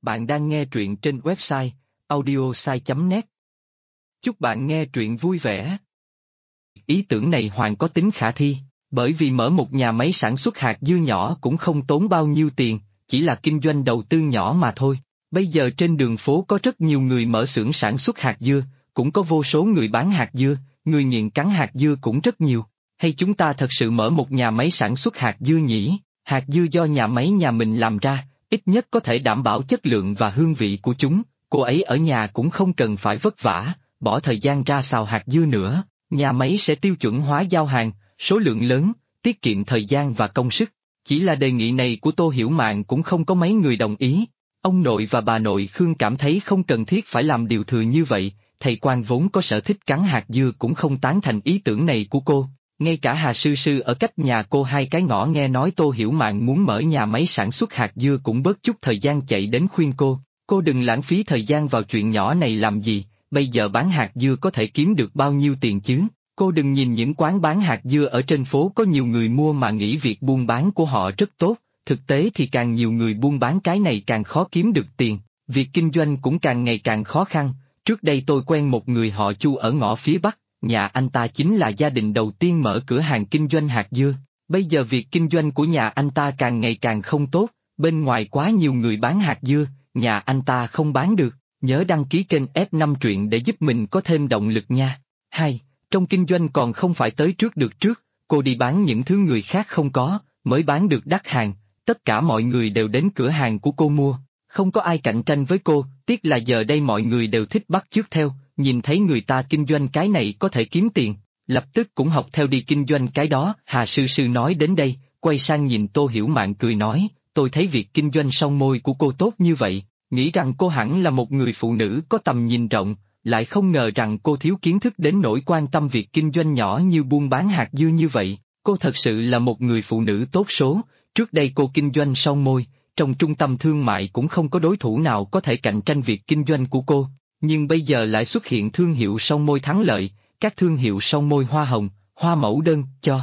Bạn đang nghe truyện trên website audiosai.net. Chúc bạn nghe truyện vui vẻ. Ý tưởng này hoàn có tính khả thi, bởi vì mở một nhà máy sản xuất hạt dưa nhỏ cũng không tốn bao nhiêu tiền, chỉ là kinh doanh đầu tư nhỏ mà thôi. Bây giờ trên đường phố có rất nhiều người mở xưởng sản xuất hạt dưa, cũng có vô số người bán hạt dưa, người nghiện cắn hạt dưa cũng rất nhiều. Hay chúng ta thật sự mở một nhà máy sản xuất hạt dưa nhỉ? Hạt dưa do nhà máy nhà mình làm ra, ít nhất có thể đảm bảo chất lượng và hương vị của chúng, cô ấy ở nhà cũng không cần phải vất vả, bỏ thời gian ra xào hạt dưa nữa, nhà máy sẽ tiêu chuẩn hóa giao hàng, số lượng lớn, tiết kiệm thời gian và công sức. Chỉ là đề nghị này của Tô Hiểu Mạn cũng không có mấy người đồng ý. Ông nội và bà nội Khương cảm thấy không cần thiết phải làm điều thừa như vậy, thầy Quang vốn có sở thích cắn hạt dưa cũng không tán thành ý tưởng này của cô. Ngay cả Hà Sư Sư ở cách nhà cô 2 cái ngõ nghe nói Tô Hiểu Mạn muốn mở nhà máy sản xuất hạt dưa cũng bớt chút thời gian chạy đến khuyên cô đừng lãng phí thời gian vào chuyện nhỏ này làm gì, bây giờ bán hạt dưa có thể kiếm được bao nhiêu tiền chứ, cô đừng nhìn những quán bán hạt dưa ở trên phố có nhiều người mua mà nghĩ việc buôn bán của họ rất tốt, thực tế thì càng nhiều người buôn bán cái này càng khó kiếm được tiền, việc kinh doanh cũng càng ngày càng khó khăn. Trước đây tôi quen một người họ Chu ở ngõ phía Bắc. Nhà anh ta chính là gia đình đầu tiên mở cửa hàng kinh doanh hạt dưa, bây giờ việc kinh doanh của nhà anh ta càng ngày càng không tốt, bên ngoài quá nhiều người bán hạt dưa, nhà anh ta không bán được, nhớ đăng ký kênh F5 truyện để giúp mình có thêm động lực nha. 2. Trong kinh doanh còn không phải tới trước được trước, cô đi bán những thứ người khác không có, mới bán được đắt hàng, tất cả mọi người đều đến cửa hàng của cô mua, không có ai cạnh tranh với cô, tiếc là giờ đây mọi người đều thích bắt chước theo. Nhìn thấy người ta kinh doanh cái này có thể kiếm tiền, lập tức cũng học theo đi kinh doanh cái đó. Hà Sư Sư nói đến đây, quay sang nhìn Tô Hiểu Mạn cười nói, tôi thấy việc kinh doanh son môi của cô tốt như vậy, nghĩ rằng cô hẳn là một người phụ nữ có tầm nhìn rộng, lại không ngờ rằng cô thiếu kiến thức đến nỗi quan tâm việc kinh doanh nhỏ như buôn bán hạt dưa như vậy, cô thật sự là một người phụ nữ tốt số. Trước đây cô kinh doanh son môi, trong trung tâm thương mại cũng không có đối thủ nào có thể cạnh tranh việc kinh doanh của cô. Nhưng bây giờ lại xuất hiện thương hiệu son môi thắng lợi, các thương hiệu son môi hoa hồng, hoa mẫu đơn,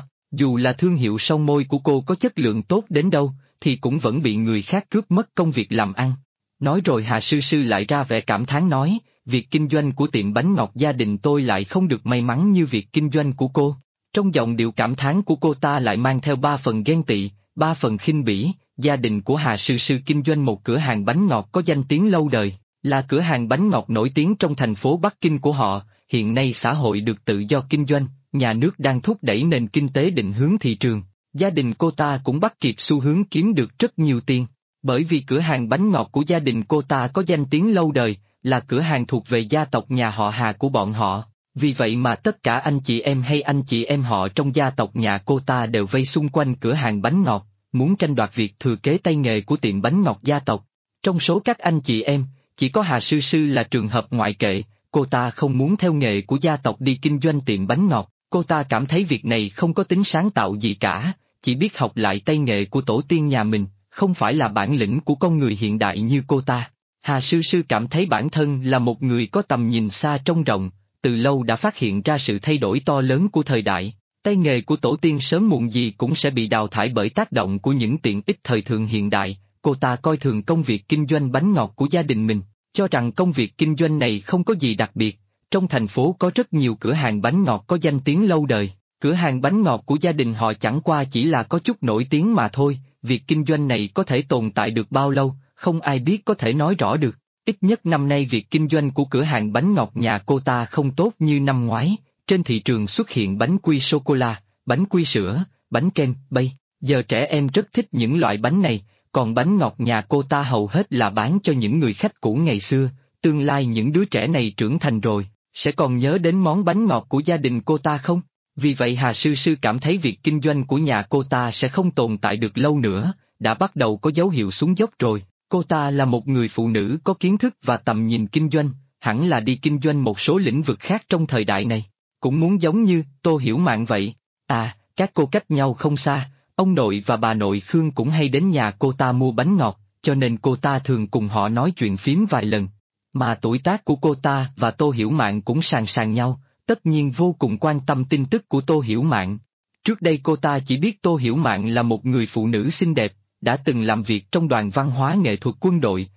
dù là thương hiệu son môi của cô có chất lượng tốt đến đâu, thì cũng vẫn bị người khác cướp mất công việc làm ăn. Nói rồi Hà Sư Sư lại ra vẻ cảm thán nói, việc kinh doanh của tiệm bánh ngọt gia đình tôi lại không được may mắn như việc kinh doanh của cô. Trong giọng điệu cảm thán của cô ta lại mang theo 3 phần ghen tị, 3 phần khinh bỉ. Gia đình của Hà Sư Sư kinh doanh một cửa hàng bánh ngọt có danh tiếng lâu đời. Là cửa hàng bánh ngọt nổi tiếng trong thành phố Bắc Kinh của họ, hiện nay xã hội được tự do kinh doanh, nhà nước đang thúc đẩy nền kinh tế định hướng thị trường, gia đình cô ta cũng bắt kịp xu hướng kiếm được rất nhiều tiền, bởi vì cửa hàng bánh ngọt của gia đình cô ta có danh tiếng lâu đời, là cửa hàng thuộc về gia tộc nhà họ Hà của bọn họ, vì vậy mà tất cả anh chị em hay anh chị em họ trong gia tộc nhà cô ta đều vây xung quanh cửa hàng bánh ngọt, muốn tranh đoạt việc thừa kế tay nghề của tiệm bánh ngọt gia tộc. Trong số các anh chị em, chỉ có Hà Sư Sư là trường hợp ngoại kệ, cô ta không muốn theo nghề của gia tộc đi kinh doanh tiệm bánh ngọt, cô ta cảm thấy việc này không có tính sáng tạo gì cả, chỉ biết học lại tay nghề của tổ tiên nhà mình, không phải là bản lĩnh của con người hiện đại như cô ta. Hà Sư Sư cảm thấy bản thân là một người có tầm nhìn xa trông rộng, từ lâu đã phát hiện ra sự thay đổi to lớn của thời đại, tay nghề của tổ tiên sớm muộn gì cũng sẽ bị đào thải bởi tác động của những tiện ích thời thượng hiện đại. Cô ta coi thường công việc kinh doanh bánh ngọt của gia đình mình, cho rằng công việc kinh doanh này không có gì đặc biệt, trong thành phố có rất nhiều cửa hàng bánh ngọt có danh tiếng lâu đời, cửa hàng bánh ngọt của gia đình họ chẳng qua chỉ là có chút nổi tiếng mà thôi, việc kinh doanh này có thể tồn tại được bao lâu, không ai biết có thể nói rõ được, ít nhất năm nay việc kinh doanh của cửa hàng bánh ngọt nhà cô ta không tốt như năm ngoái, trên thị trường xuất hiện bánh quy sô-cô-la, bánh quy sữa, bánh kem, bây giờ trẻ em rất thích những loại bánh này. Còn bánh ngọt nhà cô ta hầu hết là bán cho những người khách cũ ngày xưa, tương lai những đứa trẻ này trưởng thành rồi, sẽ còn nhớ đến món bánh ngọt của gia đình cô ta không? Vì vậy Hà Sư Sư cảm thấy việc kinh doanh của nhà cô ta sẽ không tồn tại được lâu nữa, đã bắt đầu có dấu hiệu xuống dốc rồi. Cô ta là một người phụ nữ có kiến thức và tầm nhìn kinh doanh, hẳn là đi kinh doanh một số lĩnh vực khác trong thời đại này, cũng muốn giống như Tô Hiểu Mạn vậy. À, các cô cách nhau không xa. Ông nội và bà nội Khương cũng hay đến nhà cô ta mua bánh ngọt, cho nên cô ta thường cùng họ nói chuyện phím vài lần. Mà tuổi tác của cô ta và Tô Hiểu Mạn cũng sàn sàn nhau, tất nhiên vô cùng quan tâm tin tức của Tô Hiểu Mạn. Trước đây cô ta chỉ biết Tô Hiểu Mạn là một người phụ nữ xinh đẹp, đã từng làm việc trong đoàn văn hóa nghệ thuật quân đội,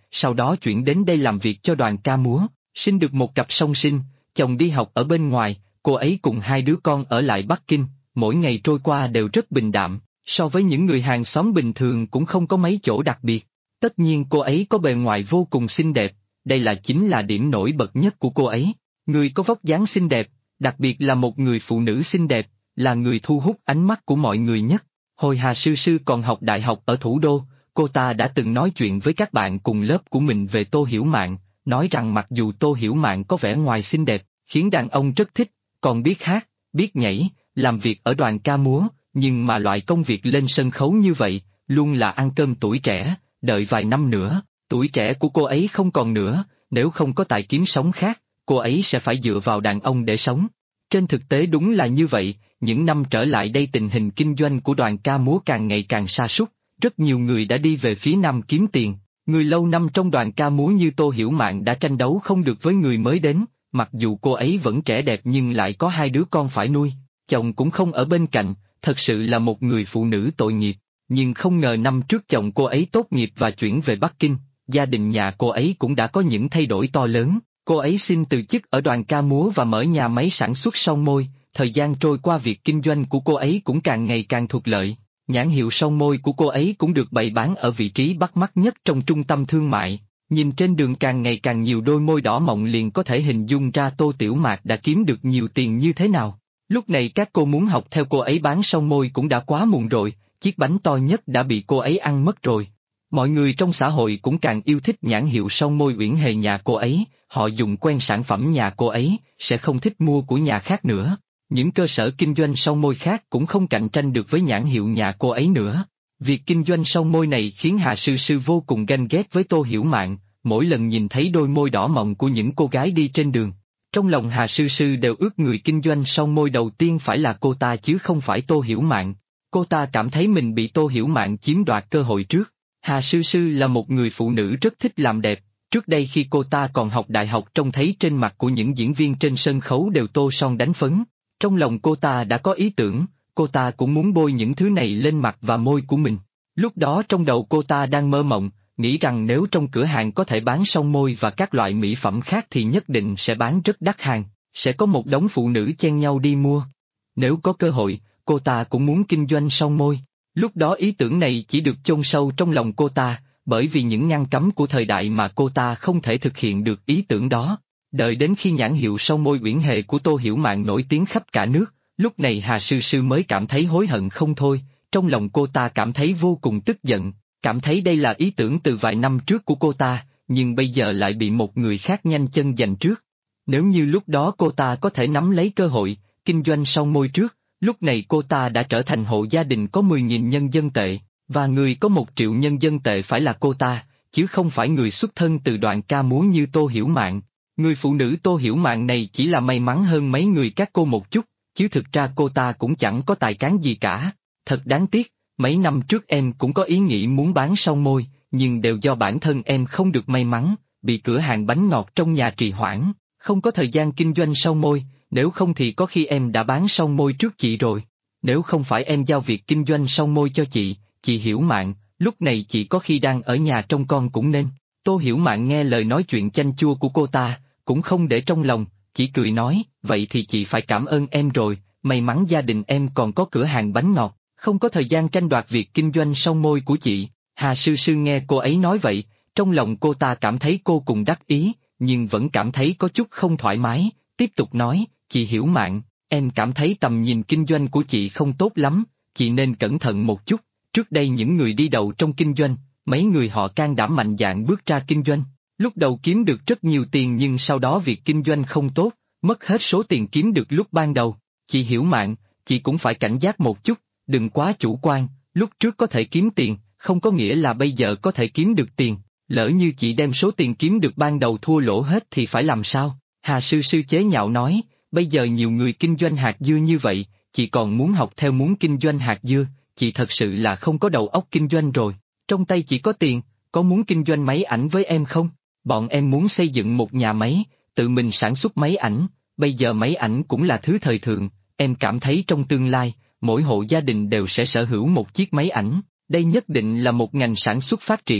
sau đó chuyển đến đây làm việc cho đoàn ca múa, sinh được một cặp song sinh, chồng đi học ở bên ngoài, cô ấy cùng hai đứa con ở lại Bắc Kinh, mỗi ngày trôi qua đều rất bình đạm, so với những người hàng xóm bình thường cũng không có mấy chỗ đặc biệt. Tất nhiên cô ấy có bề ngoài vô cùng xinh đẹp, đây chính là điểm nổi bật nhất của cô ấy. Người có vóc dáng xinh đẹp, đặc biệt là một người phụ nữ xinh đẹp, là người thu hút ánh mắt của mọi người nhất. Hồi Hà Sư Sư còn học đại học ở thủ đô, cô ta đã từng nói chuyện với các bạn cùng lớp của mình về Tô Hiểu Mạn, nói rằng mặc dù Tô Hiểu Mạn có vẻ ngoài xinh đẹp, khiến đàn ông rất thích, còn biết hát, biết nhảy, làm việc ở đoàn ca múa, nhưng mà loại công việc lên sân khấu như vậy, luôn là ăn cơm tuổi trẻ, đợi vài năm nữa, tuổi trẻ của cô ấy không còn nữa, nếu không có tài kiếm sống khác, cô ấy sẽ phải dựa vào đàn ông để sống. Trên thực tế đúng là như vậy, những năm trở lại đây tình hình kinh doanh của đoàn ca múa càng ngày càng sa sút, rất nhiều người đã đi về phía Nam kiếm tiền, người lâu năm trong đoàn ca múa như Tô Hiểu Mạn đã tranh đấu không được với người mới đến, mặc dù cô ấy vẫn trẻ đẹp nhưng lại có hai đứa con phải nuôi, chồng cũng không ở bên cạnh, thật sự là một người phụ nữ tội nghiệp, nhưng không ngờ năm trước chồng cô ấy tốt nghiệp và chuyển về Bắc Kinh, gia đình nhà cô ấy cũng đã có những thay đổi to lớn. Cô ấy xin từ chức ở đoàn ca múa và mở nhà máy sản xuất son môi, thời gian trôi qua việc kinh doanh của cô ấy cũng càng ngày càng thuận lợi. Nhãn hiệu son môi của cô ấy cũng được bày bán ở vị trí bắt mắt nhất trong trung tâm thương mại. Nhìn trên đường càng ngày càng nhiều đôi môi đỏ mọng liền có thể hình dung ra Tô Tiểu Mạt đã kiếm được nhiều tiền như thế nào. Lúc này các cô muốn học theo cô ấy bán son môi cũng đã quá muộn rồi, chiếc bánh to nhất đã bị cô ấy ăn mất rồi. Mọi người trong xã hội cũng càng yêu thích nhãn hiệu son môi Uyển Hề nhà cô ấy, họ dùng quen sản phẩm nhà cô ấy, sẽ không thích mua của nhà khác nữa. Những cơ sở kinh doanh son môi khác cũng không cạnh tranh được với nhãn hiệu nhà cô ấy nữa. Việc kinh doanh son môi này khiến Hà Sư Sư vô cùng ganh ghét với Tô Hiểu Mạn, mỗi lần nhìn thấy đôi môi đỏ mọng của những cô gái đi trên đường. Trong lòng Hà Sư Sư đều ước người kinh doanh son môi đầu tiên phải là cô ta chứ không phải Tô Hiểu Mạn. Cô ta cảm thấy mình bị Tô Hiểu Mạn chiếm đoạt cơ hội trước. Hà Sư Sư là một người phụ nữ rất thích làm đẹp, trước đây khi cô ta còn học đại học trông thấy trên mặt của những diễn viên trên sân khấu đều tô son đánh phấn. Trong lòng cô ta đã có ý tưởng, cô ta cũng muốn bôi những thứ này lên mặt và môi của mình. Lúc đó trong đầu cô ta đang mơ mộng, nghĩ rằng nếu trong cửa hàng có thể bán son môi và các loại mỹ phẩm khác thì nhất định sẽ bán rất đắt hàng, sẽ có một đống phụ nữ chen nhau đi mua. Nếu có cơ hội, cô ta cũng muốn kinh doanh son môi. Lúc đó ý tưởng này chỉ được chôn sâu trong lòng cô ta, bởi vì những ngăn cấm của thời đại mà cô ta không thể thực hiện được ý tưởng đó. Đợi đến khi nhãn hiệu son môi Uyển Hề của Tô Hiểu Mạn nổi tiếng khắp cả nước, lúc này Hà Sư Sư mới cảm thấy hối hận không thôi, trong lòng cô ta cảm thấy vô cùng tức giận, cảm thấy đây là ý tưởng từ vài năm trước của cô ta, nhưng bây giờ lại bị một người khác nhanh chân giành trước. Nếu như lúc đó cô ta có thể nắm lấy cơ hội, kinh doanh son môi trước, lúc này cô ta đã trở thành hộ gia đình có 10.000 nhân dân tệ, và người có 1 triệu nhân dân tệ phải là cô ta, chứ không phải người xuất thân từ đoàn ca múa như Tô Hiểu Mạn. Người phụ nữ Tô Hiểu Mạn này chỉ là may mắn hơn mấy người các cô một chút, chứ thực ra cô ta cũng chẳng có tài cán gì cả. Thật đáng tiếc, mấy năm trước em cũng có ý nghĩ muốn bán son môi, nhưng đều do bản thân em không được may mắn, bị cửa hàng bánh ngọt trong nhà trì hoãn, không có thời gian kinh doanh son môi, nếu không thì có khi em đã bán son môi trước chị rồi. Nếu không phải em giao việc kinh doanh son môi cho chị Hiểu Mạn, lúc này chị có khi đang ở nhà trông con cũng nên. Tô Hiểu Mạn nghe lời nói chuyện chanh chua của cô ta, cũng không để trong lòng, chỉ cười nói, vậy thì chị phải cảm ơn em rồi, may mắn gia đình em còn có cửa hàng bánh ngọt, không có thời gian tranh đoạt việc kinh doanh son môi của chị. Hà Sư Sư nghe cô ấy nói vậy, trong lòng cô ta cảm thấy cô cùng đắc ý, nhưng vẫn cảm thấy có chút không thoải mái, tiếp tục nói, chị Hiểu Mạn, em cảm thấy tầm nhìn kinh doanh của chị không tốt lắm, chị nên cẩn thận một chút, trước đây những người đi đầu trong kinh doanh, mấy người họ can đảm mạnh dạn bước ra kinh doanh, lúc đầu kiếm được rất nhiều tiền nhưng sau đó việc kinh doanh không tốt, mất hết số tiền kiếm được lúc ban đầu. Chị Hiểu Mạn, chị cũng phải cảnh giác một chút, đừng quá chủ quan, lúc trước có thể kiếm tiền, không có nghĩa là bây giờ có thể kiếm được tiền, lỡ như chị đem số tiền kiếm được ban đầu thua lỗ hết thì phải làm sao? Hà Sư Sư chế nhạo nói, bây giờ nhiều người kinh doanh hạt dưa như vậy, chị còn muốn học theo muốn kinh doanh hạt dưa, chị thật sự là không có đầu óc kinh doanh rồi, trong tay chỉ có tiền, có muốn kinh doanh máy ảnh với em không? Bọn em muốn xây dựng một nhà máy, tự mình sản xuất máy ảnh, bây giờ máy ảnh cũng là thứ thời thượng, em cảm thấy trong tương lai, mỗi hộ gia đình đều sẽ sở hữu một chiếc máy ảnh, đây nhất định là một ngành sản xuất phát triển,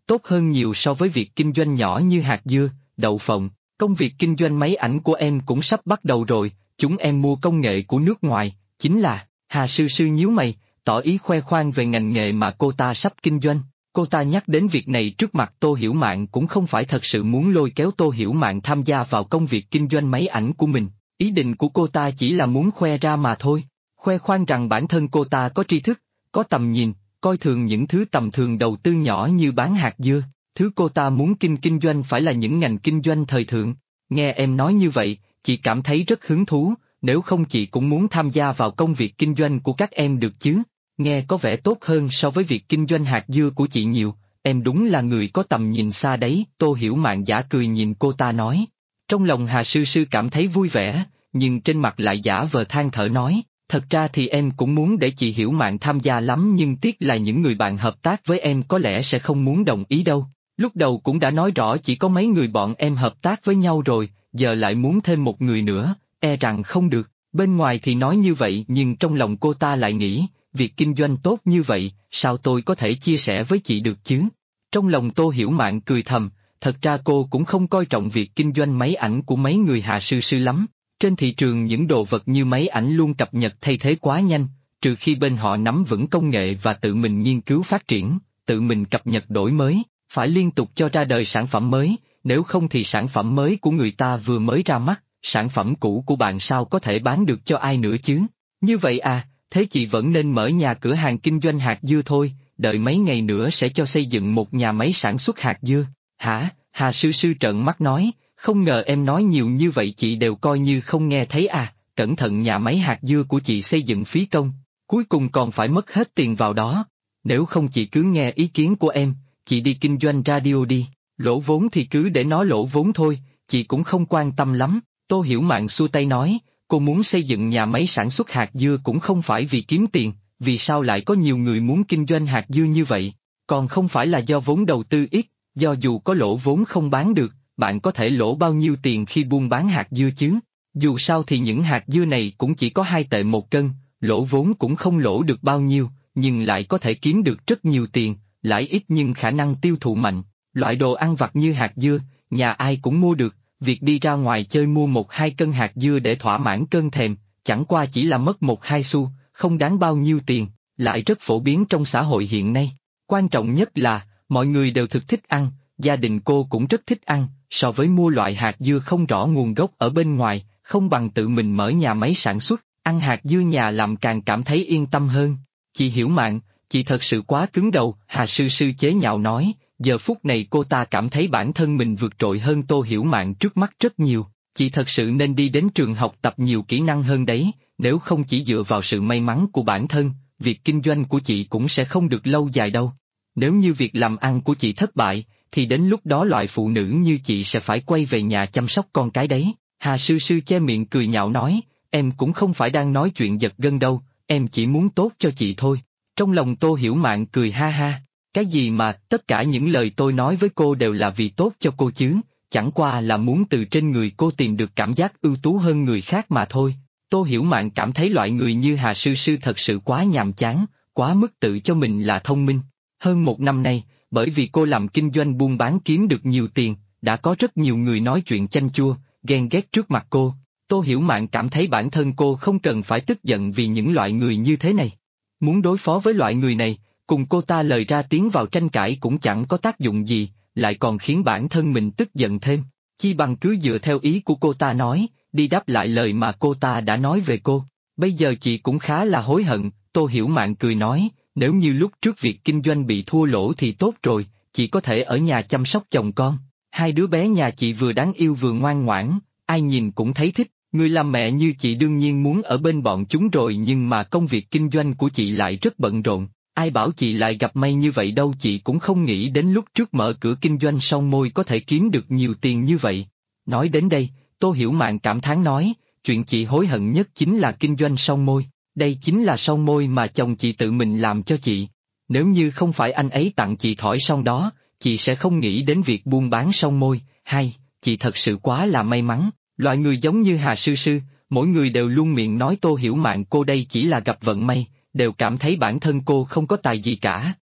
tốt hơn nhiều so với việc kinh doanh nhỏ như hạt dưa, đậu phộng. Công việc kinh doanh máy ảnh của em cũng sắp bắt đầu rồi, chúng em mua công nghệ của nước ngoài, chính là, Hà Sư Sư nhíu mày, tỏ ý khoe khoang về ngành nghề mà cô ta sắp kinh doanh. Cô ta nhắc đến việc này trước mặt Tô Hiểu Mạn cũng không phải thật sự muốn lôi kéo Tô Hiểu Mạn tham gia vào công việc kinh doanh máy ảnh của mình, ý định của cô ta chỉ là muốn khoe ra mà thôi, khoe khoang rằng bản thân cô ta có tri thức, có tầm nhìn, coi thường những thứ tầm thường đầu tư nhỏ như bán hạt dưa. Thứ cô ta muốn kinh doanh phải là những ngành kinh doanh thời thượng. Nghe em nói như vậy, chị cảm thấy rất hứng thú, nếu không chị cũng muốn tham gia vào công việc kinh doanh của các em được chứ. Nghe có vẻ tốt hơn so với việc kinh doanh hạt dưa của chị nhiều, em đúng là người có tầm nhìn xa đấy. Tô Hiểu Mạn giả cười nhìn cô ta nói. Trong lòng Hà Sư Sư cảm thấy vui vẻ, nhưng trên mặt lại giả vờ than thở nói, thật ra thì em cũng muốn để chị Hiểu Mạn tham gia lắm nhưng tiếc là những người bạn hợp tác với em có lẽ sẽ không muốn đồng ý đâu. Lúc đầu cũng đã nói rõ chỉ có mấy người bọn em hợp tác với nhau rồi, giờ lại muốn thêm một người nữa, e rằng không được. Bên ngoài thì nói như vậy nhưng trong lòng cô ta lại nghĩ, việc kinh doanh tốt như vậy, sao tôi có thể chia sẻ với chị được chứ? Trong lòng Tô Hiểu Mạn cười thầm, thật ra cô cũng không coi trọng việc kinh doanh máy ảnh của mấy người Hà Sư Sư lắm. Trên thị trường những đồ vật như máy ảnh luôn cập nhật thay thế quá nhanh, trừ khi bên họ nắm vững công nghệ và tự mình nghiên cứu phát triển, tự mình cập nhật đổi mới. Phải liên tục cho ra đời sản phẩm mới, nếu không thì sản phẩm mới của người ta vừa mới ra mắt, sản phẩm cũ của bạn sao có thể bán được cho ai nữa chứ? Như vậy à, thế chị vẫn nên mở nhà cửa hàng kinh doanh hạt dưa thôi, đợi mấy ngày nữa sẽ cho xây dựng một nhà máy sản xuất hạt dưa. Hả? Hà Sư Sư trợn mắt nói, không ngờ em nói nhiều như vậy chị đều coi như không nghe thấy à, cẩn thận nhà máy hạt dưa của chị xây dựng phí công, cuối cùng còn phải mất hết tiền vào đó. Nếu không chị cứ nghe ý kiến của em. Chị đi kinh doanh radio đi, lỗ vốn thì cứ để nó lỗ vốn thôi, chị cũng không quan tâm lắm. Tô Hiểu Mạn xua tay nói, cô muốn xây dựng nhà máy sản xuất hạt dưa cũng không phải vì kiếm tiền, vì sao lại có nhiều người muốn kinh doanh hạt dưa như vậy, còn không phải là do vốn đầu tư ít, do dù có lỗ vốn không bán được, bạn có thể lỗ bao nhiêu tiền khi buôn bán hạt dưa chứ, dù sao thì những hạt dưa này cũng chỉ có 2 tệ một cân, lỗ vốn cũng không lỗ được bao nhiêu, nhưng lại có thể kiếm được rất nhiều tiền. Lãi ít nhưng khả năng tiêu thụ mạnh, loại đồ ăn vặt như hạt dưa, nhà ai cũng mua được, việc đi ra ngoài chơi mua 1-2 cân hạt dưa để thỏa mãn cơn thèm, chẳng qua chỉ là mất 1-2 xu, không đáng bao nhiêu tiền, lại rất phổ biến trong xã hội hiện nay. Quan trọng nhất là, mọi người đều thực thích ăn, gia đình cô cũng rất thích ăn, so với mua loại hạt dưa không rõ nguồn gốc ở bên ngoài, không bằng tự mình mở nhà máy sản xuất, ăn hạt dưa nhà làm càng cảm thấy yên tâm hơn. Chị Hiểu Mạn, chị thật sự quá cứng đầu, Hà Sư Sư chế nhạo nói, giờ phút này cô ta cảm thấy bản thân mình vượt trội hơn Tô Hiểu Mạn trước mắt rất nhiều, chị thật sự nên đi đến trường học tập nhiều kỹ năng hơn đấy, nếu không chỉ dựa vào sự may mắn của bản thân, việc kinh doanh của chị cũng sẽ không được lâu dài đâu. Nếu như việc làm ăn của chị thất bại, thì đến lúc đó loại phụ nữ như chị sẽ phải quay về nhà chăm sóc con cái đấy. Hà Sư Sư che miệng cười nhạo nói, em cũng không phải đang nói chuyện giật gân đâu, em chỉ muốn tốt cho chị thôi. Trong lòng Tô Hiểu Mạn cười ha ha, cái gì mà tất cả những lời tôi nói với cô đều là vì tốt cho cô chứ, chẳng qua là muốn từ trên người cô tìm được cảm giác ưu tú hơn người khác mà thôi. Tô Hiểu Mạn cảm thấy loại người như Hà Sư Sư thật sự quá nhàm chán, quá mức tự cho mình là thông minh. Hơn 1 năm nay, bởi vì cô làm kinh doanh buôn bán kiếm được nhiều tiền, đã có rất nhiều người nói chuyện chanh chua, ghen ghét trước mặt cô. Tô Hiểu Mạn cảm thấy bản thân cô không cần phải tức giận vì những loại người như thế này. Muốn đối phó với loại người này, cùng cô ta lời ra tiếng vào tranh cãi cũng chẳng có tác dụng gì, lại còn khiến bản thân mình tức giận thêm. Chi bằng cứ dựa theo ý của cô ta nói, đi đáp lại lời mà cô ta đã nói về cô. Bây giờ chị cũng khá là hối hận, Tô Hiểu Mạn cười nói, nếu như lúc trước việc kinh doanh bị thua lỗ thì tốt rồi, chị có thể ở nhà chăm sóc chồng con. 2 đứa bé nhà chị vừa đáng yêu vừa ngoan ngoãn, ai nhìn cũng thấy thích. Người làm mẹ như chị đương nhiên muốn ở bên bọn chúng rồi nhưng mà công việc kinh doanh của chị lại rất bận rộn, ai bảo chị lại gặp may như vậy đâu, chị cũng không nghĩ đến lúc trước mở cửa kinh doanh son môi có thể kiếm được nhiều tiền như vậy. Nói đến đây, Tô Hiểu Mạn cảm thán nói, chuyện chị hối hận nhất chính là kinh doanh son môi, đây chính là son môi mà chồng chị tự mình làm cho chị. Nếu như không phải anh ấy tặng chị thỏi son đó, chị sẽ không nghĩ đến việc buôn bán son môi, hay, chị thật sự quá là may mắn. Loại người giống như Hà Sư Sư, mỗi người đều luôn miệng nói Tô Hiểu Mạn cô đây chỉ là gặp vận may, đều cảm thấy bản thân cô không có tài gì cả,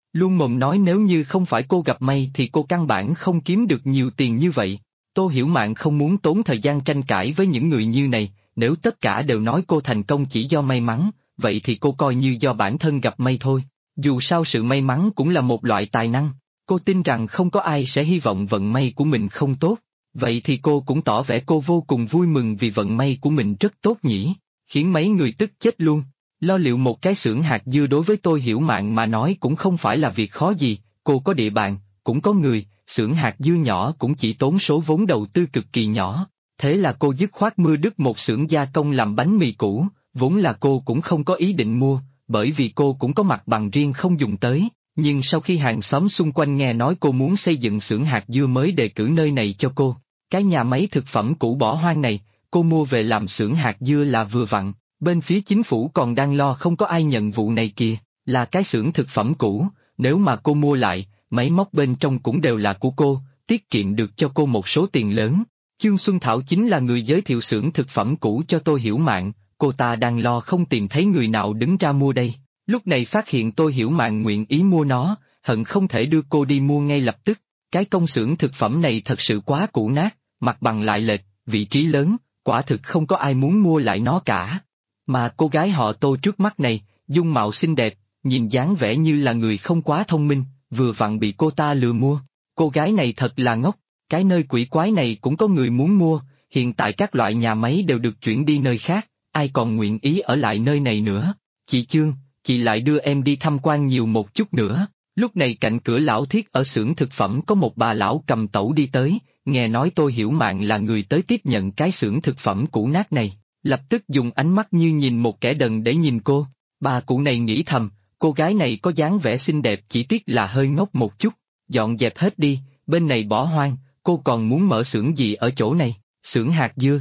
Luôn mồm nói nếu như không phải cô gặp may thì cô căn bản không kiếm được nhiều tiền như vậy. Tô Hiểu Mạn không muốn tốn thời gian tranh cãi với những người như này, nếu tất cả đều nói cô thành công chỉ do may mắn, vậy thì cô coi như do bản thân gặp may thôi. Dù sao sự may mắn cũng là một loại tài năng, cô tin rằng không có ai sẽ hy vọng vận may của mình không tốt. Vậy thì cô cũng tỏ vẻ cô vô cùng vui mừng vì vận may của mình rất tốt nhỉ, khiến mấy người tức chết luôn. Lo liệu một cái xưởng hạt dưa đối với Tô Hiểu Mạn mà nói cũng không phải là việc khó gì, cô có địa bàn, cũng có người, xưởng hạt dưa nhỏ cũng chỉ tốn số vốn đầu tư cực kỳ nhỏ. Thế là cô dứt khoát mưa đứt một xưởng gia công làm bánh mì cũ, vốn là cô cũng không có ý định mua, bởi vì cô cũng có mặt bằng riêng không dùng tới. Nhưng sau khi hàng xóm xung quanh nghe nói cô muốn xây dựng xưởng hạt dưa mới đề cử nơi này cho cô. Cái nhà máy thực phẩm cũ bỏ hoang này, cô mua về làm xưởng hạt dưa là vừa vặn, bên phía chính phủ còn đang lo không có ai nhận vụ này kìa, là cái xưởng thực phẩm cũ, nếu mà cô mua lại, máy móc bên trong cũng đều là của cô, tiết kiệm được cho cô một số tiền lớn. Chương Xuân Thảo chính là người giới thiệu xưởng thực phẩm cũ cho Tô Hiểu Mạn, cô ta đang lo không tìm thấy người nào đứng ra mua đây. Lúc này phát hiện Tô Hiểu Mạn nguyện ý mua nó, hận không thể đưa cô đi mua ngay lập tức. Cái công xưởng thực phẩm này thật sự quá cũ nát, mặt bằng lại lệch, vị trí lớn, quả thực không có ai muốn mua lại nó cả. Mà cô gái họ Tô trước mắt này, dung mạo xinh đẹp, nhìn dáng vẻ như là người không quá thông minh, vừa vặn bị cô ta lừa mua. Cô gái này thật là ngốc, cái nơi quỷ quái này cũng có người muốn mua, hiện tại các loại nhà máy đều được chuyển đi nơi khác, ai còn nguyện ý ở lại nơi này nữa. Chị Chương, chị lại đưa em đi tham quan nhiều một chút nữa. Lúc này cạnh cửa lão Thiết ở xưởng thực phẩm có một bà lão cầm tẩu đi tới, nghe nói Tô Hiểu Mạn là người tới tiếp nhận cái xưởng thực phẩm cũ nát này, lập tức dùng ánh mắt như nhìn một kẻ đần để nhìn cô. Bà cụ này nghĩ thầm, cô gái này có dáng vẻ xinh đẹp chỉ tiếc là hơi ngốc một chút, dọn dẹp hết đi, bên này bỏ hoang, cô còn muốn mở xưởng gì ở chỗ này, xưởng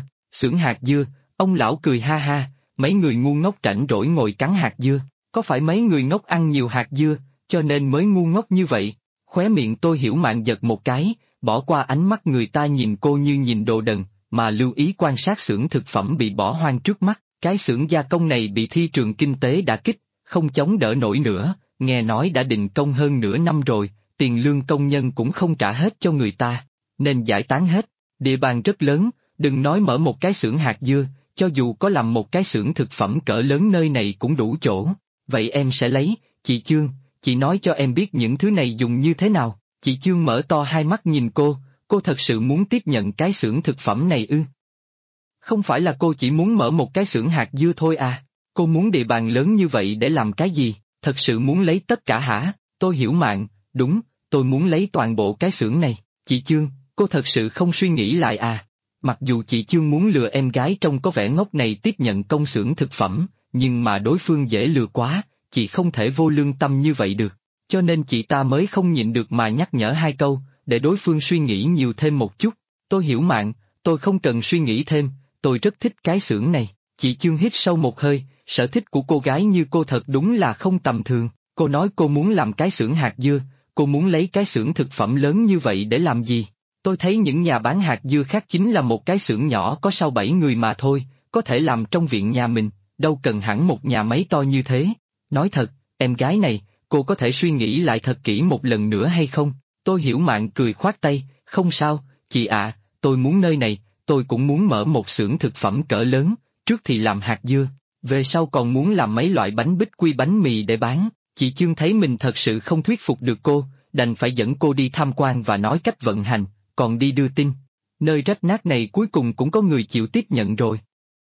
hạt dưa, ông lão cười ha ha, mấy người ngu ngốc rảnh rỗi ngồi cắn hạt dưa, có phải mấy người ngốc ăn nhiều hạt dưa, cho nên mới ngu ngốc như vậy. Khóe miệng Tôi Hiểu Mạn giật một cái, bỏ qua ánh mắt người ta nhìn cô như nhìn đồ đần, mà lưu ý quan sát xưởng thực phẩm bị bỏ hoang trước mắt. Cái xưởng gia công này bị thị trường kinh tế đả kích, không chống đỡ nổi nữa, nghe nói đã đình công hơn nửa năm rồi, tiền lương công nhân cũng không trả hết cho người ta, nên giải tán hết. Địa bàn rất lớn, đừng nói mở một cái xưởng hạt dưa, cho dù có làm một cái xưởng thực phẩm cỡ lớn nơi này cũng đủ chỗ. Vậy em sẽ lấy, chị Chương, chị nói cho em biết những thứ này dùng như thế nào. Chị Chương mở to hai mắt nhìn cô thật sự muốn tiếp nhận cái xưởng thực phẩm này ư? Không phải là cô chỉ muốn mở một cái xưởng hạt dưa thôi à? Cô muốn địa bàn lớn như vậy để làm cái gì? Thật sự muốn lấy tất cả hả? Tôi Hiểu Mạn, đúng, tôi muốn lấy toàn bộ cái xưởng này. Chị Chương, cô thật sự không suy nghĩ lại à? Mặc dù chị Chương muốn lừa em gái trông có vẻ ngốc này tiếp nhận công xưởng thực phẩm, nhưng mà đối phương dễ lừa quá, chị không thể vô lương tâm như vậy được. Cho nên chị ta mới không nhịn được mà nhắc nhở hai câu, để đối phương suy nghĩ nhiều thêm một chút. Tôi Hiểu Mạn, tôi không cần suy nghĩ thêm, tôi rất thích cái xưởng này. Chị Chương hít sâu một hơi, sở thích của cô gái như cô thật đúng là không tầm thường. Cô nói cô muốn làm cái xưởng hạt dưa, cô muốn lấy cái xưởng thực phẩm lớn như vậy để làm gì? Tôi thấy những nhà bán hạt dưa khác chính là một cái xưởng nhỏ có 6-7 người mà thôi, có thể làm trong viện nhà mình, đâu cần hẳn một nhà máy to như thế. Nói thật, em gái này, cô có thể suy nghĩ lại thật kỹ một lần nữa hay không? Tôi Hiểu Mạn cười khoát tay, không sao, chị ạ, tôi muốn nơi này, tôi cũng muốn mở một xưởng thực phẩm cỡ lớn, trước thì làm hạt dưa, về sau còn muốn làm mấy loại bánh bích quy bánh mì để bán. Chị Chương thấy mình thật sự không thuyết phục được cô, đành phải dẫn cô đi tham quan và nói cách vận hành, còn đi đưa tin. Nơi rách nát này cuối cùng cũng có người chịu tiếp nhận rồi.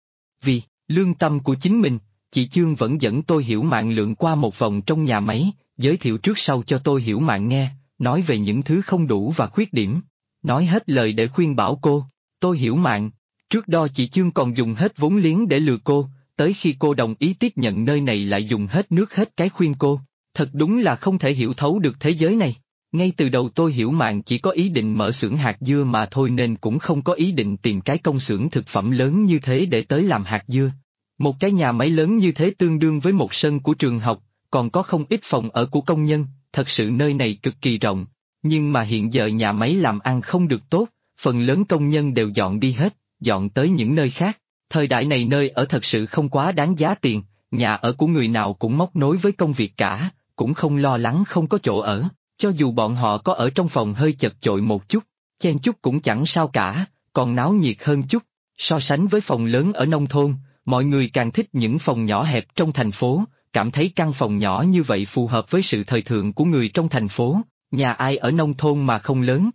Vì lương tâm của chính mình, chị Chương vẫn dẫn Tôi Hiểu Mạn lượn qua một vòng trong nhà máy, giới thiệu trước sau cho Tôi Hiểu Mạn nghe, nói về những thứ không đủ và khuyết điểm, nói hết lời để khuyên bảo cô. Tôi Hiểu Mạn, trước đó chị Chương còn dùng hết vốn liếng để lừa cô, tới khi cô đồng ý tiếp nhận nơi này lại dùng hết nước hết cái khuyên cô, thật đúng là không thể hiểu thấu được thế giới này. Ngay từ đầu Tôi Hiểu Mạn chỉ có ý định mở xưởng hạt dưa mà thôi nên cũng không có ý định tìm cái công xưởng thực phẩm lớn như thế để tới làm hạt dưa. Một cái nhà máy lớn như thế tương đương với một sân của trường học, còn có không ít phòng ở của công nhân, thật sự nơi này cực kỳ rộng. Nhưng mà hiện giờ nhà máy làm ăn không được tốt, phần lớn công nhân đều dọn đi hết, dọn tới những nơi khác. Thời đại này nơi ở thật sự không quá đáng giá tiền, nhà ở của người nào cũng móc nối với công việc cả, cũng không lo lắng không có chỗ ở, cho dù bọn họ có ở trong phòng hơi chật chội một chút, chen chút cũng chẳng sao cả, còn náo nhiệt hơn chút. So sánh với phòng lớn ở nông thôn, mọi người càng thích những phòng nhỏ hẹp trong thành phố, cảm thấy căn phòng nhỏ như vậy phù hợp với sự thời thượng của người trong thành phố, nhà ai ở nông thôn mà không lớn.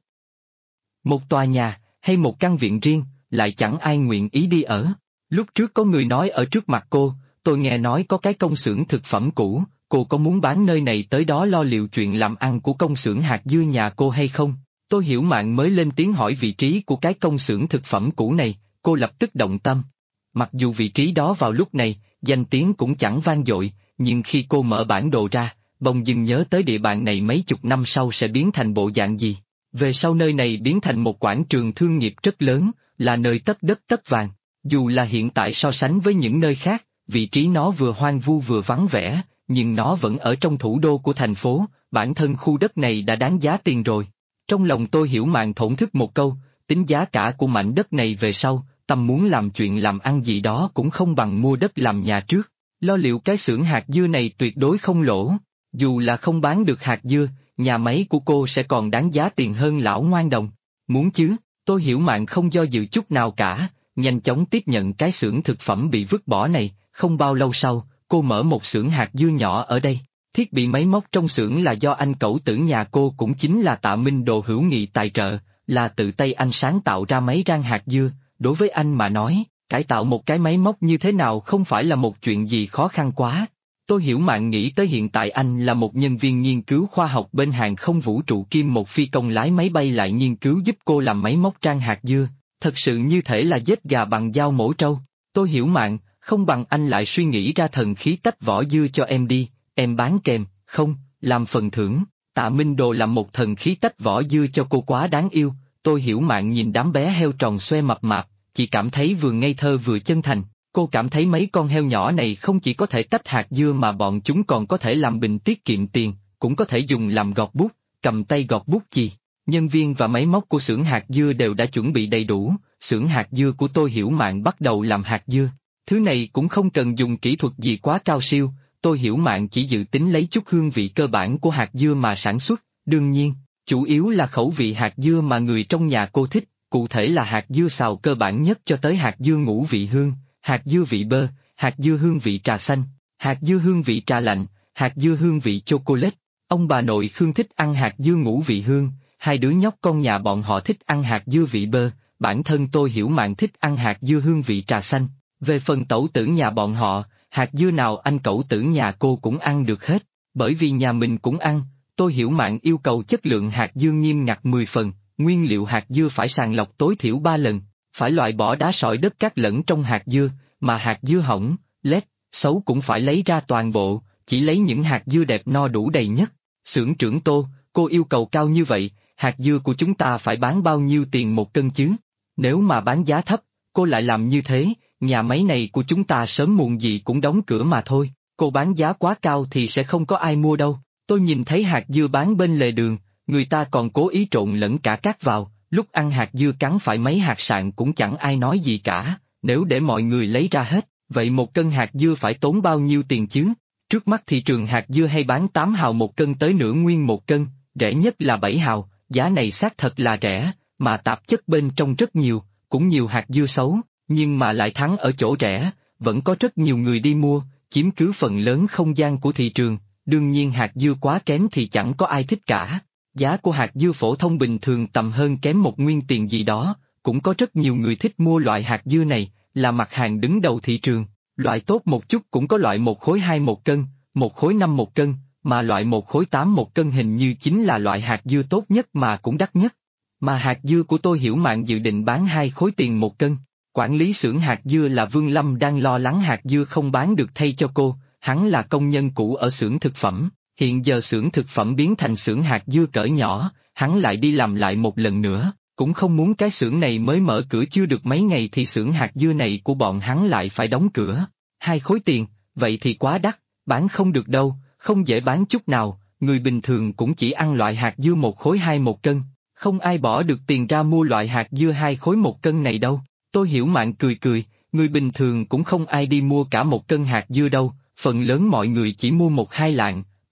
Một tòa nhà, hay một căn viện riêng, lại chẳng ai nguyện ý đi ở. Lúc trước có người nói ở trước mặt cô, tôi nghe nói có cái công xưởng thực phẩm cũ, cô có muốn bán nơi này tới đó lo liệu chuyện làm ăn của công xưởng hạt dưa nhà cô hay không? Tôi Hiểu Mạn mới lên tiếng hỏi vị trí của cái công xưởng thực phẩm cũ này, cô lập tức động tâm. Mặc dù vị trí đó vào lúc này, danh tiếng cũng chẳng vang dội, nhưng khi cô mở bản đồ ra, bỗng dưng nhớ tới địa bàn này mấy chục năm sau sẽ biến thành bộ dạng gì. Về sau nơi này biến thành một quảng trường thương nghiệp rất lớn, là nơi tất đất tất vàng. Dù là hiện tại so sánh với những nơi khác, vị trí nó vừa hoang vu vừa vắng vẻ, nhưng nó vẫn ở trong thủ đô của thành phố, bản thân khu đất này đã đáng giá tiền rồi. Trong lòng tôi Hiểu Mạn thổn thức một câu, tính giá cả của mảnh đất này về sau, tâm muốn làm chuyện làm ăn gì đó cũng không bằng mua đất làm nhà trước. Lo liệu cái xưởng hạt dưa này tuyệt đối không lỗ, dù là không bán được hạt dưa, nhà máy của cô sẽ còn đáng giá tiền hơn lão ngoan đồng. Muốn chứ, tôi Hiểu Mạn không do dự chút nào cả, nhanh chóng tiếp nhận cái xưởng thực phẩm bị vứt bỏ này, không bao lâu sau, cô mở một xưởng hạt dưa nhỏ ở đây. Thiết bị máy móc trong xưởng là do anh cẩu tử nhà cô cũng chính là Tạ Minh Đồ hữu nghị tài trợ, là tự tay anh sáng tạo ra máy rang hạt dưa. Đối với anh mà nói, cải tạo một cái máy móc như thế nào không phải là một chuyện gì khó khăn quá. Tôi Hiểu Mạn nghĩ tới hiện tại anh là một nhân viên nghiên cứu khoa học bên hàng không vũ trụ kiêm một phi công lái máy bay lại nghiên cứu giúp cô làm máy móc rang hạt dưa, thật sự như thể là giết gà bằng dao mổ trâu. Tôi Hiểu Mạn, không bằng anh lại suy nghĩ ra thần khí tách vỏ dưa cho em đi, em bán kèm, không, làm phần thưởng. Tạ Minh Đồ làm một thần khí tách vỏ dưa cho cô quá đáng yêu. Tôi Hiểu Mạn nhìn đám bé heo tròn xoe mập mạp, chỉ cảm thấy vừa ngây thơ vừa chân thành. Cô cảm thấy mấy con heo nhỏ này không chỉ có thể tách hạt dưa mà bọn chúng còn có thể làm bình tiết kiệm tiền, cũng có thể dùng làm gọt bút, cầm tay gọt bút chì. Nhân viên và máy móc của xưởng hạt dưa đều đã chuẩn bị đầy đủ, xưởng hạt dưa của Tôi Hiểu Mạn bắt đầu làm hạt dưa. Thứ này cũng không cần dùng kỹ thuật gì quá cao siêu, Tôi Hiểu Mạn chỉ dự tính lấy chút hương vị cơ bản của hạt dưa mà sản xuất, đương nhiên, chủ yếu là khẩu vị hạt dưa mà người trong nhà cô thích, cụ thể là hạt dưa xào cơ bản nhất cho tới hạt dưa ngũ vị hương, hạt dưa vị bơ, hạt dưa hương vị trà xanh, hạt dưa hương vị trà lạnh, hạt dưa hương vị chocolate. Ông bà nội Khương thích ăn hạt dưa ngũ vị hương, hai đứa nhóc con nhà bọn họ thích ăn hạt dưa vị bơ, bản thân Tôi Hiểu Mạn thích ăn hạt dưa hương vị trà xanh. Về phần tẩu tử nhà bọn họ, hạt dưa nào anh cẩu tử nhà cô cũng ăn được hết, bởi vì nhà mình cũng ăn. Tôi Hiểu Mạn yêu cầu chất lượng hạt dưa nghiêm ngặt 10 phần, nguyên liệu hạt dưa phải sàng lọc tối thiểu 3 lần, phải loại bỏ đá sỏi đất cát lẫn trong hạt dưa, mà hạt dưa hỏng, lép, xấu cũng phải lấy ra toàn bộ, chỉ lấy những hạt dưa đẹp no đủ đầy nhất. Xưởng trưởng Tô, cô yêu cầu cao như vậy, hạt dưa của chúng ta phải bán bao nhiêu tiền một cân chứ? Nếu mà bán giá thấp, cô lại làm như thế, nhà máy này của chúng ta sớm muộn gì cũng đóng cửa mà thôi, cô bán giá quá cao thì sẽ không có ai mua đâu. Tôi nhìn thấy hạt dưa bán bên lề đường, người ta còn cố ý trộn lẫn cả cát vào, lúc ăn hạt dưa cắn phải mấy hạt sạn cũng chẳng ai nói gì cả, nếu để mọi người lấy ra hết, vậy một cân hạt dưa phải tốn bao nhiêu tiền chứ? Trước mắt thị trường hạt dưa hay bán 8 hào một cân tới nửa nguyên một cân, rẻ nhất là 7 hào, giá này xác thật là rẻ, mà tạp chất bên trong rất nhiều, cũng nhiều hạt dưa xấu, nhưng mà lại thắng ở chỗ rẻ, vẫn có rất nhiều người đi mua, chiếm cứ phần lớn không gian của thị trường. Đương nhiên hạt dưa quá kém thì chẳng có ai thích cả. Giá của hạt dưa phổ thông bình thường tầm hơn kém 1 nguyên tiền gì đó, cũng có rất nhiều người thích mua loại hạt dưa này, là mặt hàng đứng đầu thị trường. Loại tốt một chút cũng có loại 1 khối 2 một cân, 1 khối 5 một cân, mà loại 1 khối 8 một cân hình như chính là loại hạt dưa tốt nhất mà cũng đắt nhất. Mà hạt dưa của Tôi Hiểu Mạn dự định bán 2 khối tiền một cân. Quản lý xưởng hạt dưa là Vương Lâm đang lo lắng hạt dưa không bán được thay cho cô. Hắn là công nhân cũ ở xưởng thực phẩm, hiện giờ xưởng thực phẩm biến thành xưởng hạt dưa cỡ nhỏ, hắn lại đi làm lại một lần nữa, cũng không muốn cái xưởng này mới mở cửa chưa được mấy ngày thì xưởng hạt dưa này của bọn hắn lại phải đóng cửa. 2 khối tiền, vậy thì quá đắt, bán không được đâu, không dễ bán chút nào, người bình thường cũng chỉ ăn loại hạt dưa 1 khối 2 một cân, không ai bỏ được tiền ra mua loại hạt dưa 2 khối một cân này đâu. Tôi Hiểu Mạn cười cười, người bình thường cũng không ai đi mua cả 1 cân hạt dưa đâu. Phần lớn mọi người chỉ mua 1-2 lạng,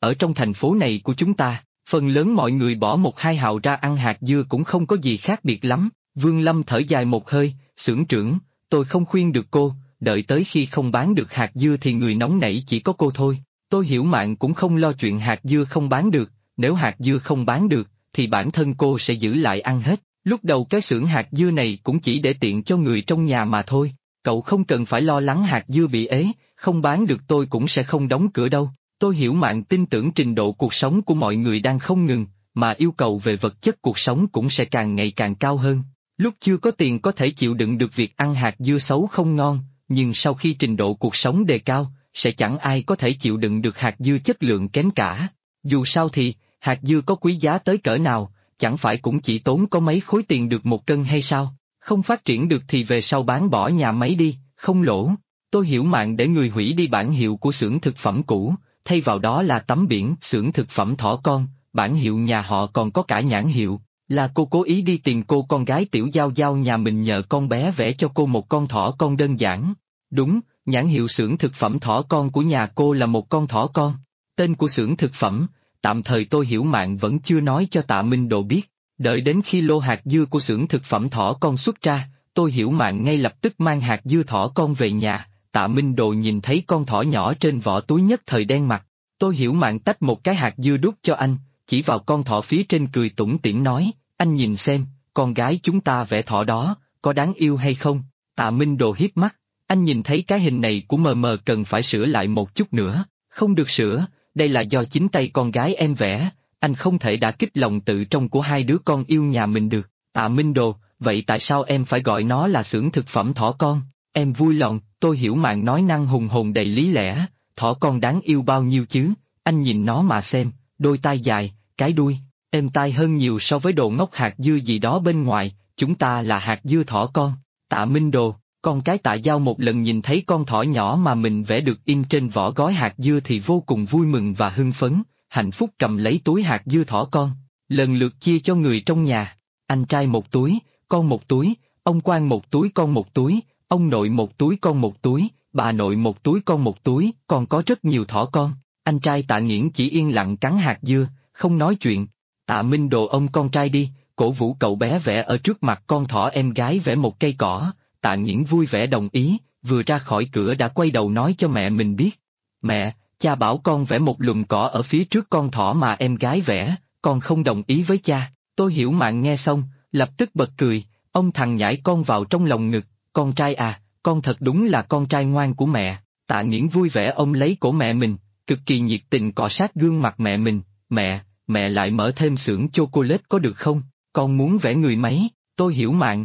ở trong thành phố này của chúng ta, phần lớn mọi người bỏ 1-2 hào ra ăn hạt dưa cũng không có gì khác biệt lắm. Vương Lâm thở dài một hơi, xưởng trưởng, tôi không khuyên được cô, đợi tới khi không bán được hạt dưa thì người nóng nảy chỉ có cô thôi. Tôi Hiểu Mạn cũng không lo chuyện hạt dưa không bán được, nếu hạt dưa không bán được, thì bản thân cô sẽ giữ lại ăn hết. Lúc đầu cái xưởng hạt dưa này cũng chỉ để tiện cho người trong nhà mà thôi, cậu không cần phải lo lắng hạt dưa bị ế, không bán được tôi cũng sẽ không đóng cửa đâu. Tôi Hiểu Mạn tin tưởng trình độ cuộc sống của mọi người đang không ngừng, mà yêu cầu về vật chất cuộc sống cũng sẽ càng ngày càng cao hơn. Lúc chưa có tiền có thể chịu đựng được việc ăn hạt dưa xấu không ngon, nhưng sau khi trình độ cuộc sống đề cao, sẽ chẳng ai có thể chịu đựng được hạt dưa chất lượng kém cả. Dù sao thì, hạt dưa có quý giá tới cỡ nào, chẳng phải cũng chỉ tốn có mấy khối tiền được 1 cân hay sao? Không phát triển được thì về sau bán bỏ nhà máy đi, không lỗ. Tôi Hiểu Mạn để người hủy đi bản hiệu của xưởng thực phẩm cũ, thay vào đó là tấm biển xưởng thực phẩm Thỏ Con, bản hiệu nhà họ còn có cả nhãn hiệu. Là cô cố ý đi tìm cô con gái Tiểu Giao Giao nhà mình nhờ con bé vẽ cho cô một con thỏ con đơn giản. Đúng, nhãn hiệu xưởng thực phẩm Thỏ Con của nhà cô là một con thỏ con. Tên của xưởng thực phẩm, tạm thời Tôi Hiểu Mạn vẫn chưa nói cho Tạ Minh Đồ biết. Đợi đến khi lô hạt dưa của xưởng thực phẩm Thỏ Con xuất ra, Tôi Hiểu Mạn ngay lập tức mang hạt dưa thỏ con về nhà. Tạ Minh Đồ nhìn thấy con thỏ nhỏ trên vỏ túi nhất thời đen mặt. Tôi Hiểu Mạn tách một cái hạt dưa đút cho anh, chỉ vào con thỏ phía trên cười tủm tỉm nói, anh nhìn xem, con gái chúng ta vẽ thỏ đó, có đáng yêu hay không? Tạ Minh Đồ hiếp mắt, anh nhìn thấy cái hình này của mờ mờ cần phải sửa lại một chút nữa, không được sửa, đây là do chính tay con gái em vẽ, anh không thể đả kích lòng tự trọng của hai đứa con yêu nhà mình được. Tạ Minh Đồ, vậy tại sao em phải gọi nó là xưởng thực phẩm Thỏ Con? Em vui lòng, Tôi Hiểu Mạn nói năng hùng hồn đầy lý lẽ, thỏ con đáng yêu bao nhiêu chứ, anh nhìn nó mà xem, đôi tai dài, cái đuôi, êm tai hơn nhiều so với đồ ngốc hạt dưa gì đó bên ngoài, chúng ta là hạt dưa thỏ con. Tạ Minh Đồ, con cái Tạ Giao một lần nhìn thấy con thỏ nhỏ mà mình vẽ được in trên vỏ gói hạt dưa thì vô cùng vui mừng và hưng phấn, hạnh phúc cầm lấy túi hạt dưa thỏ con, lần lượt chia cho người trong nhà, anh trai một túi, con một túi, ông Quang một túi con một túi, ông nội một túi con một túi, bà nội một túi con một túi, còn có rất nhiều thỏ con. Anh trai Tạ Nghiễn chỉ yên lặng cắn hạt dưa, không nói chuyện. Tạ Minh Đồ ôm con trai đi, cổ vũ cậu bé vẽ ở trước mặt con thỏ em gái vẽ một cây cỏ. Tạ Nghiễn vui vẻ đồng ý, vừa ra khỏi cửa đã quay đầu nói cho mẹ mình biết. Mẹ, cha bảo con vẽ một lùm cỏ ở phía trước con thỏ mà em gái vẽ, con không đồng ý với cha. Tôi Hiểu Mạn nghe xong, lập tức bật cười, ông thằng nhãi con vào trong lòng ngực, con trai à, con thật đúng là con trai ngoan của mẹ. Tạ Nghiễn vui vẻ ôm lấy cổ mẹ mình, cực kỳ nhiệt tình cọ sát gương mặt mẹ mình, mẹ lại mở thêm xưởng chocolate có được không, con muốn vẽ người máy. Tôi Hiểu Mạn,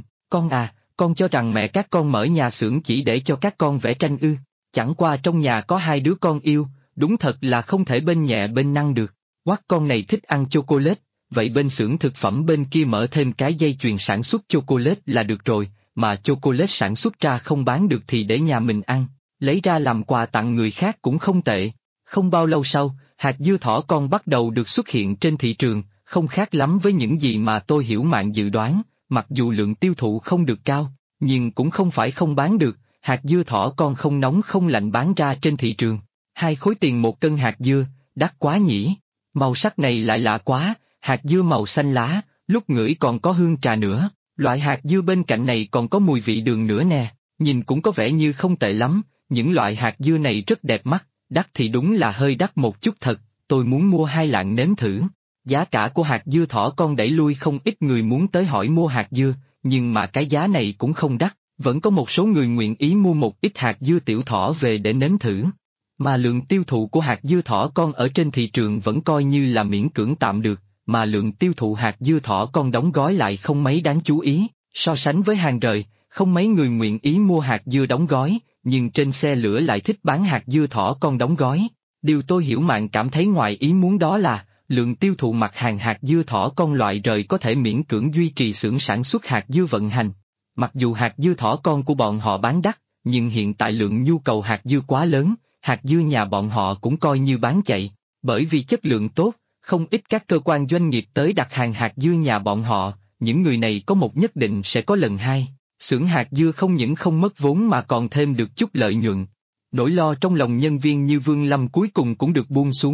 con cho rằng mẹ các con mở nhà xưởng chỉ để cho các con vẽ tranh ư, chẳng qua trong nhà có 2 đứa con yêu, đúng thật là không thể bên nhẹ bên năng được, quắc con này thích ăn chocolate, vậy bên xưởng thực phẩm bên kia mở thêm cái dây chuyền sản xuất chocolate là được rồi, mà chocolate sản xuất ra không bán được thì để nhà mình ăn, lấy ra làm quà tặng người khác cũng không tệ. Không bao lâu sau, hạt dưa thỏ con bắt đầu được xuất hiện trên thị trường, không khác lắm với những gì mà Tôi Hiểu Mạn dự đoán, mặc dù lượng tiêu thụ không được cao, nhưng cũng không phải không bán được, hạt dưa thỏ con không nóng không lạnh bán ra trên thị trường. 2 khối tiền 1 cân hạt dưa, đắt quá nhỉ, màu sắc này lại lạ quá, hạt dưa màu xanh lá, lúc ngửi còn có hương trà nữa, loại hạt dưa bên cạnh này còn có mùi vị đường nữa nè, nhìn cũng có vẻ như không tệ lắm, những loại hạt dưa này rất đẹp mắt. Đắt thì đúng là hơi đắt một chút thật, tôi muốn mua 2 lạng nếm thử. Giá cả của hạt dưa thỏ con đẩy lui không ít người muốn tới hỏi mua hạt dưa, nhưng mà cái giá này cũng không đắt, vẫn có một số người nguyện ý mua một ít hạt dưa tiểu thỏ về để nếm thử. Mà lượng tiêu thụ của hạt dưa thỏ con ở trên thị trường vẫn coi như là miễn cưỡng tạm được, mà lượng tiêu thụ hạt dưa thỏ con đóng gói lại không mấy đáng chú ý, so sánh với hàng rời, không mấy người nguyện ý mua hạt dưa đóng gói. Nhưng trên xe lửa lại thích bán hạt dưa thỏ con đóng gói. Điều Tôi Hiểu Mạn cảm thấy ngoài ý muốn đó là, lượng tiêu thụ mặt hàng hạt dưa thỏ con loại rời có thể miễn cưỡng duy trì xưởng sản xuất hạt dưa vận hành. Mặc dù hạt dưa thỏ con của bọn họ bán đắt, nhưng hiện tại lượng nhu cầu hạt dưa quá lớn, hạt dưa nhà bọn họ cũng coi như bán chạy. Bởi vì chất lượng tốt, không ít các cơ quan doanh nghiệp tới đặt hàng hạt dưa nhà bọn họ, những người này có một nhất định sẽ có lần hai. Xưởng hạt dưa không những không mất vốn mà còn thêm được chút lợi nhuận. Nỗi lo trong lòng nhân viên như Vương Lâm cuối cùng cũng được buông xuống,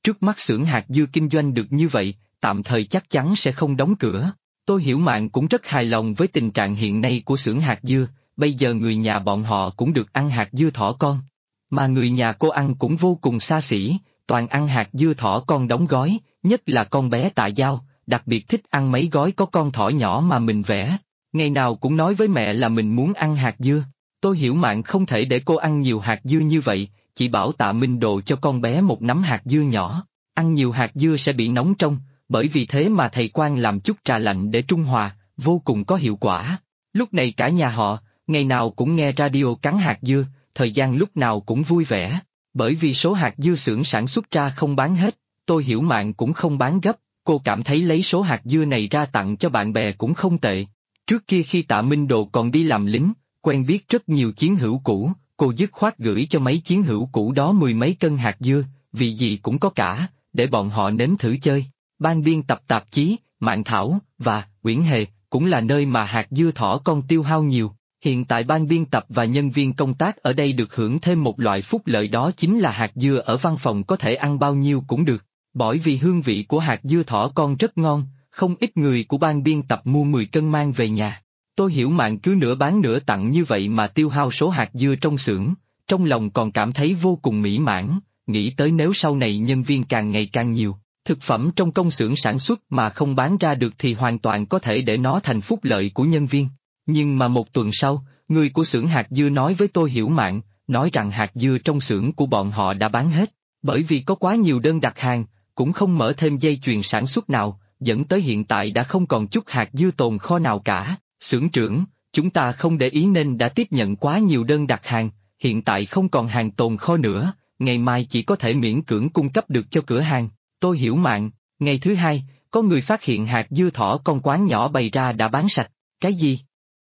Trước mắt xưởng hạt dưa kinh doanh được như vậy, tạm thời chắc chắn sẽ không đóng cửa. Tôi Hiểu Mạn cũng rất hài lòng với tình trạng hiện nay của xưởng hạt dưa, bây giờ người nhà bọn họ cũng được ăn hạt dưa thỏ con. Mà người nhà cô ăn cũng vô cùng xa xỉ, toàn ăn hạt dưa thỏ con đóng gói, nhất là con bé Tạ Giao, đặc biệt thích ăn mấy gói có con thỏ nhỏ mà mình vẽ. Ngày nào cũng nói với mẹ là mình muốn ăn hạt dưa. Tôi Hiểu Mạn không thể để cô ăn nhiều hạt dưa như vậy, chỉ bảo Tạ Minh Đồ cho con bé một nắm hạt dưa nhỏ. Ăn nhiều hạt dưa sẽ bị nóng trong, bởi vì thế mà thầy Quang làm chút trà lạnh để trung hòa, vô cùng có hiệu quả. Lúc này cả nhà họ, ngày nào cũng nghe radio cắn hạt dưa, thời gian lúc nào cũng vui vẻ. Bởi vì số hạt dưa xưởng sản xuất ra không bán hết, Tôi Hiểu Mạn cũng không bán gấp, cô cảm thấy lấy số hạt dưa này ra tặng cho bạn bè cũng không tệ. Trước kia khi Tạ Minh Đồ còn đi làm lính, quen biết rất nhiều chiến hữu cũ, cô dứt khoát gửi cho mấy chiến hữu cũ đó 10 mấy cân hạt dưa, vì gì cũng có cả, để bọn họ nếm thử chơi. Ban biên tập tạp chí, Mạn Thảo, và Uyển Hề, cũng là nơi mà hạt dưa thỏ con tiêu hao nhiều. Hiện tại ban biên tập và nhân viên công tác ở đây được hưởng thêm một loại phúc lợi, đó chính là hạt dưa ở văn phòng có thể ăn bao nhiêu cũng được. Bởi vì hương vị của hạt dưa thỏ con rất ngon, không ít người của ban biên tập mua 10 cân mang về nhà. Tôi Hiểu Mạn cứ nửa bán nửa tặng như vậy mà tiêu hao số hạt dưa trong xưởng, trong lòng còn cảm thấy vô cùng mỹ mãn, nghĩ tới nếu sau này nhân viên càng ngày càng nhiều, thực phẩm trong công xưởng sản xuất mà không bán ra được thì hoàn toàn có thể để nó thành phúc lợi của nhân viên. Nhưng mà một tuần sau, người của xưởng hạt dưa nói với Tôi Hiểu Mạn, nói rằng hạt dưa trong xưởng của bọn họ đã bán hết, bởi vì có quá nhiều đơn đặt hàng, cũng không mở thêm dây chuyền sản xuất nào, dẫn tới hiện tại đã không còn chút hạt dưa tồn kho nào cả. Xưởng trưởng, chúng ta không để ý nên đã tiếp nhận quá nhiều đơn đặt hàng, hiện tại không còn hàng tồn kho nữa, ngày mai chỉ có thể miễn cưỡng cung cấp được cho cửa hàng. Tôi Hiểu Mạn, ngày thứ hai, có người phát hiện hạt dưa thỏ con quán nhỏ bày ra đã bán sạch. Cái gì?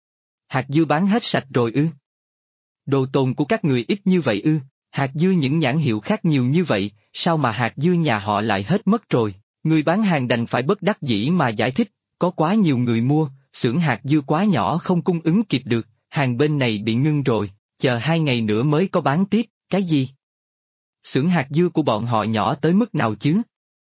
Hạt dưa bán hết sạch rồi ư? Đồ tồn của các người ít như vậy ư? Hạt dưa những nhãn hiệu khác nhiều như vậy, sao mà hạt dưa nhà họ lại hết mất rồi? Người bán hàng đành phải bất đắc dĩ mà giải thích, có quá nhiều người mua, xưởng hạt dưa quá nhỏ không cung ứng kịp được, hàng bên này bị ngưng rồi, chờ 2 ngày nữa mới có bán tiếp. Cái gì? Xưởng hạt dưa của bọn họ nhỏ tới mức nào chứ?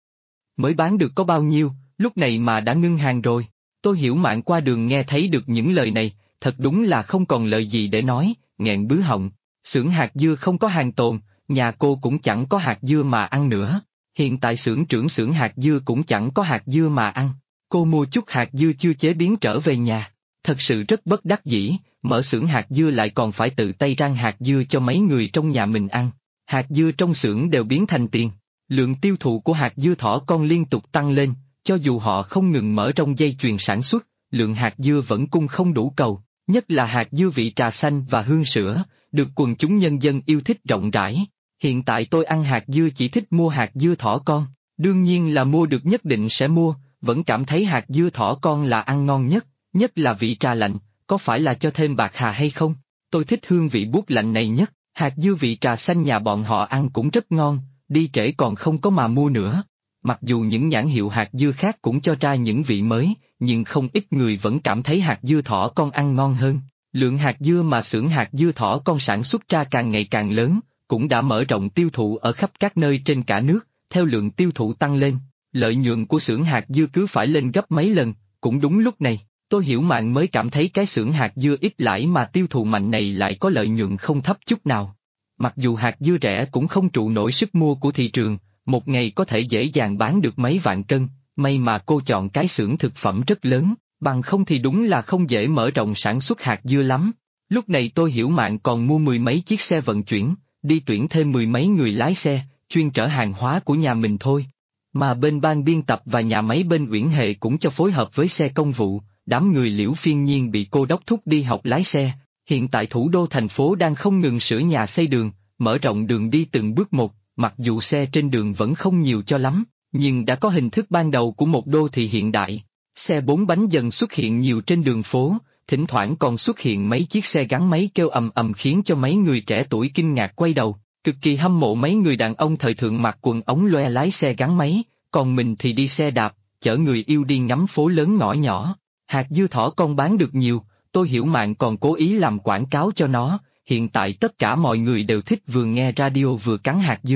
Mới bán được có bao nhiêu, lúc này mà đã ngưng hàng rồi. Tôi Hiểu Mạn qua đường nghe thấy được những lời này, thật đúng là không còn lời gì để nói, nghẹn bứ họng. Xưởng hạt dưa không có hàng tồn, nhà cô cũng chẳng có hạt dưa mà ăn nữa. Hiện tại xưởng trưởng xưởng hạt dưa cũng chẳng có hạt dưa mà ăn. Cô mua chút hạt dưa chưa chế biến trở về nhà. Thật sự rất bất đắc dĩ, mở xưởng hạt dưa lại còn phải tự tay rang hạt dưa cho mấy người trong nhà mình ăn. Hạt dưa trong xưởng đều biến thành tiền. Lượng tiêu thụ của hạt dưa thỏ con liên tục tăng lên, cho dù họ không ngừng mở rộng dây chuyền sản xuất, lượng hạt dưa vẫn cung không đủ cầu, nhất là hạt dưa vị trà xanh và hương sữa, được quần chúng nhân dân yêu thích rộng rãi. Hiện tại tôi ăn hạt dưa chỉ thích mua hạt dưa thỏ con, đương nhiên là mua được nhất định sẽ mua, vẫn cảm thấy hạt dưa thỏ con là ăn ngon nhất là vị trà lạnh, có phải là cho thêm bạc hà hay không? Tôi thích hương vị buốt lạnh này nhất, hạt dưa vị trà xanh nhà bọn họ ăn cũng rất ngon, đi trễ còn không có mà mua nữa. Mặc dù những nhãn hiệu hạt dưa khác cũng cho ra những vị mới, nhưng không ít người vẫn cảm thấy hạt dưa thỏ con ăn ngon hơn. Lượng hạt dưa mà xưởng hạt dưa thỏ con sản xuất ra càng ngày càng lớn, cũng đã mở rộng tiêu thụ ở khắp các nơi trên cả nước, theo lượng tiêu thụ tăng lên, lợi nhuận của xưởng hạt dưa cứ phải lên gấp mấy lần. Cũng đúng lúc này, Tôi Hiểu Mạn mới cảm thấy cái xưởng hạt dưa ít lãi mà tiêu thụ mạnh này lại có lợi nhuận không thấp chút nào. Mặc dù hạt dưa rẻ cũng không trụ nổi sức mua của thị trường, một ngày có thể dễ dàng bán được mấy vạn cân, may mà cô chọn cái xưởng thực phẩm rất lớn, bằng không thì đúng là không dễ mở rộng sản xuất hạt dưa lắm. Lúc này Tôi Hiểu Mạn còn mua 10 mấy chiếc xe vận chuyển, đi tuyển thêm 10 mấy người lái xe, chuyên chở hàng hóa của nhà mình thôi. Mà bên ban biên tập và nhà máy bên Uyển Hệ cũng cho phối hợp với xe công vụ, đám người Liễu Phiên Nhiên bị cô đốc thúc đi học lái xe. Hiện tại thủ đô thành phố đang không ngừng sửa nhà xây đường, mở rộng đường đi từng bước một, mặc dù xe trên đường vẫn không nhiều cho lắm, nhưng đã có hình thức ban đầu của một đô thị hiện đại. Xe 4 bánh dần xuất hiện nhiều trên đường phố, thỉnh thoảng còn xuất hiện mấy chiếc xe gắn máy kêu ầm ầm khiến cho mấy người trẻ tuổi kinh ngạc quay đầu, cực kỳ hâm mộ mấy người đàn ông thời thượng mặc quần ống loe lái xe gắn máy, còn mình thì đi xe đạp, chở người yêu đi ngắm phố lớn ngõ nhỏ. Hạt dưa thỏ con bán được nhiều, Tôi Hiểu Mạn còn cố ý làm quảng cáo cho nó, hiện tại tất cả mọi người đều thích vừa nghe radio vừa cắn hạt dưa,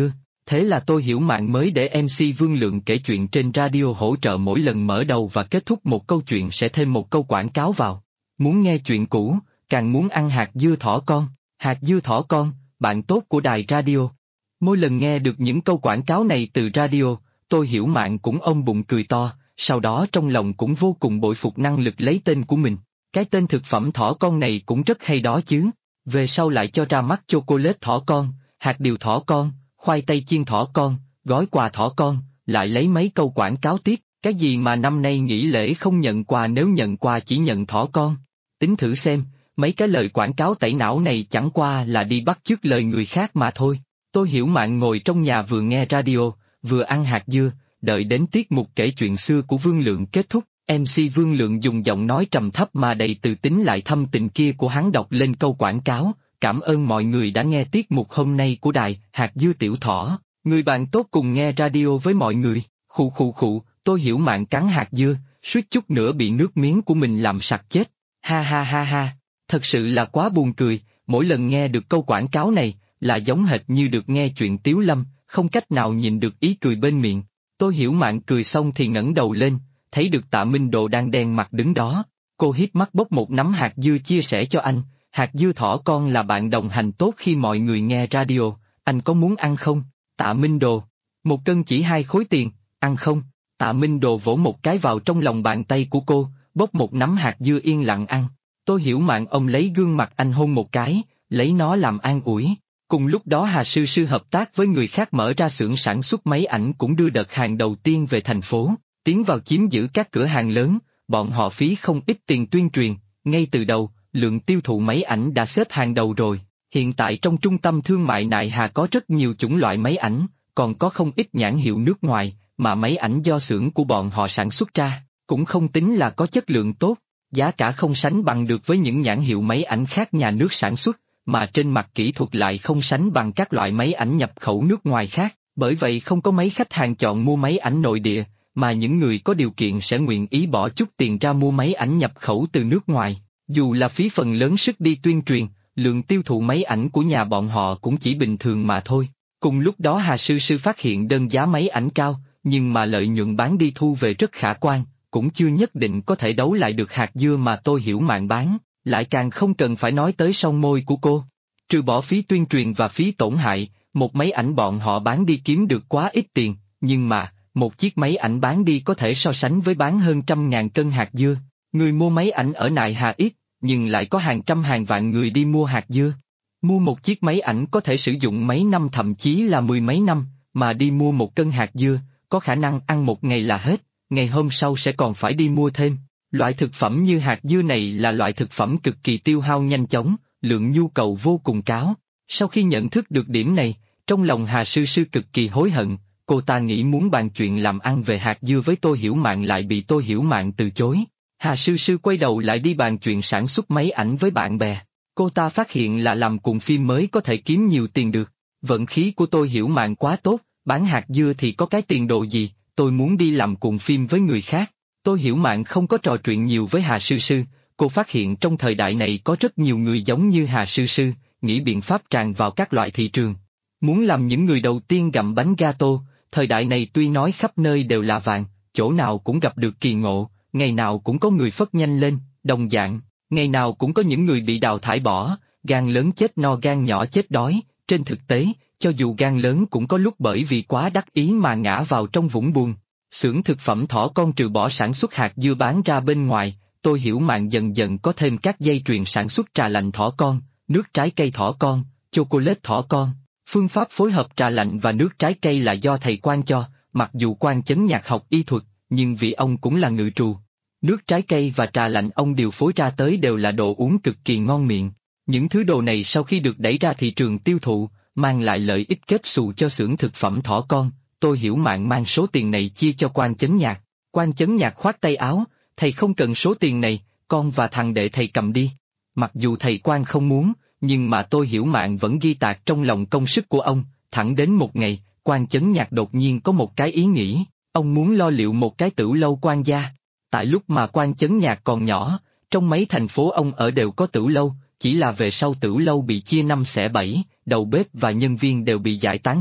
Thế là tôi hiểu mạng mới để MC Vương Lượng kể chuyện trên radio hỗ trợ mỗi lần mở đầu và kết thúc một câu chuyện sẽ thêm một câu quảng cáo vào. Muốn nghe chuyện cũ, càng muốn ăn hạt dưa thỏ con. Hạt dưa thỏ con, bạn tốt của đài radio. Mỗi lần nghe được những câu quảng cáo này từ radio, tôi hiểu mạng cũng ôm bụng cười to, sau đó trong lòng cũng vô cùng bội phục năng lực lấy tên của mình. Cái tên thực phẩm thỏ con này cũng rất hay đó chứ. Về sau lại cho ra mắt chocolate thỏ con, hạt điều thỏ con, khoai tây chiên thỏ con, gói quà thỏ con, lại lấy mấy câu quảng cáo tiếp, cái gì mà năm nay nghỉ lễ không nhận quà, nếu nhận quà chỉ nhận thỏ con. Tính thử xem, mấy cái lời quảng cáo tẩy não này chẳng qua là đi bắt chước lời người khác mà thôi. Tôi hiểu mạng ngồi trong nhà vừa nghe radio, vừa ăn hạt dưa, đợi đến tiết mục kể chuyện xưa của Vương Lượng kết thúc, MC Vương Lượng dùng giọng nói trầm thấp mà đầy từ tính lại thâm tình kia của hắn đọc lên câu quảng cáo. Cảm ơn mọi người đã nghe tiết mục hôm nay của đài Hạt Dưa Tiểu Thỏ, người bạn tốt cùng nghe radio với mọi người. Khụ khụ khụ, tôi hiểu mạng cắn hạt dưa, suýt chút nữa bị nước miếng của mình làm sặc chết. Ha ha ha ha, thật sự là quá buồn cười, mỗi lần nghe được câu quảng cáo này, là giống hệt như được nghe chuyện Tiếu Lâm, không cách nào nhìn được ý cười bên miệng. Tôi hiểu mạng cười xong thì ngẩng đầu lên, thấy được Tạ Minh Đồ đang đen mặt đứng đó. Cô hiếp mắt bốc một nắm hạt dưa chia sẻ cho anh. Hạt dưa thỏ con là bạn đồng hành tốt khi mọi người nghe radio, anh có muốn ăn không? Tạ Minh Đồ. 1 cân chỉ 2 khối tiền, ăn không? Tạ Minh Đồ vỗ một cái vào trong lòng bàn tay của cô, bốc một nắm hạt dưa yên lặng ăn. Tôi hiểu mạng ông lấy gương mặt anh hôn một cái, lấy nó làm an ủi. Cùng lúc đó Hà Sư Sư hợp tác với người khác mở ra xưởng sản xuất máy ảnh cũng đưa đợt hàng đầu tiên về thành phố, tiến vào chiếm giữ các cửa hàng lớn, bọn họ phí không ít tiền tuyên truyền, ngay từ đầu. Lượng tiêu thụ máy ảnh đã xếp hàng đầu rồi, hiện tại trong trung tâm thương mại Nại Hà có rất nhiều chủng loại máy ảnh, còn có không ít nhãn hiệu nước ngoài, mà máy ảnh do xưởng của bọn họ sản xuất ra, cũng không tính là có chất lượng tốt, giá cả không sánh bằng được với những nhãn hiệu máy ảnh khác nhà nước sản xuất, mà trên mặt kỹ thuật lại không sánh bằng các loại máy ảnh nhập khẩu nước ngoài khác, bởi vậy không có mấy khách hàng chọn mua máy ảnh nội địa, mà những người có điều kiện sẽ nguyện ý bỏ chút tiền ra mua máy ảnh nhập khẩu từ nước ngoài. Dù là phí phần lớn sức đi tuyên truyền, lượng tiêu thụ máy ảnh của nhà bọn họ cũng chỉ bình thường mà thôi. Cùng lúc đó Hà Sư Sư phát hiện đơn giá máy ảnh cao, nhưng mà lợi nhuận bán đi thu về rất khả quan, cũng chưa nhất định có thể đấu lại được hạt dưa mà tôi hiểu mạng bán, lại càng không cần phải nói tới son môi của cô. Trừ bỏ phí tuyên truyền và phí tổn hại, một máy ảnh bọn họ bán đi kiếm được quá ít tiền, nhưng mà, một chiếc máy ảnh bán đi có thể so sánh với bán hơn 100.000 cân hạt dưa. Người mua máy ảnh ở Nại Hà ít, nhưng lại có hàng trăm hàng vạn người đi mua hạt dưa. Mua một chiếc máy ảnh có thể sử dụng mấy năm thậm chí là 10 mấy năm, mà đi mua 1 cân hạt dưa, có khả năng ăn 1 ngày là hết, ngày hôm sau sẽ còn phải đi mua thêm. Loại thực phẩm như hạt dưa này là loại thực phẩm cực kỳ tiêu hao nhanh chóng, lượng nhu cầu vô cùng cao. Sau khi nhận thức được điểm này, trong lòng Hà Sư Sư cực kỳ hối hận, cô ta nghĩ muốn bàn chuyện làm ăn về hạt dưa với Tôi Hiểu Mạng lại bị Tôi Hiểu Mạng từ chối. Hà Sư Sư quay đầu lại đi bàn chuyện sản xuất máy ảnh với bạn bè. Cô ta phát hiện là làm cuộn phim mới có thể kiếm nhiều tiền được. Vận khí của Tôi Hiểu Mạng quá tốt, bán hạt dưa thì có cái tiền đồ gì, tôi muốn đi làm cuộn phim với người khác. Tôi Hiểu Mạng không có trò chuyện nhiều với Hà Sư Sư, cô phát hiện trong thời đại này có rất nhiều người giống như Hà Sư Sư, nghĩ biện pháp tràn vào các loại thị trường. Muốn làm những người đầu tiên gặm bánh gato, thời đại này tuy nói khắp nơi đều là vàng, chỗ nào cũng gặp được kỳ ngộ. Ngày nào cũng có người phất nhanh lên, đồng dạng, ngày nào cũng có những người bị đào thải bỏ, gan lớn chết no gan nhỏ chết đói, trên thực tế, cho dù gan lớn cũng có lúc bởi vì quá đắc ý mà ngã vào trong vũng buồn. Xưởng thực phẩm thỏ con trừ bỏ sản xuất hạt dưa bán ra bên ngoài, Tôi Hiểu Mạng dần dần có thêm các dây chuyền sản xuất trà lạnh thỏ con, nước trái cây thỏ con, chocolate thỏ con. Phương pháp phối hợp trà lạnh và nước trái cây là do thầy Quan cho, mặc dù Quan chấn nhạc học y thuật, nhưng vì ông cũng là ngự trù. Nước trái cây và trà lạnh ông điều phối ra tới đều là đồ uống cực kỳ ngon miệng. Những thứ đồ này sau khi được đẩy ra thị trường tiêu thụ, mang lại lợi ích kết xù cho xưởng thực phẩm thỏ con. Tôi Hiểu Mạng mang số tiền này chia cho Quan chấn nhạc. Quan chấn nhạc khoát tay áo, thầy không cần số tiền này, con và thằng đệ thầy cầm đi. Mặc dù thầy Quan không muốn, nhưng mà Tôi Hiểu Mạng vẫn ghi tạc trong lòng công sức của ông. Thẳng đến một ngày, Quan chấn nhạc đột nhiên có một cái ý nghĩ, ông muốn lo liệu một cái tửu lâu Quan gia. Tại lúc mà Quan chấn nhạc còn nhỏ, trong mấy thành phố ông ở đều có tửu lâu, chỉ là về sau tửu lâu bị chia 5 xẻ 7, đầu bếp và nhân viên đều bị giải tán hết,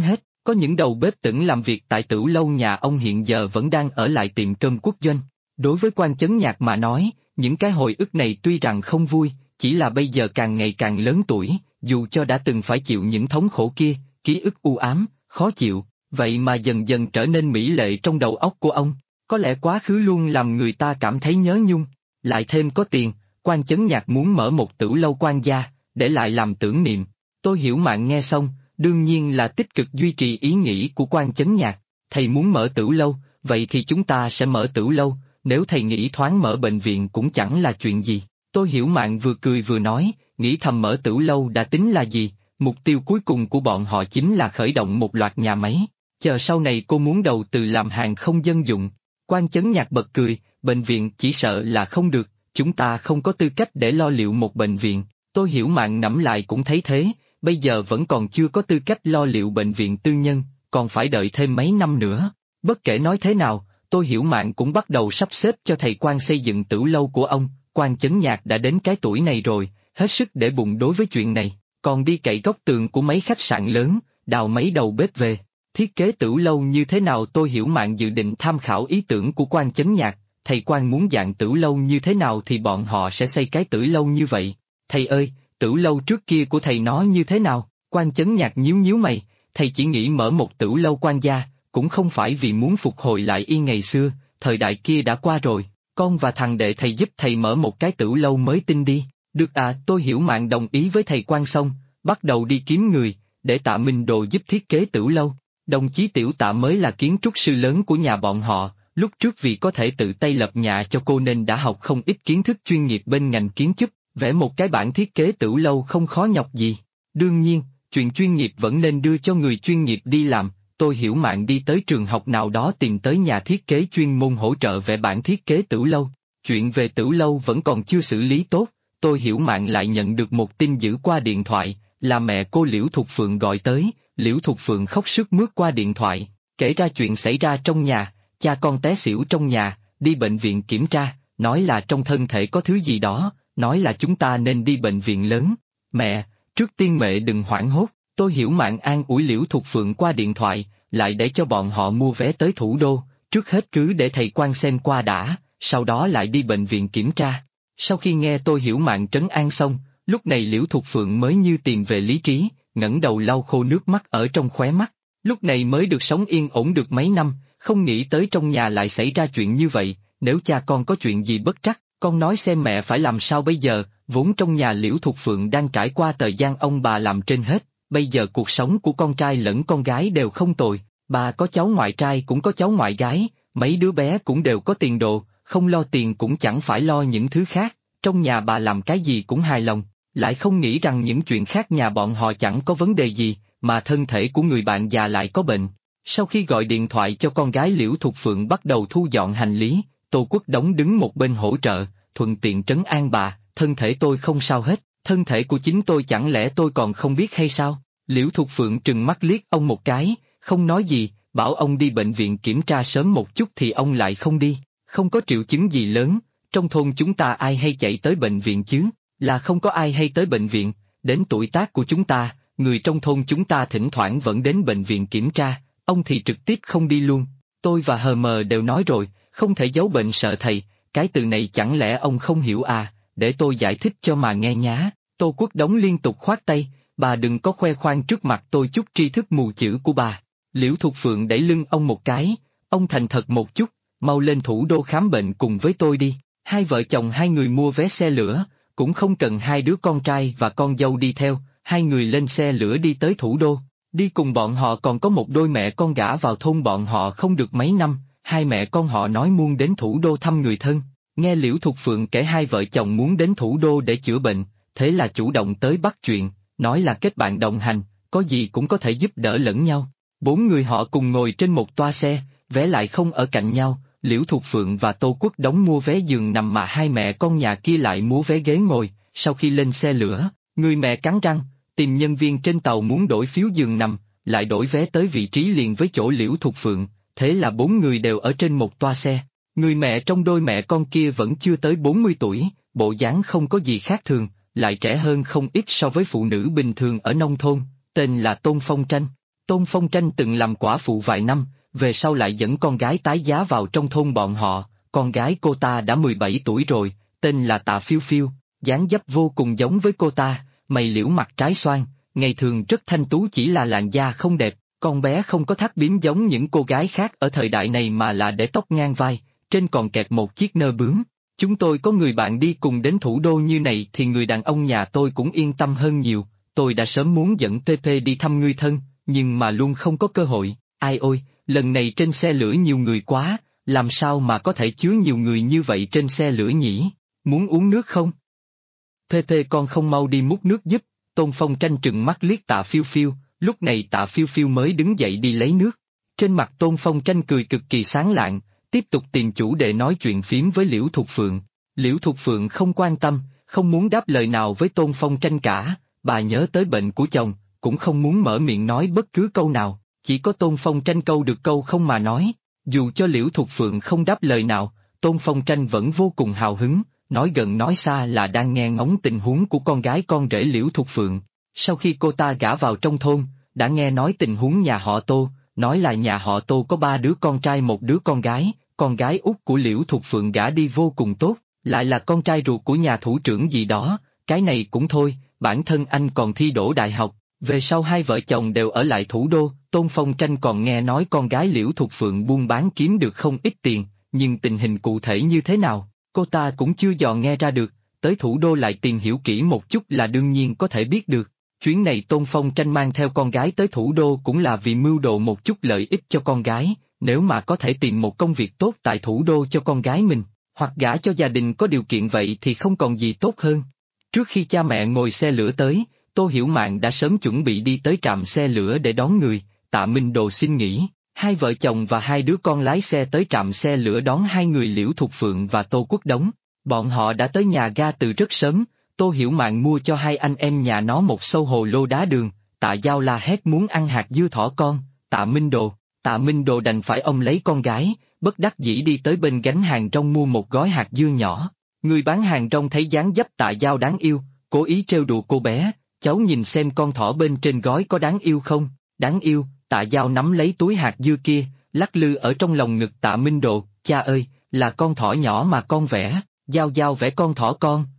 Có những đầu bếp tửng làm việc tại Tửu lâu nhà ông hiện giờ vẫn đang ở lại tiệm cơm quốc doanh. Đối với Quan Chấn Nhạc mà nói, những cái hồi ức này tuy rằng không vui, chỉ là bây giờ càng ngày càng lớn tuổi, dù cho đã từng phải chịu những thống khổ kia, ký ức u ám, khó chịu, vậy mà dần dần trở nên mỹ lệ trong đầu óc của ông. Có lẽ quá khứ luôn làm người ta cảm thấy nhớ nhung, lại thêm có tiền, Quan Chấn Nhạc muốn mở một Tửu lâu Quan gia, để lại làm tưởng niệm. Tôi Hiểu Mạn nghe xong, đương nhiên là tích cực duy trì ý nghĩ của Quan Chấn Nhạc, thầy muốn mở Tửu lâu, vậy thì chúng ta sẽ mở Tửu lâu, nếu thầy nghĩ thoáng mở bệnh viện cũng chẳng là chuyện gì. Tôi Hiểu Mạn vừa cười vừa nói, nghĩ thầm mở Tửu lâu đã tính là gì, mục tiêu cuối cùng của bọn họ chính là khởi động một loạt nhà máy, chờ sau này cô muốn đầu tư làm hàng không dân dụng. Quan Chấn Nhạc bật cười, bệnh viện chỉ sợ là không được, chúng ta không có tư cách để lo liệu một bệnh viện. Tôi Hiểu Mạn ngẫm lại cũng thấy thế, bây giờ vẫn còn chưa có tư cách lo liệu bệnh viện tư nhân, còn phải đợi thêm mấy năm nữa. Bất kể nói thế nào, Tôi Hiểu Mạn cũng bắt đầu sắp xếp cho thầy Quan xây dựng Tửu lâu của ông. Quan Chấn Nhạc đã đến cái tuổi này rồi, hết sức để bụng đối với chuyện này, còn đi cậy góc tường của mấy khách sạn lớn, đào mấy đầu bếp về. Thiết kế Tửu lâu như thế nào Tôi Hiểu Mạn dự định tham khảo ý tưởng của Quan Chấn Nhạc, thầy Quan muốn dạng Tửu lâu như thế nào thì bọn họ sẽ xây cái Tửu lâu như vậy. Thầy ơi, Tửu lâu trước kia của thầy nó như thế nào? Quan Chấn Nhạc nhíu nhíu mày, thầy chỉ nghĩ mở một Tửu lâu Quan gia, cũng không phải vì muốn phục hồi lại y ngày xưa, thời đại kia đã qua rồi, con và thằng đệ thầy giúp thầy mở một cái Tửu lâu mới tin đi. Được à, Tôi Hiểu Mạn đồng ý với thầy Quan xong, bắt đầu đi kiếm người, để Tạ Minh Đồ giúp thiết kế Tửu lâu. Đồng chí Tiểu Tạ mới là kiến trúc sư lớn của nhà bọn họ, lúc trước vì có thể tự tay lập nhà cho cô nên đã học không ít kiến thức chuyên nghiệp bên ngành kiến trúc, vẽ một cái bản thiết kế Tửu lâu không khó nhọc gì. Đương nhiên, chuyện chuyên nghiệp vẫn nên đưa cho người chuyên nghiệp đi làm. Tôi Hiểu Mạn đi tới trường học nào đó tìm tới nhà thiết kế chuyên môn hỗ trợ vẽ bản thiết kế Tửu lâu. Chuyện về Tửu lâu vẫn còn chưa xử lý tốt, Tôi Hiểu Mạn lại nhận được một tin dữ qua điện thoại, là mẹ cô Liễu Thục Phượng gọi tới. Liễu Thục Phượng khóc sướt mướt qua điện thoại, kể ra chuyện xảy ra trong nhà, cha con té xỉu trong nhà, đi bệnh viện kiểm tra, nói là trong thân thể có thứ gì đó, nói là chúng ta nên đi bệnh viện lớn. Mẹ, trước tiên mẹ đừng hoảng hốt, Tôi Hiểu Mạn an ủi Liễu Thục Phượng qua điện thoại, lại để cho bọn họ mua vé tới thủ đô, trước hết cứ để thầy Quan xem qua đã, sau đó lại đi bệnh viện kiểm tra. Sau khi nghe Tôi Hiểu Mạn trấn an xong, lúc này Liễu Thục Phượng mới như tìm về lý trí, ngẩng đầu lau khô nước mắt ở trong khóe mắt. Lúc này mới được sống yên ổn được mấy năm, không nghĩ tới trong nhà lại xảy ra chuyện như vậy, nếu cha con có chuyện gì bất trắc, con nói xem mẹ phải làm sao bây giờ, vốn trong nhà Liễu Thục Phượng đang trải qua thời gian ông bà làm trên hết, bây giờ cuộc sống của con trai lẫn con gái đều không tồi, bà có cháu ngoại trai cũng có cháu ngoại gái, mấy đứa bé cũng đều có tiền đồ, không lo tiền cũng chẳng phải lo những thứ khác, trong nhà bà làm cái gì cũng hài lòng. Lại không nghĩ rằng những chuyện khác nhà bọn họ chẳng có vấn đề gì, mà thân thể của người bạn già lại có bệnh. Sau khi gọi điện thoại cho con gái Liễu Thục Phượng bắt đầu thu dọn hành lý, Tô Quốc Đống đứng một bên hỗ trợ, thuận tiện trấn an bà, thân thể tôi không sao hết, thân thể của chính tôi chẳng lẽ tôi còn không biết hay sao? Liễu Thục Phượng trừng mắt liếc ông một cái, không nói gì, bảo ông đi bệnh viện kiểm tra sớm một chút thì ông lại không đi, không có triệu chứng gì lớn, trong thôn chúng ta ai hay chạy tới bệnh viện chứ? Là không có ai hay tới bệnh viện, đến tuổi tác của chúng ta, người trong thôn chúng ta thỉnh thoảng vẫn đến bệnh viện kiểm tra, ông thì trực tiếp không đi luôn. Tôi và Hờ Mờ đều nói rồi, không thể giấu bệnh sợ thầy, cái từ này chẳng lẽ ông không hiểu à, để tôi giải thích cho mà nghe nhá. Tô Quốc Đống liên tục khoát tay, bà đừng có khoe khoang trước mặt tôi chút tri thức mù chữ của bà. Liễu Thục Phượng đẩy lưng ông một cái, ông thành thật một chút, mau lên thủ đô khám bệnh cùng với tôi đi. Hai vợ chồng hai người mua vé xe lửa. Cũng không cần hai đứa con trai và con dâu đi theo, hai người lên xe lửa đi tới thủ đô. Đi cùng bọn họ còn có một đôi mẹ con gả vào thôn bọn họ không được mấy năm, hai mẹ con họ nói muốn đến thủ đô thăm người thân. Nghe Liễu Thục Phượng kể hai vợ chồng muốn đến thủ đô để chữa bệnh, thế là chủ động tới bắt chuyện, nói là kết bạn đồng hành, có gì cũng có thể giúp đỡ lẫn nhau. Bốn người họ cùng ngồi trên một toa xe, vé lại không ở cạnh nhau. Liễu Thục Phượng và Tô Quốc Đống mua vé giường nằm mà hai mẹ con nhà kia lại mua vé ghế ngồi. Sau khi lên xe lửa, người mẹ cắn răng, tìm nhân viên trên tàu muốn đổi phiếu giường nằm, lại đổi vé tới vị trí liền với chỗ Liễu Thục Phượng, thế là bốn người đều ở trên một toa xe. Người mẹ trong đôi mẹ con kia vẫn chưa tới 40 tuổi, bộ dáng không có gì khác thường, lại trẻ hơn không ít so với phụ nữ bình thường ở nông thôn, tên là Tôn Phong Tranh. Tôn Phong Tranh từng làm quả phụ vài năm, về sau lại dẫn con gái tái giá vào trong thôn bọn họ, con gái cô ta đã 17 tuổi rồi, tên là Tạ Phiêu Phiêu, dáng dấp vô cùng giống với cô ta, mày liễu mặt trái xoan, ngày thường rất thanh tú chỉ là làn da không đẹp, con bé không có thắt bím giống những cô gái khác ở thời đại này mà là để tóc ngang vai, trên còn kẹp một chiếc nơ bướm. Chúng tôi có người bạn đi cùng đến thủ đô như này thì người đàn ông nhà tôi cũng yên tâm hơn nhiều, tôi đã sớm muốn dẫn PP đi thăm người thân, nhưng mà luôn không có cơ hội, ai ôi, lần này trên xe lửa nhiều người quá, làm sao mà có thể chứa nhiều người như vậy trên xe lửa nhỉ, muốn uống nước không? PP con không mau đi múc nước giúp, Tôn Phong Tranh trừng mắt liếc Tạ Phiêu Phiêu, lúc này Tạ Phiêu Phiêu mới đứng dậy đi lấy nước. Trên mặt Tôn Phong Tranh cười cực kỳ sáng lạng, tiếp tục tìm chủ đề nói chuyện phím với Liễu Thục Phượng. Liễu Thục Phượng không quan tâm, không muốn đáp lời nào với Tôn Phong Tranh cả, bà nhớ tới bệnh của chồng, cũng không muốn mở miệng nói bất cứ câu nào, chỉ có Tôn Phong Tranh câu được câu không mà nói. Dù cho Liễu Thục Phượng không đáp lời nào, Tôn Phong Tranh vẫn vô cùng hào hứng, nói gần nói xa là đang nghe ngóng tình huống của con gái con rể Liễu Thục Phượng. Sau khi cô ta gả vào trong thôn, đã nghe nói tình huống nhà họ Tô, nói là nhà họ Tô có 3 đứa con trai một đứa con gái út của Liễu Thục Phượng gả đi vô cùng tốt, lại là con trai ruột của nhà thủ trưởng gì đó, cái này cũng thôi, bản thân anh còn thi đỗ đại học, về sau hai vợ chồng đều ở lại thủ đô, Tôn Phong Tranh còn nghe nói con gái Liễu Thục Phượng buôn bán kiếm được không ít tiền, nhưng tình hình cụ thể như thế nào, cô ta cũng chưa dò nghe ra được, tới thủ đô lại tìm hiểu kỹ một chút là đương nhiên có thể biết được. Chuyến này Tôn Phong Tranh mang theo con gái tới thủ đô cũng là vì mưu đồ một chút lợi ích cho con gái, nếu mà có thể tìm một công việc tốt tại thủ đô cho con gái mình, hoặc gả cho gia đình có điều kiện vậy thì không còn gì tốt hơn. Trước khi cha mẹ ngồi xe lửa tới, Tô Hiểu Mạn đã sớm chuẩn bị đi tới trạm xe lửa để đón người, Tạ Minh Đồ xin nghỉ, hai vợ chồng và hai đứa con lái xe tới trạm xe lửa đón hai người Liễu Thục Phượng và Tô Quốc Đống. Bọn họ đã tới nhà ga từ rất sớm. Tô Hiểu Mạn mua cho hai anh em nhà nó một xâu hồ lô đá đường, Tạ Giao la hét muốn ăn hạt dưa thỏ con, Tạ Minh Đồ đành phải ôm lấy con gái, bất đắc dĩ đi tới bên gánh hàng rong mua một gói hạt dưa nhỏ. Người bán hàng rong thấy dáng dấp Tạ Giao đáng yêu, cố ý trêu đùa cô bé, cháu nhìn xem con thỏ bên trên gói có đáng yêu không, đáng yêu, Tạ Giao nắm lấy túi hạt dưa kia, lắc lư ở trong lòng ngực Tạ Minh Đồ, cha ơi, là con thỏ nhỏ mà con vẽ, Giao Giao vẽ con thỏ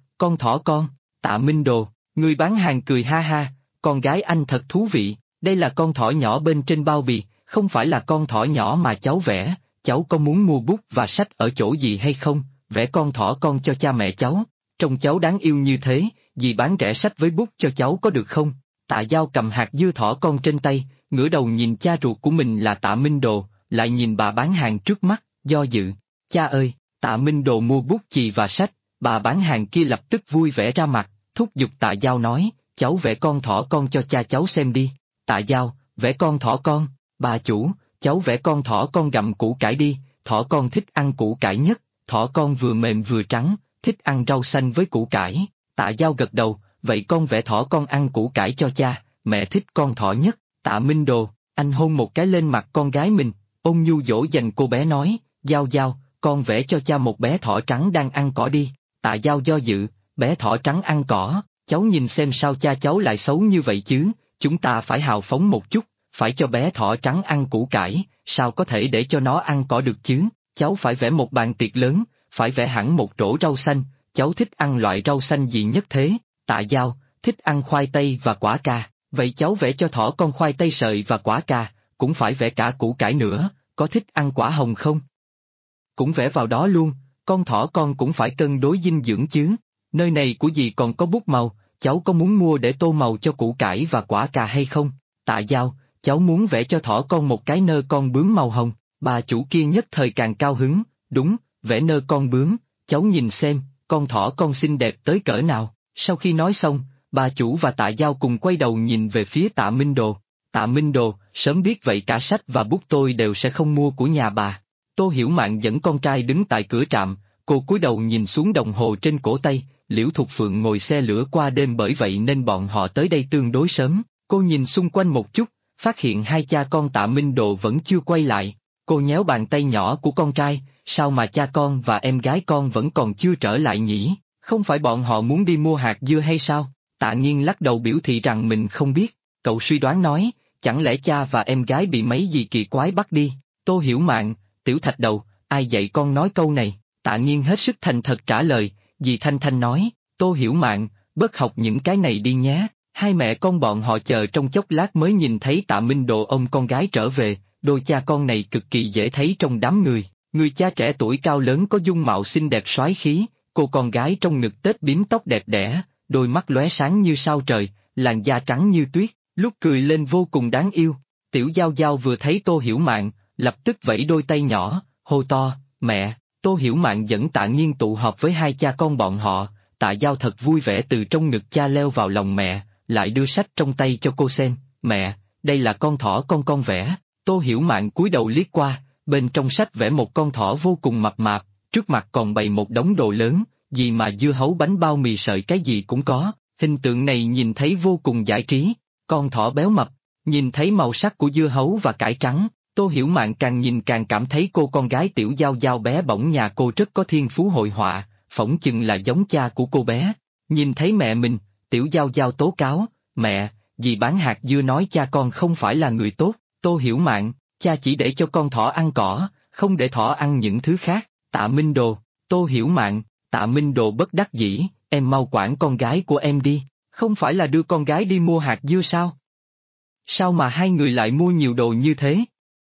con, Tạ Minh Đồ, người bán hàng cười ha ha, con gái anh thật thú vị, đây là con thỏ nhỏ bên trên bao bì, không phải là con thỏ nhỏ mà cháu vẽ, cháu có muốn mua bút và sách ở chỗ gì hay không, vẽ con thỏ con cho cha mẹ cháu, trông cháu đáng yêu như thế, dì bán rẻ sách với bút cho cháu có được không? Tạ Giao cầm hạt dưa thỏ con trên tay, ngửa đầu nhìn cha ruột của mình là Tạ Minh Đồ, lại nhìn bà bán hàng trước mắt, do dự, cha ơi, Tạ Minh Đồ mua bút chì và sách. Bà bán hàng kia lập tức vui vẻ ra mặt, thúc giục Tạ Giao nói, cháu vẽ con thỏ con cho cha cháu xem đi. Tạ Giao, vẽ con thỏ con, bà chủ, cháu vẽ con thỏ con gặm củ cải đi, thỏ con thích ăn củ cải nhất, thỏ con vừa mềm vừa trắng, thích ăn rau xanh với củ cải. Tạ Giao gật đầu, vậy con vẽ thỏ con ăn củ cải cho cha, mẹ thích con thỏ nhất. Tạ Minh Đồ, anh hôn một cái lên mặt con gái mình, ôn nhu dỗ dành cô bé nói, Giao Giao, con vẽ cho cha một bé thỏ trắng đang ăn cỏ đi. Tạ Giao do dự, bé thỏ trắng ăn cỏ, cháu nhìn xem sao cha cháu lại xấu như vậy chứ, chúng ta phải hào phóng một chút, phải cho bé thỏ trắng ăn củ cải, sao có thể để cho nó ăn cỏ được chứ, cháu phải vẽ một bàn tiệc lớn, phải vẽ hẳn một rổ rau xanh, cháu thích ăn loại rau xanh gì nhất thế, Tạ Giao, thích ăn khoai tây và quả cà, vậy cháu vẽ cho thỏ con khoai tây sợi và quả cà, cũng phải vẽ cả củ cải nữa, có thích ăn quả hồng không? Cũng vẽ vào đó luôn. Con thỏ con cũng phải cân đối dinh dưỡng chứ, nơi này của dì còn có bút màu, cháu có muốn mua để tô màu cho củ cải và quả cà hay không? Tạ Giao, cháu muốn vẽ cho thỏ con một cái nơ con bướm màu hồng, bà chủ kia nhất thời càng cao hứng, đúng, vẽ nơ con bướm, cháu nhìn xem, con thỏ con xinh đẹp tới cỡ nào, sau khi nói xong, bà chủ và Tạ Giao cùng quay đầu nhìn về phía Tạ Minh Đồ. Tạ Minh Đồ, sớm biết vậy cả sách và bút tôi đều sẽ không mua của nhà bà. Tô Hiểu Mạn dẫn con trai đứng tại cửa trạm, cô cúi đầu nhìn xuống đồng hồ trên cổ tay, Liễu Thục Phượng ngồi xe lửa qua đêm bởi vậy nên bọn họ tới đây tương đối sớm, cô nhìn xung quanh một chút, phát hiện hai cha con Tạ Minh Đồ vẫn chưa quay lại, cô nhéo bàn tay nhỏ của con trai, sao mà cha con và em gái con vẫn còn chưa trở lại nhỉ, không phải bọn họ muốn đi mua hạt dưa hay sao? Tạ Nghiên lắc đầu biểu thị rằng mình không biết, cậu suy đoán nói, chẳng lẽ cha và em gái bị mấy gì kỳ quái bắt đi? Tô Hiểu Mạn, tiểu thạch đầu, ai dạy con nói câu này? Tạ Nghiên hết sức thành thật trả lời, dì Thanh Thanh nói, Tô Hiểu Mạn, bớt học những cái này đi nhé. Hai mẹ con bọn họ chờ trong chốc lát mới nhìn thấy Tạ Minh Đồ ôm con gái trở về, đôi cha con này cực kỳ dễ thấy trong đám người. Người cha trẻ tuổi cao lớn có dung mạo xinh đẹp soái khí, cô con gái trong ngực tết bím tóc đẹp đẽ, đôi mắt lóe sáng như sao trời, làn da trắng như tuyết, lúc cười lên vô cùng đáng yêu. Tiểu Giao Giao vừa thấy Tô Hiểu Mạn, lập tức vẫy đôi tay nhỏ, hô to, mẹ. Tô Hiểu Mạn dẫn Tạ Nghiên tụ họp với hai cha con bọn họ. Tạ Giao thật vui vẻ từ trong ngực cha leo vào lòng mẹ, lại đưa sách trong tay cho cô xem, mẹ, đây là con thỏ con vẽ. Tô Hiểu Mạn cúi đầu liếc qua, bên trong sách vẽ một con thỏ vô cùng mập mạp, trước mặt còn bày một đống đồ lớn, gì mà dưa hấu bánh bao mì sợi cái gì cũng có, hình tượng này nhìn thấy vô cùng giải trí. Con thỏ béo mập, nhìn thấy màu sắc của dưa hấu và cải trắng, Tô Hiểu Mạn càng nhìn càng cảm thấy cô con gái Tiểu Giao Giao bé bỏng nhà cô rất có thiên phú hội họa, phỏng chừng là giống cha của cô bé. Nhìn thấy mẹ mình, Tiểu Giao Giao tố cáo, mẹ, dì bán hạt dưa nói cha con không phải là người tốt. Tô Hiểu Mạn, cha chỉ để cho con thỏ ăn cỏ, không để thỏ ăn những thứ khác. Tạ Minh Đồ, Tô Hiểu Mạn, Tạ Minh Đồ bất đắc dĩ, em mau quản con gái của em đi, không phải là đưa con gái đi mua hạt dưa sao? Sao mà hai người lại mua nhiều đồ như thế?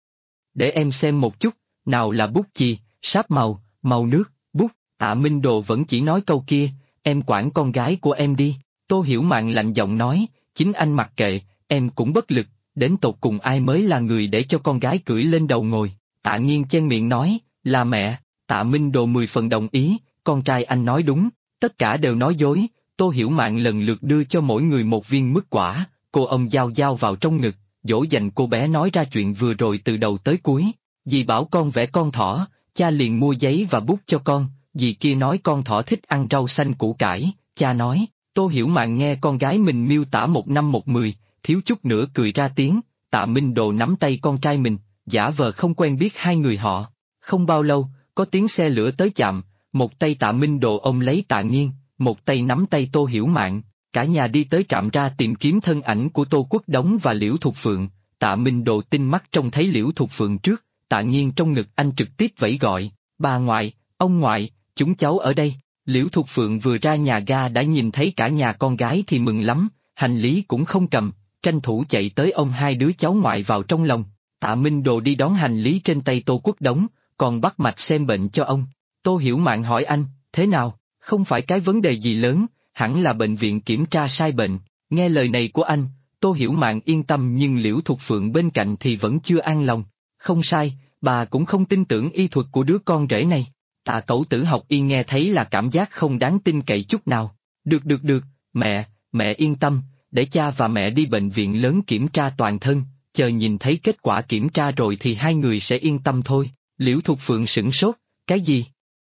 Để em xem một chút, nào là bút chì, sáp màu, màu nước, bút. Tạ Minh Đồ vẫn chỉ nói câu kia, em quản con gái của em đi. Tô Hiểu Mạn lạnh giọng nói, chính anh mặc kệ, em cũng bất lực, đến tột cùng ai mới là người để cho con gái cưỡi lên đầu ngồi. Tạ Nghiên chen miệng nói, là mẹ. Tạ Minh Đồ 10 phần đồng ý, con trai anh nói đúng, tất cả đều nói dối. Tô Hiểu Mạn lần lượt đưa cho mỗi người một viên mứt quả, cô ôm Giao Giao vào trong ngực, dỗ dành cô bé nói ra chuyện vừa rồi từ đầu tới cuối. Dì bảo con vẽ con thỏ, cha liền mua giấy và bút cho con, dì kia nói con thỏ thích ăn rau xanh củ cải, cha nói. Tô Hiểu Mạn nghe con gái mình miêu tả 1 năm 1 10, thiếu chút nữa cười ra tiếng. Tạ Minh Đồ nắm tay con trai mình, giả vờ không quen biết hai người họ. Không bao lâu, có tiếng xe lửa tới chạm, một tay Tạ Minh Đồ ôm lấy Tạ Nghiên, một tay nắm tay Tô Hiểu Mạn, cả nhà đi tới trạm ra tìm kiếm thân ảnh của Tô Quốc Đống và Liễu Thục Phượng. Tạ Minh Đồ tinh mắt trông thấy Liễu Thục Phượng trước, Tạ Nghiên trong ngực anh trực tiếp vẫy gọi, bà ngoại, ông ngoại, chúng cháu ở đây. Liễu Thục Phượng vừa ra nhà ga đã nhìn thấy cả nhà con gái thì mừng lắm, hành lý cũng không cầm, tranh thủ chạy tới ôm hai đứa cháu ngoại vào trong lòng. Tạ Minh Đồ đi đón hành lý trên tay Tô Quốc Đống, còn bắt mạch xem bệnh cho ông. Tô Hiểu Mạn hỏi anh, thế nào, không phải cái vấn đề gì lớn, hẳn là bệnh viện kiểm tra sai bệnh. Nghe lời này của anh, Tô Hiểu Mạn yên tâm nhưng Liễu Thục Phượng bên cạnh thì vẫn chưa an lòng. Không sai, bà cũng không tin tưởng y thuật của đứa con rể này. Tạ Cẩu Tử học y nghe thấy là cảm giác không đáng tin cậy chút nào. Được, mẹ yên tâm, để cha và mẹ đi bệnh viện lớn kiểm tra toàn thân, chờ nhìn thấy kết quả kiểm tra rồi thì hai người sẽ yên tâm thôi. Liễu Thục Phượng sửng sốt, cái gì?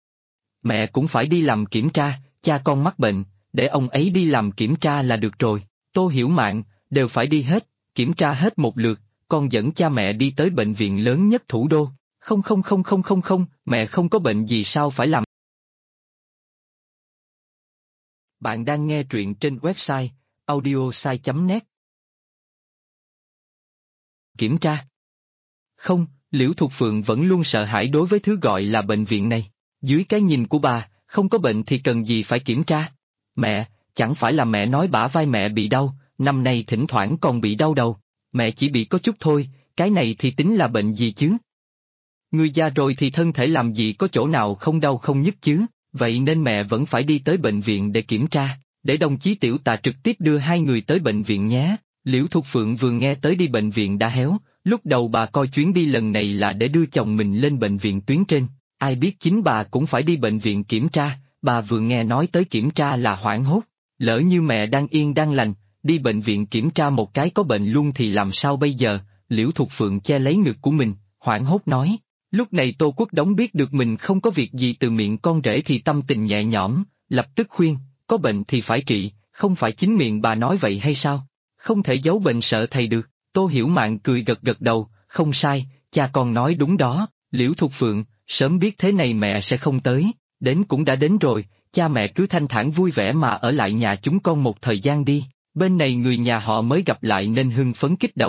Mẹ cũng phải đi làm kiểm tra, cha con mắc bệnh, để ông ấy đi làm kiểm tra là được rồi. Tô Hiểu Mạn, đều phải đi hết, kiểm tra hết một lượt, con dẫn cha mẹ đi tới bệnh viện lớn nhất thủ đô. Không, mẹ không có bệnh gì sao phải làm. Bạn đang nghe truyện trên website audiosai.net. Kiểm tra. Không, Liễu Thục Phượng vẫn luôn sợ hãi đối với thứ gọi là bệnh viện này. Dưới cái nhìn của bà, không có bệnh thì cần gì phải kiểm tra. Mẹ, chẳng phải là mẹ nói bả vai mẹ bị đau, năm nay thỉnh thoảng còn bị đau đầu. Mẹ chỉ bị có chút thôi, cái này thì tính là bệnh gì chứ? Người già rồi thì thân thể làm gì có chỗ nào không đau không nhức chứ, vậy nên mẹ vẫn phải đi tới bệnh viện để kiểm tra, để đồng chí Tiểu Tạ trực tiếp đưa hai người tới bệnh viện nhé. Liễu Thục Phượng vừa nghe tới đi bệnh viện đã héo, lúc đầu bà coi chuyến đi lần này là để đưa chồng mình lên bệnh viện tuyến trên, ai biết chính bà cũng phải đi bệnh viện kiểm tra, bà vừa nghe nói tới kiểm tra là hoảng hốt, lỡ như mẹ đang yên đang lành, đi bệnh viện kiểm tra một cái có bệnh luôn thì làm sao bây giờ. Liễu Thục Phượng che lấy ngực của mình, hoảng hốt nói. Lúc này Tô Quốc Đống biết được mình không có việc gì từ miệng con rể thì tâm tình nhẹ nhõm, lập tức khuyên, có bệnh thì phải trị, không phải chính miệng bà nói vậy hay sao? Không thể giấu bệnh sợ thầy được. Tô Hiểu Mạn cười gật đầu, không sai, cha con nói đúng đó. Liễu Thục Phượng, sớm biết thế này mẹ sẽ không tới, đến cũng đã đến rồi, cha mẹ cứ thanh thản vui vẻ mà ở lại nhà chúng con một thời gian đi. Bên này người nhà họ mới gặp lại nên hưng phấn kích động,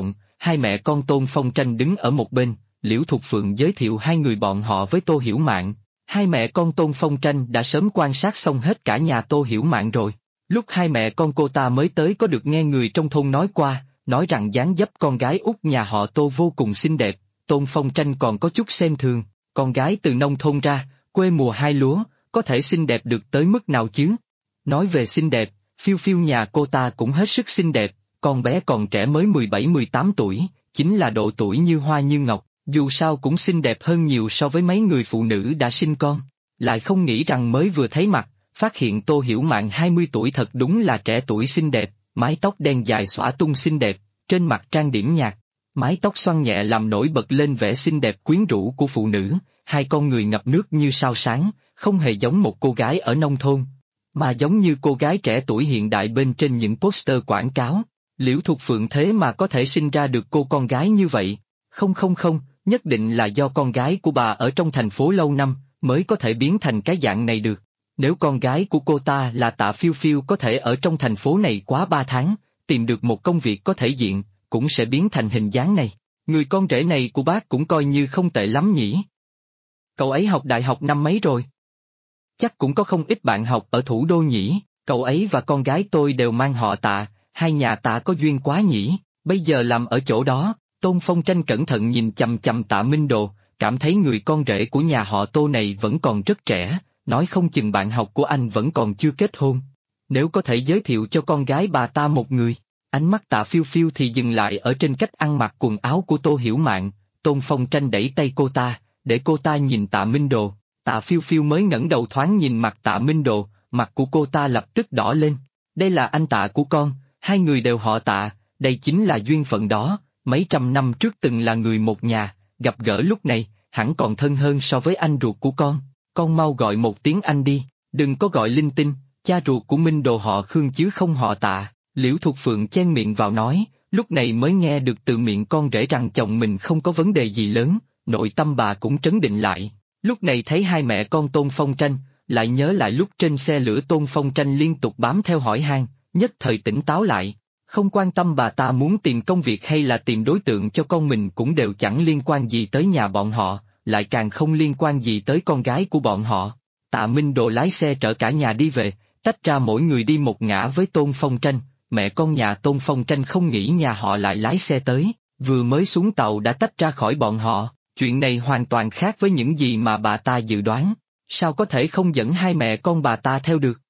hai mẹ con Tôn Phong Tranh đứng ở một bên, Liễu Thục Phượng giới thiệu hai người bọn họ với Tô Hiểu Mạn. Hai mẹ con Tôn Phong Tranh đã sớm quan sát xong hết cả nhà Tô Hiểu Mạn rồi. Lúc hai mẹ con cô ta mới tới có được nghe người trong thôn nói qua, nói rằng dáng dấp con gái út nhà họ Tô vô cùng xinh đẹp. Tôn Phong Tranh còn có chút xem thường, con gái từ nông thôn ra, quê mùa hai lúa, có thể xinh đẹp được tới mức nào chứ? Nói về xinh đẹp, Phiêu Phiêu nhà cô ta cũng hết sức xinh đẹp, con bé còn trẻ mới 17-18 tuổi, chính là độ tuổi như hoa như ngọc, dù sao cũng xinh đẹp hơn nhiều so với mấy người phụ nữ đã sinh con. Lại không nghĩ rằng mới vừa thấy mặt, phát hiện Tô Hiểu Mạn 20 tuổi thật đúng là trẻ tuổi xinh đẹp, mái tóc đen dài xõa tung xinh đẹp, trên mặt trang điểm nhạt. Mái tóc xoăn nhẹ làm nổi bật lên vẻ xinh đẹp quyến rũ của phụ nữ, hai con người ngập nước như sao sáng, không hề giống một cô gái ở nông thôn, mà giống như cô gái trẻ tuổi hiện đại bên trên những poster quảng cáo. Liễu Thục Phượng thế mà có thể sinh ra được cô con gái như vậy. Không, nhất định là do con gái của bà ở trong thành phố lâu năm, mới có thể biến thành cái dạng này được. Nếu con gái của cô ta là Tạ Phiêu Phiêu có thể ở trong thành phố này quá 3 tháng, tìm được một công việc có thể diện, cũng sẽ biến thành hình dáng này. Người con rể này của bác cũng coi như không tệ lắm nhỉ. Cậu ấy học đại học năm mấy rồi? Chắc cũng có không ít bạn học ở thủ đô nhỉ, cậu ấy và con gái tôi đều mang họ Tạ, hai nhà Tạ có duyên quá nhỉ, bây giờ làm ở chỗ đó. Tôn Phong Tranh cẩn thận nhìn chằm chằm Tạ Minh Đồ, cảm thấy người con rể của nhà họ Tô này vẫn còn rất trẻ, nói không chừng bạn học của anh vẫn còn chưa kết hôn. Nếu có thể giới thiệu cho con gái bà ta một người. Ánh mắt Tạ Phiêu Phiêu thì dừng lại ở trên cách ăn mặc quần áo của Tô Hiểu Mạn. Tôn Phong Tranh đẩy tay cô ta, để cô ta nhìn Tạ Minh Đồ. Tạ Phiêu Phiêu mới ngẩng đầu thoáng nhìn mặt Tạ Minh Đồ, mặt của cô ta lập tức đỏ lên. Đây là anh Tạ của con, hai người đều họ Tạ, đây chính là duyên phận đó. Mấy trăm năm trước từng là người một nhà, gặp gỡ lúc này, hẳn còn thân hơn so với anh ruột của con mau gọi một tiếng anh đi, đừng có gọi linh tinh, cha ruột của Minh Đồ họ Khương chứ không họ Tạ. Liễu Thục Phượng chen miệng vào nói, lúc này mới nghe được từ miệng con rể rằng chồng mình không có vấn đề gì lớn, nội tâm bà cũng trấn định lại. Lúc này thấy hai mẹ con Tôn Phong Tranh, lại nhớ lại lúc trên xe lửa Tôn Phong Tranh liên tục bám theo hỏi han, nhất thời tỉnh táo lại. Không quan tâm bà ta muốn tìm công việc hay là tìm đối tượng cho con mình cũng đều chẳng liên quan gì tới nhà bọn họ, lại càng không liên quan gì tới con gái của bọn họ. Tạ Minh Đồ lái xe chở cả nhà đi về, tách ra mỗi người đi một ngã với Tôn Phong Tranh. Mẹ con nhà Tôn Phong Tranh không nghĩ nhà họ lại lái xe tới, vừa mới xuống tàu đã tách ra khỏi bọn họ. Chuyện này hoàn toàn khác với những gì mà bà ta dự đoán, sao có thể không dẫn hai mẹ con bà ta theo được?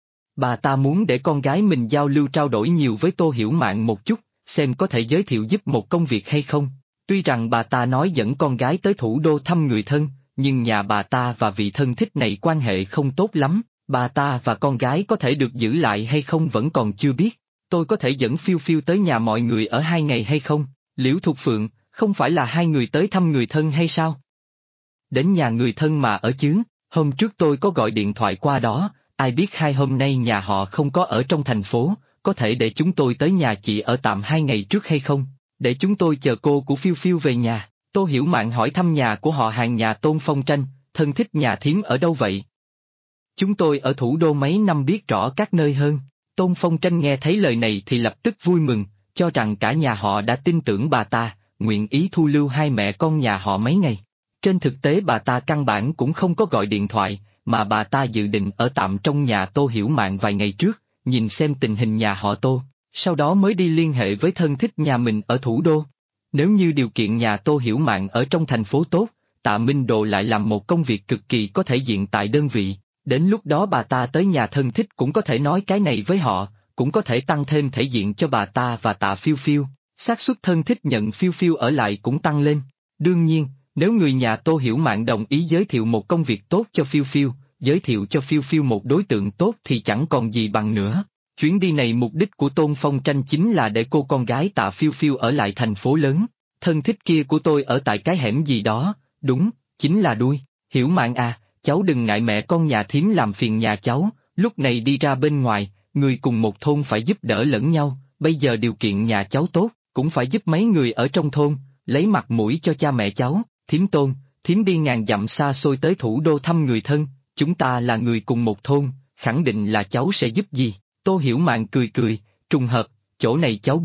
Bà ta muốn để con gái mình giao lưu trao đổi nhiều với Tô Hiểu Mạn một chút, xem có thể giới thiệu giúp một công việc hay không. Tuy rằng bà ta nói dẫn con gái tới thủ đô thăm người thân, nhưng nhà bà ta và vị thân thích này quan hệ không tốt lắm, bà ta và con gái có thể được giữ lại hay không vẫn còn chưa biết. Tôi có thể dẫn Phiêu Phiêu tới nhà mọi người ở 2 ngày hay không? Liễu Thục Phượng, không phải là hai người tới thăm người thân hay sao? Đến nhà người thân mà ở chứ, hôm trước tôi có gọi điện thoại qua đó, ai biết hai hôm nay nhà họ không có ở trong thành phố, có thể để chúng tôi tới nhà chị ở tạm 2 ngày trước hay không? Để chúng tôi chờ cô của Phiêu Phiêu về nhà. Tô Hiểu Mạn hỏi thăm nhà của họ hàng nhà Tôn Phong Tranh, thân thích nhà thím ở đâu vậy? Chúng tôi ở thủ đô mấy năm biết rõ các nơi hơn. Tôn Phong Tranh nghe thấy lời này thì lập tức vui mừng, cho rằng cả nhà họ đã tin tưởng bà ta, nguyện ý thu lưu hai mẹ con nhà họ mấy ngày. Trên thực tế bà ta căn bản cũng không có gọi điện thoại, mà bà ta dự định ở tạm trong nhà Tô Hiểu Mạn vài ngày trước, nhìn xem tình hình nhà họ Tô, sau đó mới đi liên hệ với thân thích nhà mình ở thủ đô. Nếu như điều kiện nhà Tô Hiểu Mạn ở trong thành phố tốt, Tạ Minh Đồ lại làm một công việc cực kỳ có thể diện tại đơn vị, đến lúc đó bà ta tới nhà thân thích cũng có thể nói cái này với họ, cũng có thể tăng thêm thể diện cho bà ta và Tạ Phiêu Phiêu, xác suất thân thích nhận Phiêu Phiêu ở lại cũng tăng lên. Đương nhiên, nếu người nhà Tô Hiểu Mạn đồng ý giới thiệu một công việc tốt cho Phiêu Phiêu, giới thiệu cho Phiêu Phiêu một đối tượng tốt thì chẳng còn gì bằng nữa. Chuyến đi này mục đích của Tôn Phong Tranh chính là để cô con gái Tạ Phiêu Phiêu ở lại thành phố lớn. Thân thích kia của tôi ở tại cái hẻm gì đó, đúng, chính là đuôi. Hiểu Mạn à, cháu đừng ngại mẹ con nhà thím làm phiền nhà cháu, lúc này đi ra bên ngoài, người cùng một thôn phải giúp đỡ lẫn nhau, bây giờ điều kiện nhà cháu tốt, cũng phải giúp mấy người ở trong thôn, lấy mặt mũi cho cha mẹ cháu. Thím Tôn, thím đi ngàn dặm xa xôi tới thủ đô thăm người thân, chúng ta là người cùng một thôn, khẳng định là cháu sẽ giúp gì. Tô Hiểu Mạn cười cười, trùng hợp, chỗ này cháu biết,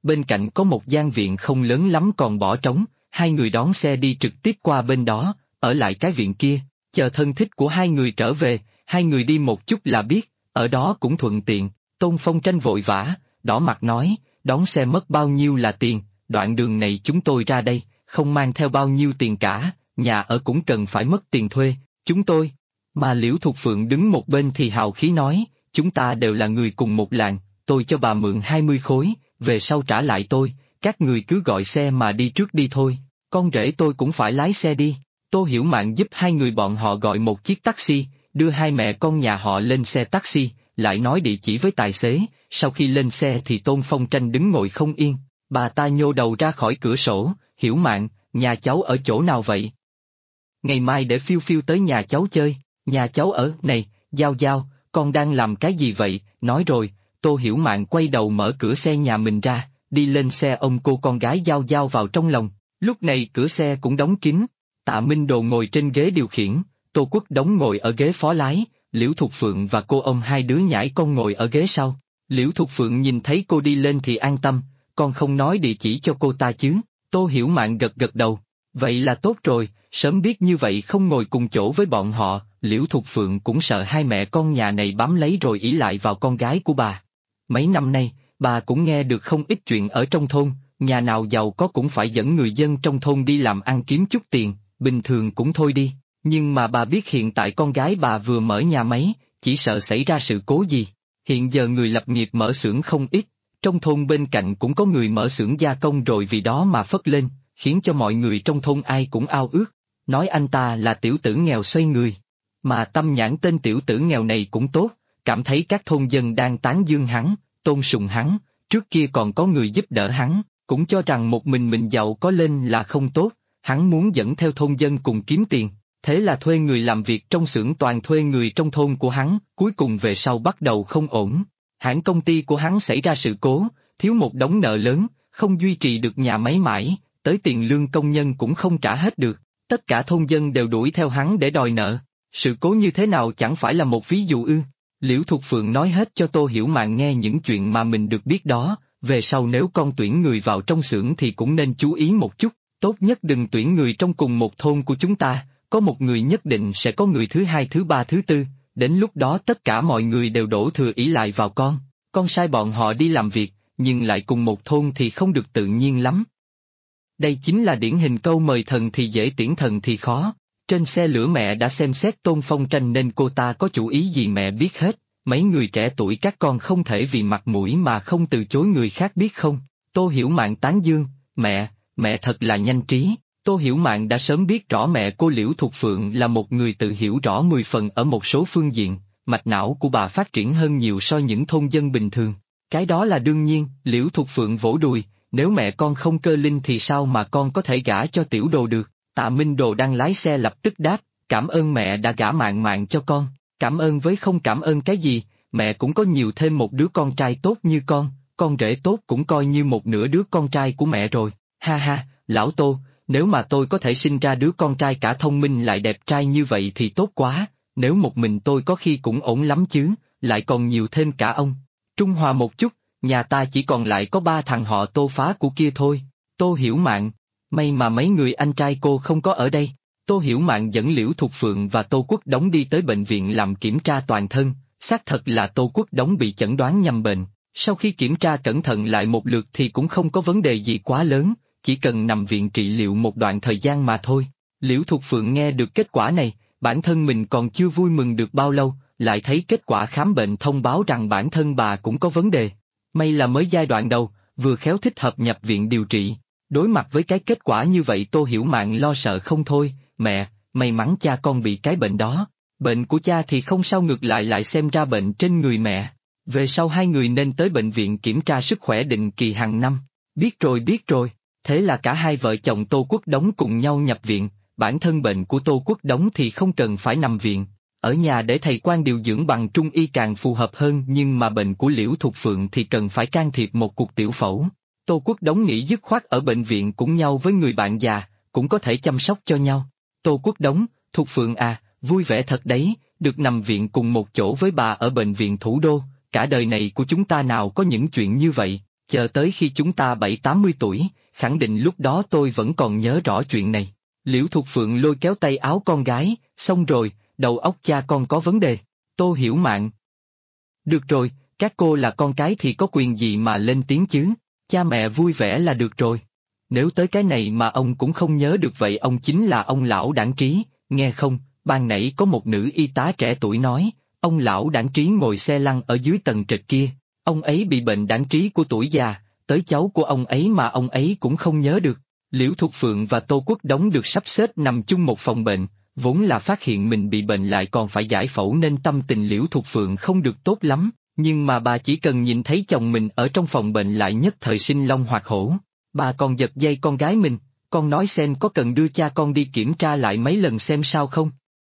bên cạnh có một gian viện không lớn lắm còn bỏ trống, hai người đón xe đi trực tiếp qua bên đó, ở lại cái viện kia, chờ thân thích của hai người trở về, hai người đi một chút là biết, ở đó cũng thuận tiện. Tôn Phong Tranh vội vã, đỏ mặt nói, đón xe mất bao nhiêu là tiền, đoạn đường này chúng tôi ra đây, không mang theo bao nhiêu tiền cả, nhà ở cũng cần phải mất tiền thuê, chúng tôi. Mà Liễu Thục Phượng đứng một bên thì hào khí nói, chúng ta đều là người cùng một làng, tôi cho bà mượn 20 khối, về sau trả lại tôi, các người cứ gọi xe mà đi trước đi thôi, con rể tôi cũng phải lái xe đi. Tô Hiểu Mạn giúp hai người bọn họ gọi một chiếc taxi, đưa hai mẹ con nhà họ lên xe taxi, lại nói địa chỉ với tài xế, sau khi lên xe thì Tôn Phong Tranh đứng ngồi không yên, bà ta nhô đầu ra khỏi cửa sổ, Hiểu Mạn, nhà cháu ở chỗ nào vậy? Ngày mai để phiêu phiêu tới nhà cháu chơi, nhà cháu ở, này, Giao Giao, con đang làm cái gì vậy, nói rồi, Tô Hiểu Mạn quay đầu mở cửa xe nhà mình ra, đi lên xe ôm cô con gái Giao Giao vào trong lòng, lúc này cửa xe cũng đóng kín, Tạ Minh Đồ ngồi trên ghế điều khiển, Tô Quốc Đống ngồi ở ghế phó lái, Liễu Thục Phượng và cô ôm hai đứa nhãi con ngồi ở ghế sau. Liễu Thục Phượng nhìn thấy cô đi lên thì an tâm, con không nói địa chỉ cho cô ta chứ, Tô Hiểu Mạn gật gật đầu, vậy là tốt rồi, sớm biết như vậy không ngồi cùng chỗ với bọn họ, Liễu Thục Phượng cũng sợ hai mẹ con nhà này bám lấy rồi ỷ lại vào con gái của bà. Mấy năm nay, bà cũng nghe được không ít chuyện ở trong thôn, nhà nào giàu có cũng phải dẫn người dân trong thôn đi làm ăn kiếm chút tiền, bình thường cũng thôi đi, nhưng mà bà biết hiện tại con gái bà vừa mở nhà máy, chỉ sợ xảy ra sự cố gì. Hiện giờ người lập nghiệp mở xưởng không ít, trong thôn bên cạnh cũng có người mở xưởng gia công rồi vì đó mà phất lên, khiến cho mọi người trong thôn ai cũng ao ước, nói anh ta là tiểu tử nghèo xoay người. Mà tâm nhãn tên tiểu tử nghèo này cũng tốt, cảm thấy các thôn dân đang tán dương hắn, tôn sùng hắn, trước kia còn có người giúp đỡ hắn, cũng cho rằng một mình giàu có lên là không tốt, hắn muốn dẫn theo thôn dân cùng kiếm tiền, thế là thuê người làm việc trong xưởng toàn thuê người trong thôn của hắn, cuối cùng về sau bắt đầu không ổn. Hãng công ty của hắn xảy ra sự cố, thiếu một đống nợ lớn, không duy trì được nhà máy mãi, tới tiền lương công nhân cũng không trả hết được, tất cả thôn dân đều đuổi theo hắn để đòi nợ. Sự cố như thế nào chẳng phải là một ví dụ ư? Liễu Thục Phượng nói hết cho Tô Hiểu Mạn nghe những chuyện mà mình được biết đó, về sau nếu con tuyển người vào trong xưởng thì cũng nên chú ý một chút, tốt nhất đừng tuyển người trong cùng một thôn của chúng ta, có một người nhất định sẽ có người thứ hai thứ ba thứ tư, đến lúc đó tất cả mọi người đều đổ thừa ỷ lại vào con sai bọn họ đi làm việc, nhưng lại cùng một thôn thì không được tự nhiên lắm. Đây chính là điển hình câu mời thần thì dễ tiễn thần thì khó. Trên xe lửa mẹ đã xem xét Tôn Phong Tranh nên cô ta có chủ ý gì mẹ biết hết, mấy người trẻ tuổi các con không thể vì mặt mũi mà không từ chối người khác biết không. Tô Hiểu Mạn tán dương, mẹ thật là nhanh trí. Tô Hiểu Mạn đã sớm biết rõ mẹ cô Liễu Thục Phượng là một người tự hiểu rõ 10 phần ở một số phương diện, mạch não của bà phát triển hơn nhiều so những thôn dân bình thường. Cái đó là đương nhiên, Liễu Thục Phượng vỗ đùi, nếu mẹ con không cơ linh thì sao mà con có thể gả cho tiểu đồ được. Tạ Minh Đồ đang lái xe lập tức đáp, cảm ơn mẹ đã gả Mạn Mạn cho con, cảm ơn với không cảm ơn cái gì, mẹ cũng có nhiều thêm một đứa con trai tốt như con rể tốt cũng coi như một nửa đứa con trai của mẹ rồi, ha ha, lão Tô, nếu mà tôi có thể sinh ra đứa con trai cả thông minh lại đẹp trai như vậy thì tốt quá, nếu một mình tôi có khi cũng ổn lắm chứ, lại còn nhiều thêm cả ông. Trung hòa một chút, nhà ta chỉ còn lại có 3 thằng họ Tô phá của kia thôi. Tô Hiểu Mạn, may mà mấy người anh trai cô không có ở đây. Tô Hiểu Mạn dẫn Liễu Thục Phượng và Tô Quốc Đống đi tới bệnh viện làm kiểm tra toàn thân, xác thật là Tô Quốc Đống bị chẩn đoán nhầm bệnh, sau khi kiểm tra cẩn thận lại một lượt thì cũng không có vấn đề gì quá lớn, chỉ cần nằm viện trị liệu một đoạn thời gian mà thôi. Liễu Thục Phượng nghe được kết quả này, bản thân mình còn chưa vui mừng được bao lâu, lại thấy kết quả khám bệnh thông báo rằng bản thân bà cũng có vấn đề. May là mới giai đoạn đầu, vừa khéo thích hợp nhập viện điều trị. Đối mặt với cái kết quả như vậy Tô Hiểu Mạn lo sợ không thôi, mẹ, may mắn cha con bị cái bệnh đó. Bệnh của cha thì không sao ngược lại xem ra bệnh trên người mẹ. Về sau hai người nên tới bệnh viện kiểm tra sức khỏe định kỳ hàng năm. Biết rồi. Thế là cả hai vợ chồng Tô Quốc Đống cùng nhau nhập viện, bản thân bệnh của Tô Quốc Đống thì không cần phải nằm viện. Ở nhà để thầy quan điều dưỡng bằng trung y càng phù hợp hơn nhưng mà bệnh của Liễu Thục Phượng thì cần phải can thiệp một cuộc tiểu phẫu. Tô Quốc Đống nghĩ dứt khoát ở bệnh viện cùng nhau với người bạn già, cũng có thể chăm sóc cho nhau. Tô Quốc Đống, Thục Phượng à, vui vẻ thật đấy, được nằm viện cùng một chỗ với bà ở bệnh viện thủ đô, cả đời này của chúng ta nào có những chuyện như vậy, chờ tới khi chúng ta 70-80 tuổi, khẳng định lúc đó tôi vẫn còn nhớ rõ chuyện này. Liễu Thục Phượng lôi kéo tay áo con gái, xong rồi, đầu óc cha con có vấn đề. Tô Hiểu Mạn. Được rồi, các cô là con cái thì có quyền gì mà lên tiếng chứ, cha mẹ vui vẻ là được rồi. Nếu tới cái này mà ông cũng không nhớ được vậy ông chính là ông lão đảng trí, nghe không, ban nãy có một nữ y tá trẻ tuổi nói, ông lão đảng trí ngồi xe lăn ở dưới tầng trệt kia, ông ấy bị bệnh đảng trí của tuổi già, tới cháu của ông ấy mà ông ấy cũng không nhớ được. Liễu Thục Phượng và Tô Quốc Đống được sắp xếp nằm chung một phòng bệnh, vốn là phát hiện mình bị bệnh lại còn phải giải phẫu nên tâm tình Liễu Thục Phượng không được tốt lắm, nhưng mà bà chỉ cần nhìn thấy chồng mình ở trong phòng bệnh lại nhất thời sinh long hoạt hổ. Bà còn giật dây con gái mình, con nói xem có cần đưa cha con đi kiểm tra lại mấy lần xem sao không?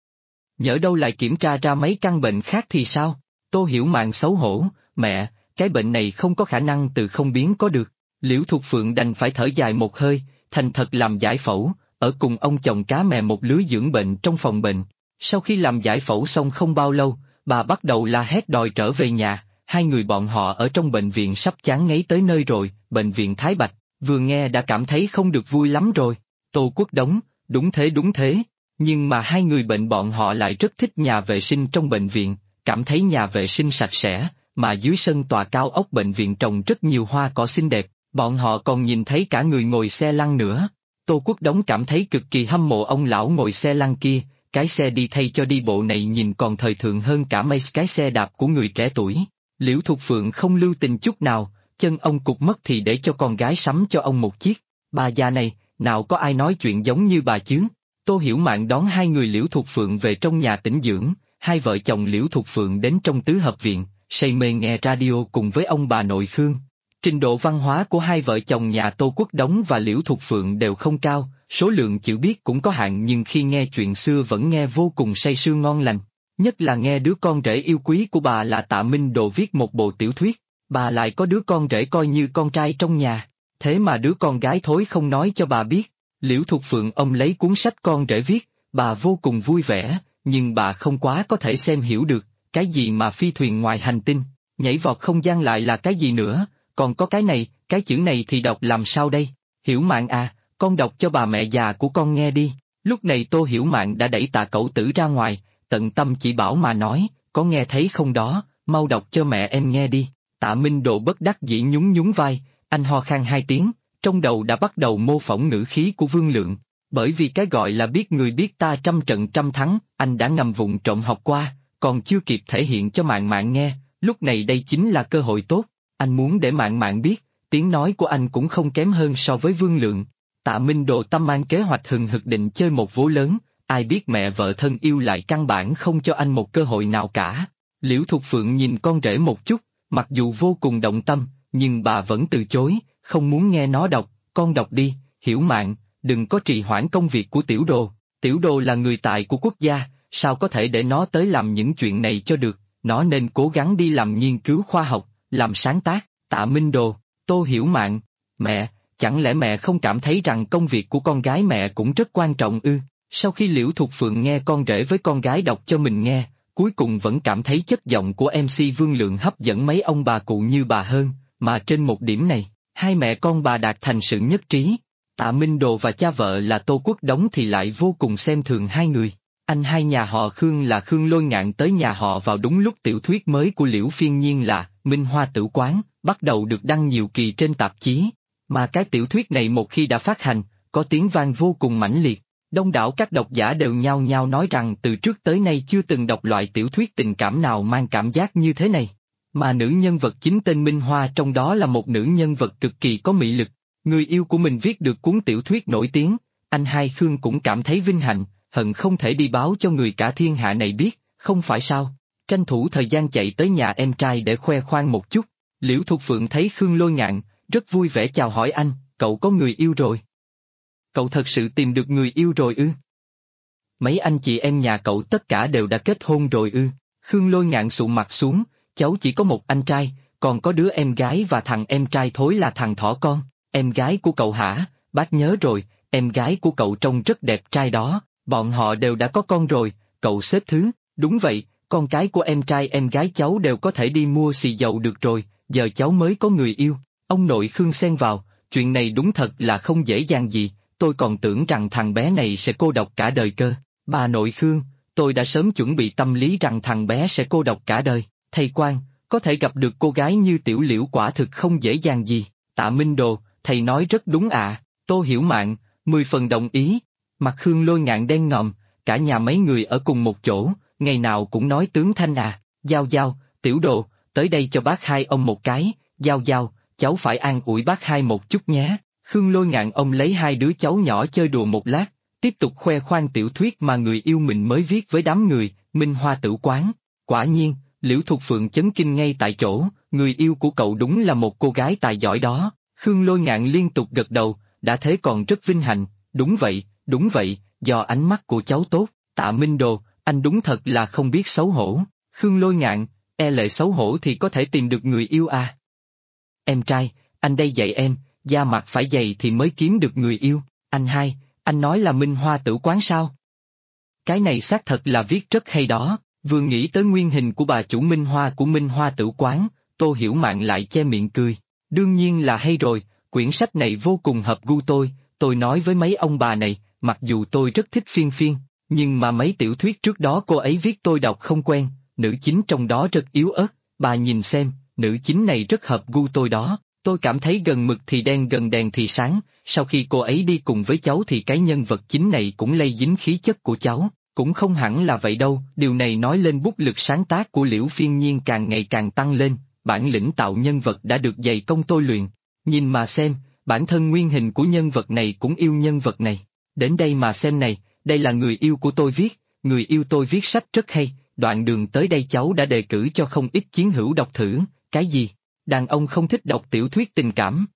Nhỡ đâu lại kiểm tra ra mấy căn bệnh khác thì sao? Tô Hiểu Mạn xấu hổ, mẹ, cái bệnh này không có khả năng từ không biến có được. Liễu Thục Phượng đành phải thở dài một hơi, thành thật làm giải phẫu, ở cùng ông chồng cá mè một lứa dưỡng bệnh trong phòng bệnh. Sau khi làm giải phẫu xong không bao lâu, bà bắt đầu la hét đòi trở về nhà, hai người bọn họ ở trong bệnh viện sắp chán ngấy tới nơi rồi, bệnh viện Thái Bạch, vừa nghe đã cảm thấy không được vui lắm rồi. Tô Quốc Đống, đúng thế, nhưng mà hai người bệnh bọn họ lại rất thích nhà vệ sinh trong bệnh viện, cảm thấy nhà vệ sinh sạch sẽ, mà dưới sân tòa cao ốc bệnh viện trồng rất nhiều hoa cỏ xinh đẹp, bọn họ còn nhìn thấy cả người ngồi xe lăn nữa. Tô Quốc Đống cảm thấy cực kỳ hâm mộ ông lão ngồi xe lăn kia, cái xe đi thay cho đi bộ này nhìn còn thời thượng hơn cả mấy cái xe đạp của người trẻ tuổi. Liễu Thục Phượng không lưu tình chút nào, chân ông cụt mất thì để cho con gái sắm cho ông một chiếc. Bà già này, nào có ai nói chuyện giống như bà chứ? Tô Hiểu Mạn đón hai người Liễu Thục Phượng về trong nhà tĩnh dưỡng, hai vợ chồng Liễu Thục Phượng đến trong tứ hợp viện, say mê nghe radio cùng với ông bà nội Khương. Trình độ văn hóa của hai vợ chồng nhà Tô Quốc Đống và Liễu Thục Phượng đều không cao, số lượng chữ biết cũng có hạn nhưng khi nghe chuyện xưa vẫn nghe vô cùng say sưa ngon lành. Nhất là nghe đứa con rể yêu quý của bà là Tạ Minh Đồ viết một bộ tiểu thuyết, bà lại có đứa con rể coi như con trai trong nhà, thế mà đứa con gái thối không nói cho bà biết. Liễu Thục Phượng ông lấy cuốn sách con rể viết, bà vô cùng vui vẻ, nhưng bà không quá có thể xem hiểu được, cái gì mà phi thuyền ngoài hành tinh, nhảy vọt không gian lại là cái gì nữa, còn có cái này, cái chữ này thì đọc làm sao đây? Hiểu Mạn à, con đọc cho bà mẹ già của con nghe đi. Lúc này Tô Hiểu Mạn đã đẩy Tạ Cẩu Tử ra ngoài, tận tâm chỉ bảo mà nói, có nghe thấy không đó, mau đọc cho mẹ em nghe đi. Tạ Minh Độ bất đắc dĩ nhún nhún vai, anh ho khan hai tiếng, trong đầu đã bắt đầu mô phỏng ngữ khí của Vương Lượng. Bởi vì cái gọi là biết người biết ta trăm trận trăm thắng, anh đã ngầm vụng trộm học qua, còn chưa kịp thể hiện cho Mạn Mạn nghe, lúc này đây chính là cơ hội tốt, anh muốn để Mạn Mạn biết, tiếng nói của anh cũng không kém hơn so với Vương Lượng. Tạ Minh Độ tâm mang kế hoạch hừng hực định chơi một vố lớn, ai biết mẹ vợ thân yêu lại căn bản không cho anh một cơ hội nào cả. Liễu Thục Phượng nhìn con rể một chút, mặc dù vô cùng động tâm, nhưng bà vẫn từ chối, không muốn nghe nó đọc, con đọc đi, Hiểu Mạn, đừng có trì hoãn công việc của Tiểu Đồ là người tài của quốc gia, sao có thể để nó tới làm những chuyện này cho được, nó nên cố gắng đi làm nghiên cứu khoa học, làm sáng tác. Tạ Minh Đồ, Tô Hiểu Mạn, mẹ, chẳng lẽ mẹ không cảm thấy rằng công việc của con gái mẹ cũng rất quan trọng ư? Sau khi Liễu Thục Phượng nghe con rể với con gái đọc cho mình nghe, cuối cùng vẫn cảm thấy chất giọng của MC Vương Lượng hấp dẫn mấy ông bà cụ như bà hơn, mà trên một điểm này, hai mẹ con bà đạt thành sự nhất trí. Tạ Minh Đồ và cha vợ là Tô Quốc Đống thì lại vô cùng xem thường hai người. Anh hai nhà họ Khương là Khương Lôi Ngạn tới nhà họ vào đúng lúc tiểu thuyết mới của Liễu Phiên Nhiên là Minh Hoa Tử Quán, bắt đầu được đăng nhiều kỳ trên tạp chí. Mà cái tiểu thuyết này một khi đã phát hành, có tiếng vang vô cùng mãnh liệt. Đông đảo các độc giả đều nhao nhao nói rằng từ trước tới nay chưa từng đọc loại tiểu thuyết tình cảm nào mang cảm giác như thế này. Mà nữ nhân vật chính tên Minh Hoa trong đó là một nữ nhân vật cực kỳ có mị lực. Người yêu của mình viết được cuốn tiểu thuyết nổi tiếng, anh hai Khương cũng cảm thấy vinh hạnh, hận không thể đi báo cho người cả thiên hạ này biết, không phải sao? Tranh thủ thời gian chạy tới nhà em trai để khoe khoang một chút. Liễu Thục Phượng thấy Khương Lôi Ngạn, rất vui vẻ chào hỏi anh, cậu có người yêu rồi. Cậu thật sự tìm được người yêu rồi ư? Mấy anh chị em nhà cậu tất cả đều đã kết hôn rồi ư? Khương Lôi Ngạn sụ mặt xuống, cháu chỉ có một anh trai, còn có đứa em gái và thằng em trai thối là thằng thỏ con. Em gái của cậu hả? Bác nhớ rồi, em gái của cậu trông rất đẹp trai đó, bọn họ đều đã có con rồi, cậu xếp thứ, đúng vậy, con cái của em trai em gái cháu đều có thể đi mua xì dầu được rồi, giờ cháu mới có người yêu. Ông nội Khương xen vào, chuyện này đúng thật là không dễ dàng gì, tôi còn tưởng rằng thằng bé này sẽ cô độc cả đời cơ. Bà nội Khương, tôi đã sớm chuẩn bị tâm lý rằng thằng bé sẽ cô độc cả đời. Thầy Quang, có thể gặp được cô gái như Tiểu Liễu quả thực không dễ dàng gì. Tạ Minh Đồ, thầy nói rất đúng ạ. Tô Hiểu Mạn, 10 phần đồng ý. Mặt Khương Lôi Ngạn đen ngòm, cả nhà mấy người ở cùng một chỗ, ngày nào cũng nói tướng thanh à. Giao Giao, Tiểu Đồ, tới đây cho bác hai ông một cái. Giao Giao, cháu phải an ủi bác hai một chút nhé. Khương Lôi Ngạn ông lấy hai đứa cháu nhỏ chơi đùa một lát, tiếp tục khoe khoang tiểu thuyết mà người yêu mình mới viết với đám người, Minh Hoa Tử Quán. Quả nhiên, Liễu Thục Phượng chấn kinh ngay tại chỗ, người yêu của cậu đúng là một cô gái tài giỏi đó. Khương Lôi Ngạn liên tục gật đầu, đã thế còn rất vinh hạnh, đúng vậy, do ánh mắt của cháu tốt. Tạ Minh Đồ, anh đúng thật là không biết xấu hổ. Khương Lôi Ngạn, e lệ xấu hổ thì có thể tìm được người yêu à? Em trai, anh đây dạy em, da mặt phải dày thì mới kiếm được người yêu. Anh hai, anh nói là Minh Hoa Tử Quán sao? Cái này xác thật là viết rất hay đó, vừa nghĩ tới nguyên hình của bà chủ Minh Hoa của Minh Hoa Tử Quán, Tô Hiểu Mạn lại che miệng cười. Đương nhiên là hay rồi, quyển sách này vô cùng hợp gu tôi nói với mấy ông bà này, mặc dù tôi rất thích Phiên Phiên, nhưng mà mấy tiểu thuyết trước đó cô ấy viết tôi đọc không quen, nữ chính trong đó rất yếu ớt, bà nhìn xem, nữ chính này rất hợp gu tôi đó. Tôi cảm thấy gần mực thì đen gần đèn thì sáng, sau khi cô ấy đi cùng với cháu thì cái nhân vật chính này cũng lây dính khí chất của cháu, cũng không hẳn là vậy đâu, điều này nói lên bút lực sáng tác của Liễu Phiên Nhiên càng ngày càng tăng lên, bản lĩnh tạo nhân vật đã được dày công tôi luyện. Nhìn mà xem, bản thân nguyên hình của nhân vật này cũng yêu nhân vật này. Đến đây mà xem này, đây là người yêu của tôi viết, người yêu tôi viết sách rất hay, đoạn đường tới đây cháu đã đề cử cho không ít chiến hữu đọc thử, cái gì? Đàn ông không thích đọc tiểu thuyết tình cảm.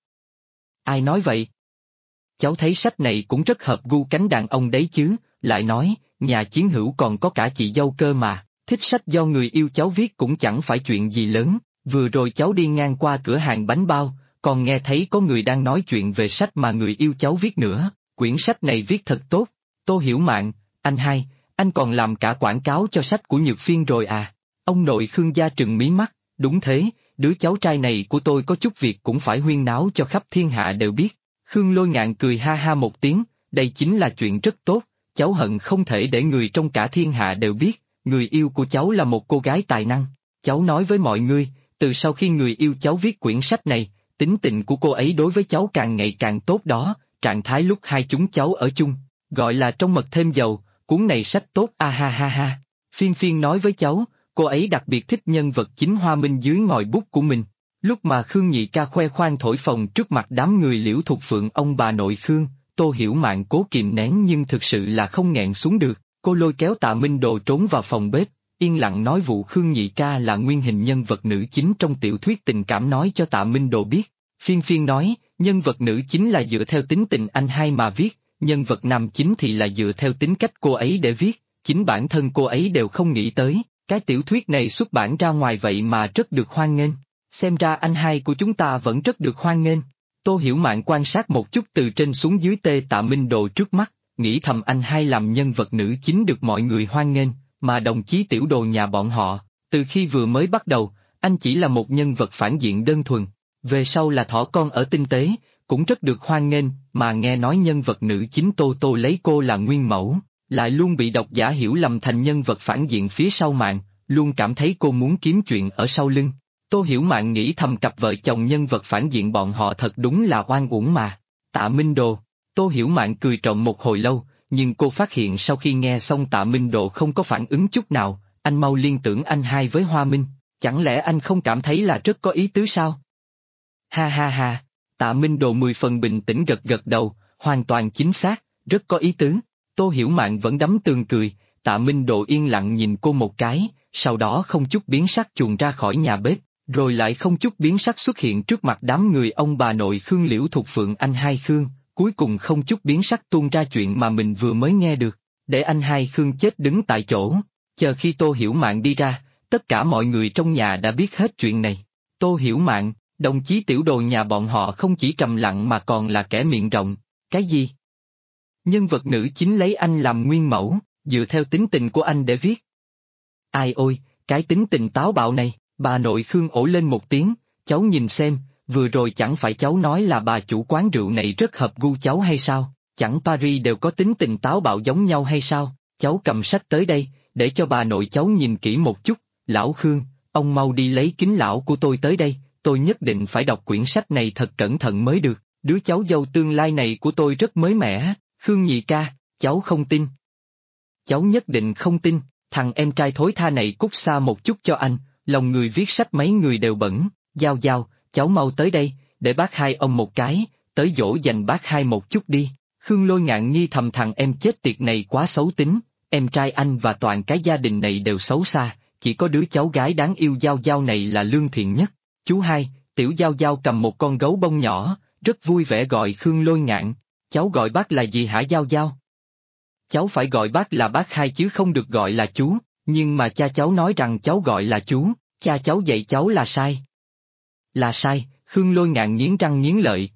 Ai nói vậy? Cháu thấy sách này cũng rất hợp gu cánh đàn ông đấy chứ, lại nói, nhà chiến hữu còn có cả chị dâu cơ mà, thích sách do người yêu cháu viết cũng chẳng phải chuyện gì lớn, vừa rồi cháu đi ngang qua cửa hàng bánh bao, còn nghe thấy có người đang nói chuyện về sách mà người yêu cháu viết nữa, quyển sách này viết thật tốt. Tô Hiểu Mạn, anh hai, anh còn làm cả quảng cáo cho sách của Nhược Phiên rồi à? Ông nội Khương gia trừng mí mắt, đúng thế. Đứa cháu trai này của tôi có chút việc cũng phải huyên náo cho khắp thiên hạ đều biết. Khương Lôi Ngạn cười ha ha một tiếng, đây chính là chuyện rất tốt, cháu hận không thể để người trong cả thiên hạ đều biết, người yêu của cháu là một cô gái tài năng. Cháu nói với mọi người, từ sau khi người yêu cháu viết quyển sách này, tính tình của cô ấy đối với cháu càng ngày càng tốt đó, trạng thái lúc hai chúng cháu ở chung, gọi là trong mật thêm dầu, cuốn này sách tốt a ha ha ha. Phiên Phiên nói với cháu, cô ấy đặc biệt thích nhân vật chính Hoa Minh dưới ngòi bút của mình. Lúc mà Khương Nhị Ca khoe khoang thổi phồng trước mặt đám người Liễu Thục Phượng ông bà nội Khương, Tô Hiểu Mạn cố kìm nén nhưng thực sự là không nghẹn xuống được, cô lôi kéo Tạ Minh Đồ trốn vào phòng bếp, yên lặng nói vụ Khương Nhị Ca là nguyên hình nhân vật nữ chính trong tiểu thuyết tình cảm nói cho Tạ Minh Đồ biết. Phiên Phiên nói, nhân vật nữ chính là dựa theo tính tình anh hai mà viết, nhân vật nam chính thì là dựa theo tính cách cô ấy để viết, chính bản thân cô ấy đều không nghĩ tới. Cái tiểu thuyết này xuất bản ra ngoài vậy mà rất được hoan nghênh, xem ra anh hai của chúng ta vẫn rất được hoan nghênh. Tô Hiểu Mạn quan sát một chút từ trên xuống dưới Tạ Minh Đồ trước mắt, nghĩ thầm anh hai làm nhân vật nữ chính được mọi người hoan nghênh, mà đồng chí Tiểu Đồ nhà bọn họ, từ khi vừa mới bắt đầu, anh chỉ là một nhân vật phản diện đơn thuần, về sau là thỏ con ở tinh tế, cũng rất được hoan nghênh, mà nghe nói nhân vật nữ chính Tô Tô lấy cô là nguyên mẫu. Lại luôn bị độc giả hiểu lầm thành nhân vật phản diện phía sau màn, luôn cảm thấy cô muốn kiếm chuyện ở sau lưng. Tô Hiểu Mạn nghĩ thầm cặp vợ chồng nhân vật phản diện bọn họ thật đúng là oan uổng mà. Tạ Minh Đồ, Tô Hiểu Mạn cười trộm một hồi lâu, nhưng cô phát hiện sau khi nghe xong Tạ Minh Đồ không có phản ứng chút nào, anh mau liên tưởng anh hai với Hoa Minh, chẳng lẽ anh không cảm thấy là rất có ý tứ sao? Ha ha ha, Tạ Minh Đồ 10 phần bình tĩnh gật gật đầu, hoàn toàn chính xác, rất có ý tứ. Tô Hiểu Mạn vẫn đắm tường cười, Tạ Minh Đồ yên lặng nhìn cô một cái, sau đó không chút biến sắc chuồn ra khỏi nhà bếp, rồi lại không chút biến sắc xuất hiện trước mặt đám người ông bà nội Khương Liễu Thục Phượng anh hai Khương, cuối cùng không chút biến sắc tuôn ra chuyện mà mình vừa mới nghe được, để anh hai Khương chết đứng tại chỗ, chờ khi Tô Hiểu Mạn đi ra, tất cả mọi người trong nhà đã biết hết chuyện này. Tô Hiểu Mạn, đồng chí Tiểu Đồ nhà bọn họ không chỉ trầm lặng mà còn là kẻ miệng rộng, cái gì? Nhân vật nữ chính lấy anh làm nguyên mẫu, dựa theo tính tình của anh để viết. Ai ôi, cái tính tình táo bạo này, bà nội Khương ổ lên một tiếng, cháu nhìn xem, vừa rồi chẳng phải cháu nói là bà chủ quán rượu này rất hợp gu cháu hay sao, chẳng Paris đều có tính tình táo bạo giống nhau hay sao, cháu cầm sách tới đây, để cho bà nội cháu nhìn kỹ một chút, lão Khương, ông mau đi lấy kính lão của tôi tới đây, tôi nhất định phải đọc quyển sách này thật cẩn thận mới được, đứa cháu dâu tương lai này của tôi rất mới mẻ, Khương nhị ca, cháu không tin. Cháu nhất định không tin, thằng em trai thối tha này cút xa một chút cho anh, lòng người viết sách mấy người đều bẩn, Giao Giao, cháu mau tới đây, để bác hai ông một cái, tới dỗ dành bác hai một chút đi. Khương Lôi Ngạn nghi thầm thằng em chết tiệt này quá xấu tính, em trai anh và toàn cái gia đình này đều xấu xa, chỉ có đứa cháu gái đáng yêu Giao Giao này là lương thiện nhất. Chú hai, tiểu Giao Giao cầm một con gấu bông nhỏ, rất vui vẻ gọi Khương Lôi Ngạn, cháu gọi bác là gì hả Giao Giao? Cháu phải gọi bác là bác hai chứ không được gọi là chú, nhưng mà cha cháu nói rằng cháu gọi là chú, cha cháu dạy cháu là sai. Là sai, Khương Lôi Ngạn nghiến răng nghiến lợi,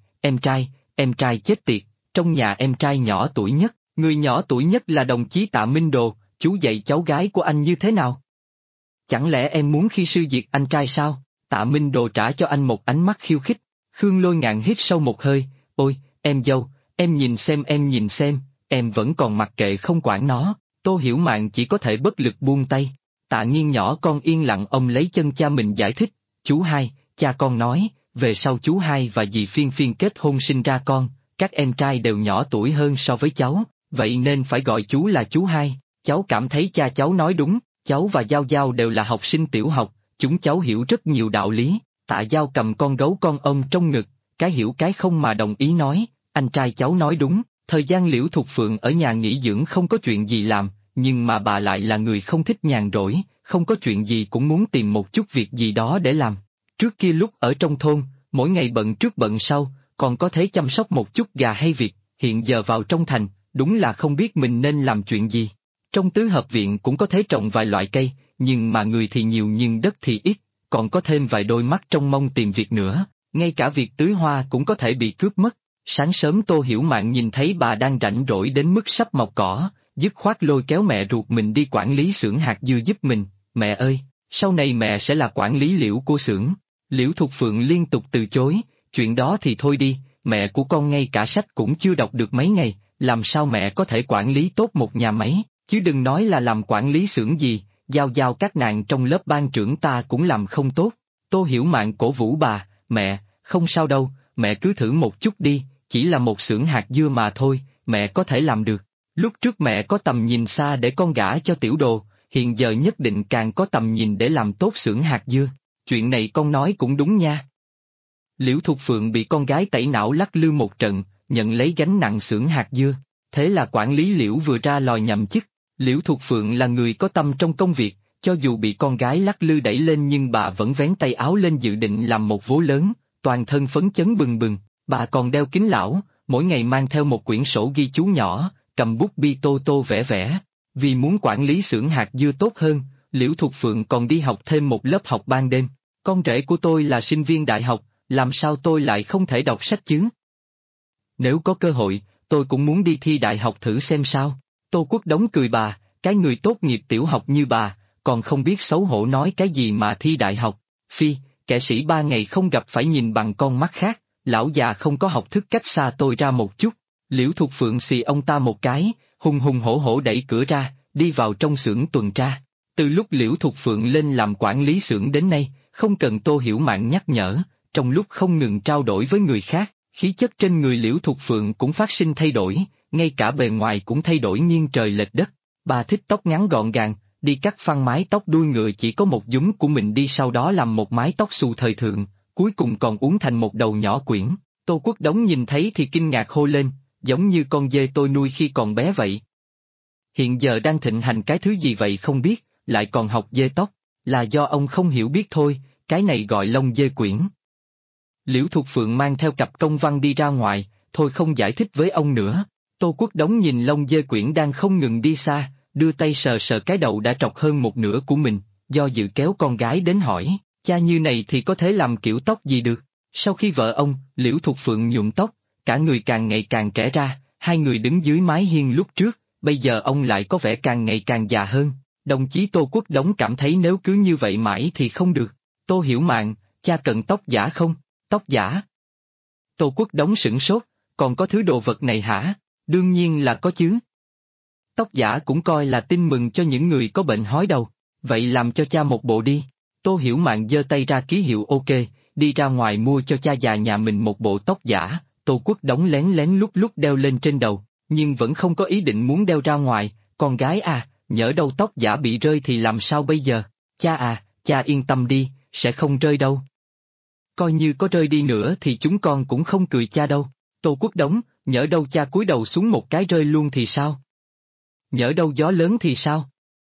em trai chết tiệt, trong nhà em trai nhỏ tuổi nhất, người nhỏ tuổi nhất là đồng chí Tạ Minh Đồ, chú dạy cháu gái của anh như thế nào? Chẳng lẽ em muốn khi sư diệt anh trai sao? Tạ Minh Đồ trả cho anh một ánh mắt khiêu khích, Khương Lôi Ngạn hít sâu một hơi, ôi, em dâu, em nhìn xem, em vẫn còn mặc kệ không quản nó, Tô Hiểu Mạn chỉ có thể bất lực buông tay. Tạ Nghiên nhỏ con yên lặng ôm lấy chân cha mình giải thích, chú hai, cha con nói, về sau chú hai và dì Phiên Phiên kết hôn sinh ra con, các em trai đều nhỏ tuổi hơn so với cháu, vậy nên phải gọi chú là chú hai, cháu cảm thấy cha cháu nói đúng, cháu và Giao Giao đều là học sinh tiểu học, chúng cháu hiểu rất nhiều đạo lý. Tạ Giao cầm con gấu con ôm trong ngực, cái hiểu cái không mà đồng ý nói, anh trai cháu nói đúng, thời gian Liễu Thục Phượng ở nhà nghỉ dưỡng không có chuyện gì làm, nhưng mà bà lại là người không thích nhàn rỗi, không có chuyện gì cũng muốn tìm một chút việc gì đó để làm. Trước kia lúc ở trong thôn, mỗi ngày bận trước bận sau, còn có thể chăm sóc một chút gà hay vịt, hiện giờ vào trong thành, đúng là không biết mình nên làm chuyện gì. Trong tứ hợp viện cũng có thể trồng vài loại cây, nhưng mà người thì nhiều nhưng đất thì ít, còn có thêm vài đôi mắt trong mong tìm việc nữa, ngay cả việc tưới hoa cũng có thể bị cướp mất. Sáng sớm Tô Hiểu Mạn nhìn thấy bà đang rảnh rỗi đến mức sắp mọc cỏ, dứt khoát lôi kéo mẹ ruột mình đi quản lý xưởng hạt dưa giúp mình, mẹ ơi, sau này mẹ sẽ là quản lý Liễu của xưởng. Liễu Thục Phượng liên tục từ chối, chuyện đó thì thôi đi, mẹ của con ngay cả sách cũng chưa đọc được mấy ngày, làm sao mẹ có thể quản lý tốt một nhà máy, chứ đừng nói là làm quản lý xưởng gì, Giao Giao các nàng trong lớp ban trưởng ta cũng làm không tốt. Tô Hiểu Mạn cổ vũ bà, mẹ, không sao đâu, mẹ cứ thử một chút đi, chỉ là một xưởng hạt dưa mà thôi, mẹ có thể làm được. Lúc trước mẹ có tầm nhìn xa để con gả cho Tiểu Đồ, hiện giờ nhất định càng có tầm nhìn để làm tốt xưởng hạt dưa, chuyện này con nói cũng đúng nha. Liễu Thục Phượng bị con gái tẩy não lắc lư một trận, nhận lấy gánh nặng xưởng hạt dưa, thế là quản lý Liễu vừa ra lòi nhậm chức. Liễu Thục Phượng là người có tâm trong công việc, cho dù bị con gái lắc lư đẩy lên nhưng bà vẫn vén tay áo lên dự định làm một vố lớn, toàn thân phấn chấn bừng bừng, bà còn đeo kính lão, mỗi ngày mang theo một quyển sổ ghi chú nhỏ, cầm bút bi tô tô vẽ vẽ. Vì muốn quản lý xưởng hạt dưa tốt hơn, Liễu Thục Phượng còn đi học thêm một lớp học ban đêm. Con rể của tôi là sinh viên đại học, làm sao tôi lại không thể đọc sách chứ? Nếu có cơ hội, tôi cũng muốn đi thi đại học thử xem sao. Tô Quốc Đống cười bà, cái người tốt nghiệp tiểu học như bà, còn không biết xấu hổ nói cái gì mà thi đại học. Phi, kẻ sĩ 3 ngày không gặp phải nhìn bằng con mắt khác, lão già không có học thức cách xa tôi ra một chút. Liễu Thục Phượng xì ông ta một cái, hùng hùng hổ hổ đẩy cửa ra, đi vào trong xưởng tuần tra. Từ lúc Liễu Thục Phượng lên làm quản lý xưởng đến nay, không cần Tô Hiểu Mạn nhắc nhở, trong lúc không ngừng trao đổi với người khác, khí chất trên người Liễu Thục Phượng cũng phát sinh thay đổi, ngay cả bề ngoài cũng thay đổi nghiêng trời lệch đất. Bà thích tóc ngắn gọn gàng, đi cắt phăng mái tóc đuôi ngựa chỉ có một dúm của mình đi, sau đó làm một mái tóc xù thời thượng, cuối cùng còn uốn thành một đầu nhỏ quyển. Tô Quốc Đống nhìn thấy thì kinh ngạc hô lên, giống như con dê tôi nuôi khi còn bé vậy. Hiện giờ đang thịnh hành cái thứ gì vậy không biết, lại còn học dê tóc, là do ông không hiểu biết thôi, cái này gọi lông dê quyển. Liễu Thục Phượng mang theo cặp công văn đi ra ngoài, thôi không giải thích với ông nữa. Tô Quốc Đống nhìn lông dê quyển đang không ngừng đi xa, đưa tay sờ sờ cái đầu đã trọc hơn một nửa của mình, do dự kéo con gái đến hỏi, cha như này thì có thể làm kiểu tóc gì được? Sau khi vợ ông, Liễu Thục Phượng nhuộm tóc, cả người càng ngày càng trẻ ra, hai người đứng dưới mái hiên lúc trước, bây giờ ông lại có vẻ càng ngày càng già hơn. Đồng chí Tô Quốc Đống cảm thấy nếu cứ như vậy mãi thì không được. Tô Hiểu Mạn, cha cần tóc giả không? tóc giả. Tô Quốc Đống sửng sốt, còn có thứ đồ vật này hả? Đương nhiên là có chứ. Tóc giả cũng coi là tin mừng cho những người có bệnh hói đầu, vậy làm cho cha một bộ đi. Tô Hiểu Mạn giơ tay ra ký hiệu ok, đi ra ngoài mua cho cha già nhà mình một bộ tóc giả. Tô Quốc Đống lén lén lút lút đeo lên trên đầu, nhưng vẫn không có ý định muốn đeo ra ngoài. Con gái à, nhỡ đâu tóc giả bị rơi thì làm sao bây giờ? Cha à, cha yên tâm đi, sẽ không rơi đâu. Coi như có rơi đi nữa thì chúng con cũng không cười cha đâu. Tô Quốc Đống, nhỡ đâu cha cúi đầu xuống một cái rơi luôn thì sao? Nhỡ đâu gió lớn thì sao?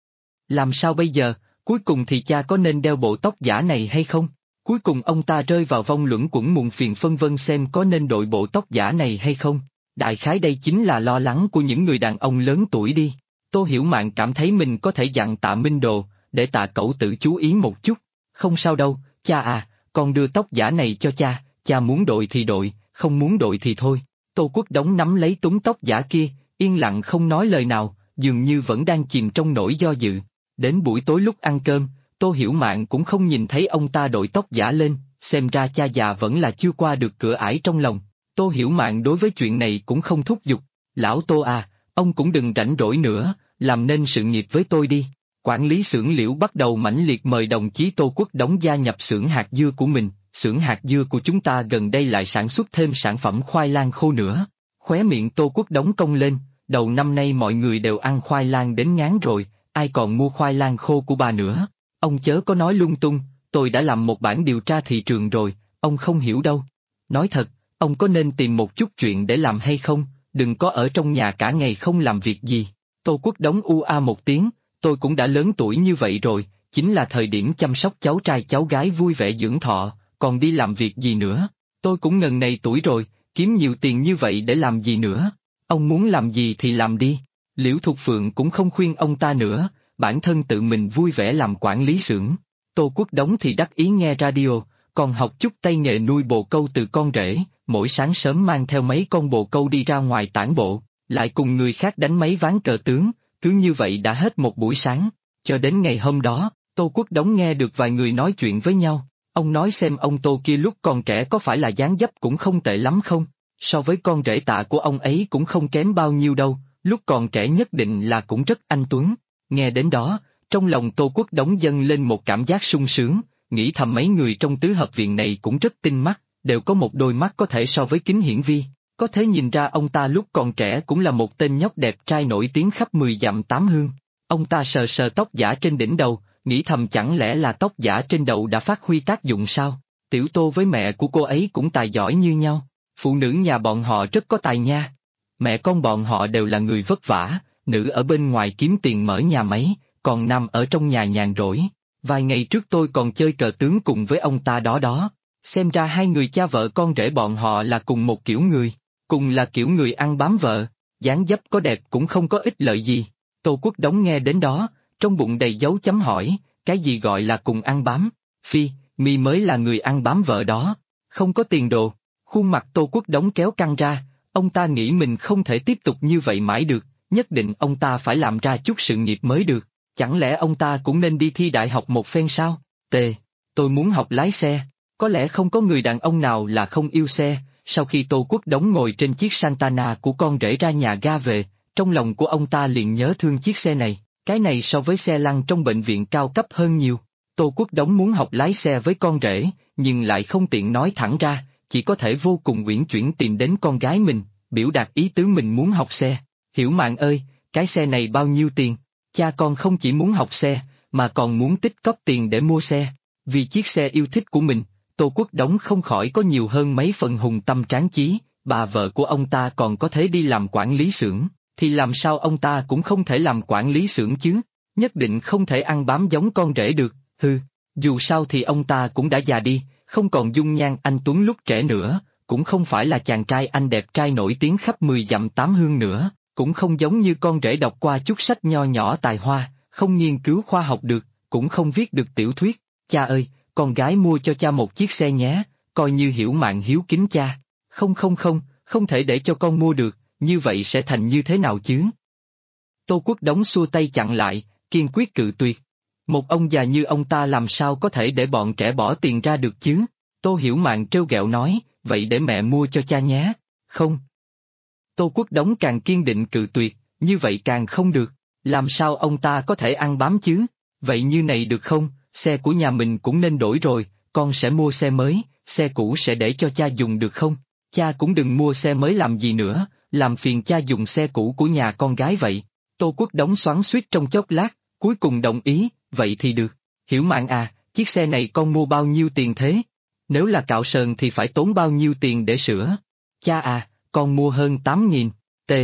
Làm sao bây giờ, cuối cùng thì cha có nên đeo bộ tóc giả này hay không? Cuối cùng ông ta rơi vào vòng luẩn quẩn muộn phiền phân vân xem có nên đội bộ tóc giả này hay không. Đại khái đây chính là lo lắng của những người đàn ông lớn tuổi đi. Tô Hiểu Mạn cảm thấy mình có thể dặn Tạ Minh Đồ, để Tạ Cẩu Tử chú ý một chút. Không sao đâu, cha à, con đưa tóc giả này cho cha muốn đội thì đội, không muốn đội thì thôi. Tô Quốc Đống nắm lấy túm tóc giả kia, yên lặng không nói lời nào, dường như vẫn đang chìm trong nỗi do dự. Đến buổi tối lúc ăn cơm, Tô Hiểu Mạn cũng không nhìn thấy ông ta đội tóc giả lên, xem ra cha già vẫn là chưa qua được cửa ải trong lòng. Tô Hiểu Mạn đối với chuyện này cũng không thúc giục. Lão Tô à, ông cũng đừng rảnh rỗi nữa, làm nên sự nghiệp với tôi đi. Quản lý xưởng Liễu bắt đầu mãnh liệt mời đồng chí Tô Quốc Đống gia nhập xưởng hạt dưa của mình. Xưởng hạt dưa của chúng ta gần đây lại sản xuất thêm sản phẩm khoai lang khô nữa. Khóe miệng Tô Quốc Đống cong lên, đầu năm nay mọi người đều ăn khoai lang đến ngán rồi, ai còn mua khoai lang khô của bà nữa. Ông chớ có nói lung tung, tôi đã làm một bản điều tra thị trường rồi, ông không hiểu đâu. Nói thật, ông có nên tìm một chút chuyện để làm hay không, đừng có ở trong nhà cả ngày không làm việc gì. Tô Quốc Đống một tiếng, tôi cũng đã lớn tuổi như vậy rồi, chính là thời điểm chăm sóc cháu trai cháu gái vui vẻ dưỡng thọ, còn đi làm việc gì nữa. Tôi cũng ngần này tuổi rồi, kiếm nhiều tiền như vậy để làm gì nữa. Ông muốn làm gì thì làm đi. Liễu Thục Phượng cũng không khuyên ông ta nữa, bản thân tự mình vui vẻ làm quản lý xưởng. Tô Quốc Đống thì đắc ý nghe radio, còn học chút tay nghề nuôi bồ câu từ con rể, mỗi sáng sớm mang theo mấy con bồ câu đi ra ngoài tản bộ, lại cùng người khác đánh mấy ván cờ tướng, cứ như vậy đã hết một buổi sáng. Cho đến ngày hôm đó, Tô Quốc Đống nghe được vài người nói chuyện với nhau, ông nói xem ông Tô kia lúc còn trẻ có phải là dáng dấp cũng không tệ lắm không, so với con rể Tạ của ông ấy cũng không kém bao nhiêu đâu, lúc còn trẻ nhất định là cũng rất anh tuấn. Nghe đến đó, trong lòng Tô Quốc Đống dâng lên một cảm giác sung sướng, nghĩ thầm mấy người trong tứ hợp viện này cũng rất tinh mắt, đều có một đôi mắt có thể so với kính hiển vi, có thể nhìn ra ông ta lúc còn trẻ cũng là một tên nhóc đẹp trai nổi tiếng khắp 10 dặm 8 hương. Ông ta sờ sờ tóc giả trên đỉnh đầu, nghĩ thầm chẳng lẽ là tóc giả trên đầu đã phát huy tác dụng sao? Tiểu Tô với mẹ của cô ấy cũng tài giỏi như nhau, phụ nữ nhà bọn họ rất có tài nha. Mẹ con bọn họ đều là người vất vả, nữ ở bên ngoài kiếm tiền mở nhà máy, còn nam ở trong nhà nhàn rỗi. Vài ngày trước tôi còn chơi cờ tướng cùng với ông ta đó. Xem ra hai người cha vợ con rể bọn họ là cùng một kiểu người, cùng là kiểu người ăn bám vợ, dáng dấp có đẹp cũng không có ích lợi gì. Tô Quốc Đống nghe đến đó, trong bụng đầy dấu chấm hỏi, cái gì gọi là cùng ăn bám? Phi, mi mới là người ăn bám vợ đó, không có tiền đồ. Khuôn mặt Tô Quốc Đống kéo căng ra, ông ta nghĩ mình không thể tiếp tục như vậy mãi được, nhất định ông ta phải làm ra chút sự nghiệp mới được. Chẳng lẽ ông ta cũng nên đi thi đại học một phen sao? Tôi muốn học lái xe. Có lẽ không có người đàn ông nào là không yêu xe. Sau khi Tô Quốc Đống ngồi trên chiếc Santana của con rể ra nhà ga về, trong lòng của ông ta liền nhớ thương chiếc xe này, cái này so với xe lăn trong bệnh viện cao cấp hơn nhiều. Tô Quốc Đống muốn học lái xe với con rể, nhưng lại không tiện nói thẳng ra, chỉ có thể vô cùng uyển chuyển tìm đến con gái mình, biểu đạt ý tứ mình muốn học xe. Hiểu Mạn ơi, cái xe này bao nhiêu tiền? Cha con không chỉ muốn học xe, mà còn muốn tích cóp tiền để mua xe. Vì chiếc xe yêu thích của mình, Tô Quốc Đống không khỏi có nhiều hơn mấy phần hùng tâm tráng chí. Bà vợ của ông ta còn có thể đi làm quản lý xưởng, thì làm sao ông ta cũng không thể làm quản lý xưởng chứ? Nhất định không thể ăn bám giống con rể được, dù sao thì ông ta cũng đã già đi, không còn dung nhan anh tuấn lúc trẻ nữa, cũng không phải là chàng trai anh đẹp trai nổi tiếng khắp 10 dặm 8 hương nữa, cũng không giống như con rể đọc qua chút sách nho nhỏ tài hoa, không nghiên cứu khoa học được, cũng không viết được tiểu thuyết. Cha ơi, con gái mua cho cha một chiếc xe nhé, coi như Hiểu Mạn hiếu kính cha. Không thể để cho con mua được, như vậy sẽ thành như thế nào chứ? Tô Quốc Đống xua tay chặn lại, kiên quyết cự tuyệt. Một ông già như ông ta làm sao có thể để bọn trẻ bỏ tiền ra được chứ? Tô Hiểu Mạn trêu ghẹo nói, vậy để mẹ mua cho cha nhé. Không. Tô Quốc Đống càng kiên định cự tuyệt, như vậy càng không được, làm sao ông ta có thể ăn bám chứ? Vậy như này được không, xe của nhà mình cũng nên đổi rồi, con sẽ mua xe mới, xe cũ sẽ để cho cha dùng được không? Cha cũng đừng mua xe mới làm gì nữa, làm phiền cha dùng xe cũ của nhà con gái vậy. Tô Quốc Đống xoắn xuýt trong chốc lát, cuối cùng đồng ý, vậy thì được. Hiểu Mạn à, chiếc xe này con mua bao nhiêu tiền thế? Nếu là cạo sờn thì phải tốn bao nhiêu tiền để sửa? Cha à, con mua hơn 8.000, t.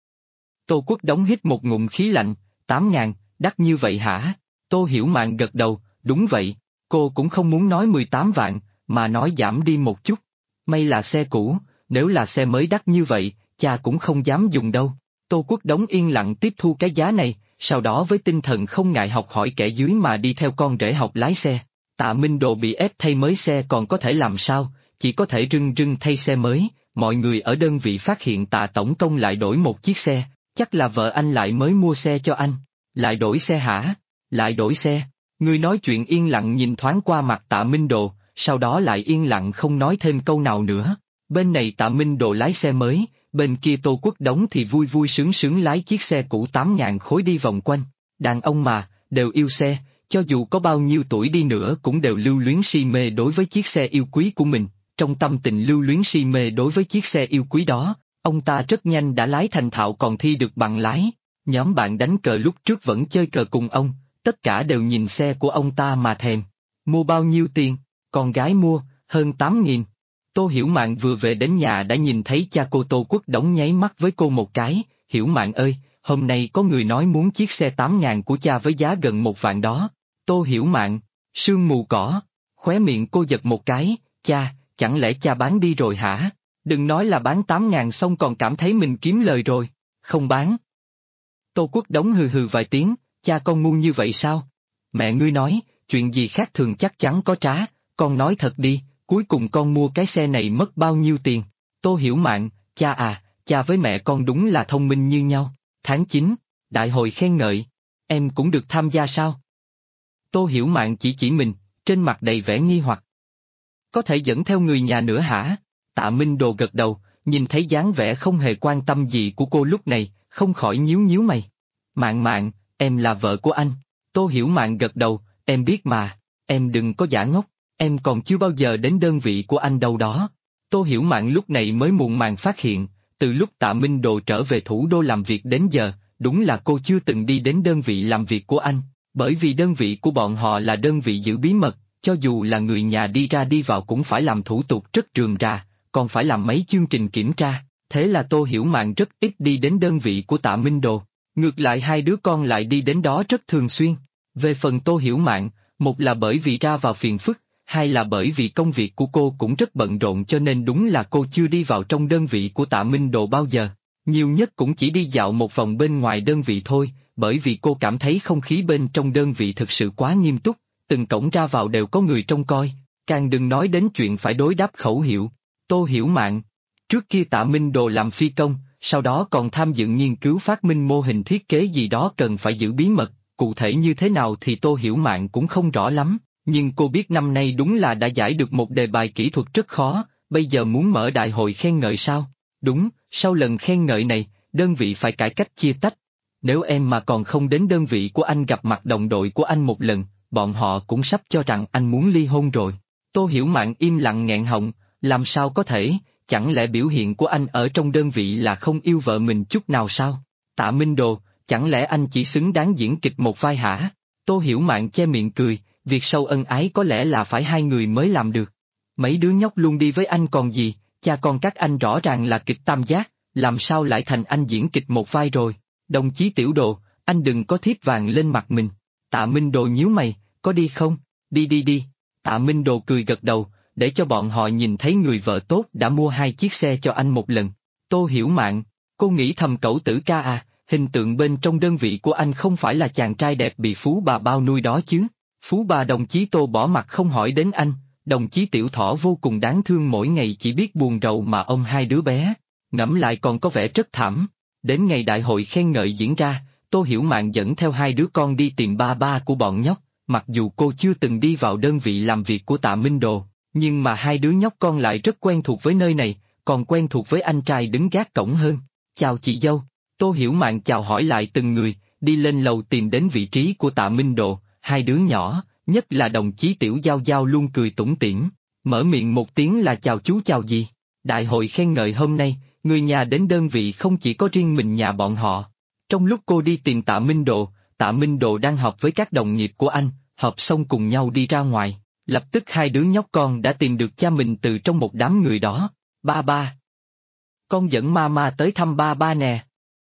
Tô Quốc Đống hít một ngụm khí lạnh, 8.000, đắt như vậy hả? Tô Hiểu Mạn gật đầu, đúng vậy, cô cũng không muốn nói 18 vạn, mà nói giảm đi một chút. May là xe cũ, nếu là xe mới đắt như vậy, cha cũng không dám dùng đâu. Tô Quốc Đống yên lặng tiếp thu cái giá này, sau đó với tinh thần không ngại học hỏi kẻ dưới mà đi theo con rể học lái xe. Tạ Minh Đồ bị ép thay mới xe còn có thể làm sao, chỉ có thể rưng rưng thay xe mới. Mọi người ở đơn vị phát hiện Tạ tổng công lại đổi một chiếc xe, chắc là vợ anh lại mới mua xe cho anh. Lại đổi xe hả? Lại đổi xe? Người nói chuyện yên lặng nhìn thoáng qua mặt Tạ Minh Đồ, sau đó lại yên lặng không nói thêm câu nào nữa. Bên này Tạ Minh Đồ lái xe mới, bên kia Tô Quốc Đống thì vui vui sướng sướng lái chiếc xe cũ 8.000 khối đi vòng quanh. Đàn ông mà, đều yêu xe, cho dù có bao nhiêu tuổi đi nữa cũng đều lưu luyến si mê đối với chiếc xe yêu quý của mình. Trong tâm tình lưu luyến si mê đối với chiếc xe yêu quý đó, ông ta rất nhanh đã lái thành thạo còn thi được bằng lái. Nhóm bạn đánh cờ lúc trước vẫn chơi cờ cùng ông, tất cả đều nhìn xe của ông ta mà thèm. Mua bao nhiêu tiền? Con gái mua, hơn 8.000. Tô Hiểu Mạn vừa về đến nhà đã nhìn thấy cha cô Tô Quốc Đống nháy mắt với cô một cái, Hiểu Mạn ơi, hôm nay có người nói muốn chiếc xe 8.000 của cha với giá gần 1 vạn đó. Tô Hiểu Mạn, sương mù cỏ, khóe miệng cô giật một cái, cha, chẳng lẽ cha bán đi rồi hả? Đừng nói là bán 8.000 xong còn cảm thấy mình kiếm lời rồi, không bán. Tô Quốc Đống hừ hừ vài tiếng, cha con ngu như vậy sao? Mẹ ngươi nói, chuyện gì khác thường chắc chắn có trá, con nói thật đi, cuối cùng con mua cái xe này mất bao nhiêu tiền? Tô Hiểu Mạn, cha à, cha với mẹ con đúng là thông minh như nhau. Tháng 9, đại hội khen ngợi, em cũng được tham gia sao? Tô Hiểu Mạn chỉ mình, trên mặt đầy vẻ nghi hoặc. Có thể dẫn theo người nhà nữa hả? Tạ Minh Đồ gật đầu, nhìn thấy dáng vẻ không hề quan tâm gì của cô lúc này, không khỏi nhíu nhíu mày. Mạn Mạn, em là vợ của anh. Tô Hiểu Mạn gật đầu, em biết mà, em đừng có giả ngốc, em còn chưa bao giờ đến đơn vị của anh đâu đó. Tô Hiểu Mạn lúc này mới muộn màng phát hiện, từ lúc Tạ Minh Đồ trở về thủ đô làm việc đến giờ, đúng là cô chưa từng đi đến đơn vị làm việc của anh, bởi vì đơn vị của bọn họ là đơn vị giữ bí mật, cho dù là người nhà đi ra đi vào cũng phải làm thủ tục rất rườm rà, còn phải làm mấy chương trình kiểm tra, thế là Tô Hiểu Mạn rất ít đi đến đơn vị của Tạ Minh Đồ, ngược lại hai đứa con lại đi đến đó rất thường xuyên. Về phần Tô Hiểu Mạn, một là bởi vì ra vào phiền phức, hai là bởi vì công việc của cô cũng rất bận rộn cho nên đúng là cô chưa đi vào trong đơn vị của Tạ Minh Đồ bao giờ, nhiều nhất cũng chỉ đi dạo một vòng bên ngoài đơn vị thôi, bởi vì cô cảm thấy không khí bên trong đơn vị thực sự quá nghiêm túc, từng cổng ra vào đều có người trông coi, càng đừng nói đến chuyện phải đối đáp khẩu hiệu. Tô Hiểu Mạn, trước kia Tạ Minh Đồ làm phi công, sau đó còn tham dự nghiên cứu phát minh mô hình thiết kế gì đó cần phải giữ bí mật, cụ thể như thế nào thì Tô Hiểu Mạn cũng không rõ lắm, nhưng cô biết năm nay đúng là đã giải được một đề bài kỹ thuật rất khó, bây giờ muốn mở đại hội khen ngợi sao? Đúng, sau lần khen ngợi này, đơn vị phải cải cách chia tách. Nếu em mà còn không đến đơn vị của anh gặp mặt đồng đội của anh một lần, bọn họ cũng sắp cho rằng anh muốn ly hôn rồi. Tô Hiểu Mạn im lặng nghẹn họng, làm sao có thể, chẳng lẽ biểu hiện của anh ở trong đơn vị là không yêu vợ mình chút nào sao? Tạ Minh Đồ, chẳng lẽ anh chỉ xứng đáng diễn kịch một vai hả? Tô Hiểu Mạn che miệng cười, việc sâu ân ái có lẽ là phải hai người mới làm được. Mấy đứa nhóc luôn đi với anh còn gì, cha con các anh rõ ràng là kịch tam giác, làm sao lại thành anh diễn kịch một vai rồi? Đồng chí Tiểu Đồ, anh đừng có thiếp vàng lên mặt mình. Tạ Minh Đồ nhíu mày, có đi không? Đi đi đi. Tạ Minh Đồ cười gật đầu, để cho bọn họ nhìn thấy người vợ tốt đã mua 2 chiếc xe cho anh một lần. Tô Hiểu Mạn, cô nghĩ thầm cẩu tử ca à, hình tượng bên trong đơn vị của anh không phải là chàng trai đẹp bị phú bà bao nuôi đó chứ. Phú bà đồng chí Tô bỏ mặt không hỏi đến anh, đồng chí Tiểu Thỏ vô cùng đáng thương mỗi ngày chỉ biết buồn rầu mà ôm 2 đứa bé, ngẫm lại còn có vẻ rất thảm. Đến ngày đại hội khen ngợi diễn ra, Tô Hiểu Mạn dẫn theo 2 đứa con đi tìm ba của bọn nhóc, mặc dù cô chưa từng đi vào đơn vị làm việc của Tạ Minh Đồ, Nhưng mà hai đứa nhóc con lại rất quen thuộc với nơi này, còn quen thuộc với anh trai đứng gác cổng hơn. Chào chị dâu. Tô Hiểu Mạn chào hỏi lại từng người, đi lên lầu tìm đến vị trí của Tạ Minh Độ. Hai đứa nhỏ, nhất là đồng chí Tiểu Giao Giao luôn cười tủm tỉm, mở miệng một tiếng là chào chú chào gì. Đại hội khen ngợi hôm nay, người nhà đến đơn vị không chỉ có riêng mình nhà bọn họ. Trong lúc cô đi tìm Tạ Minh Độ đang họp với các đồng nghiệp của anh, họp xong cùng nhau đi ra ngoài. Lập tức hai đứa nhóc con đã tìm được cha mình từ trong một đám người đó. Ba ba. Con dẫn mama tới thăm ba ba nè.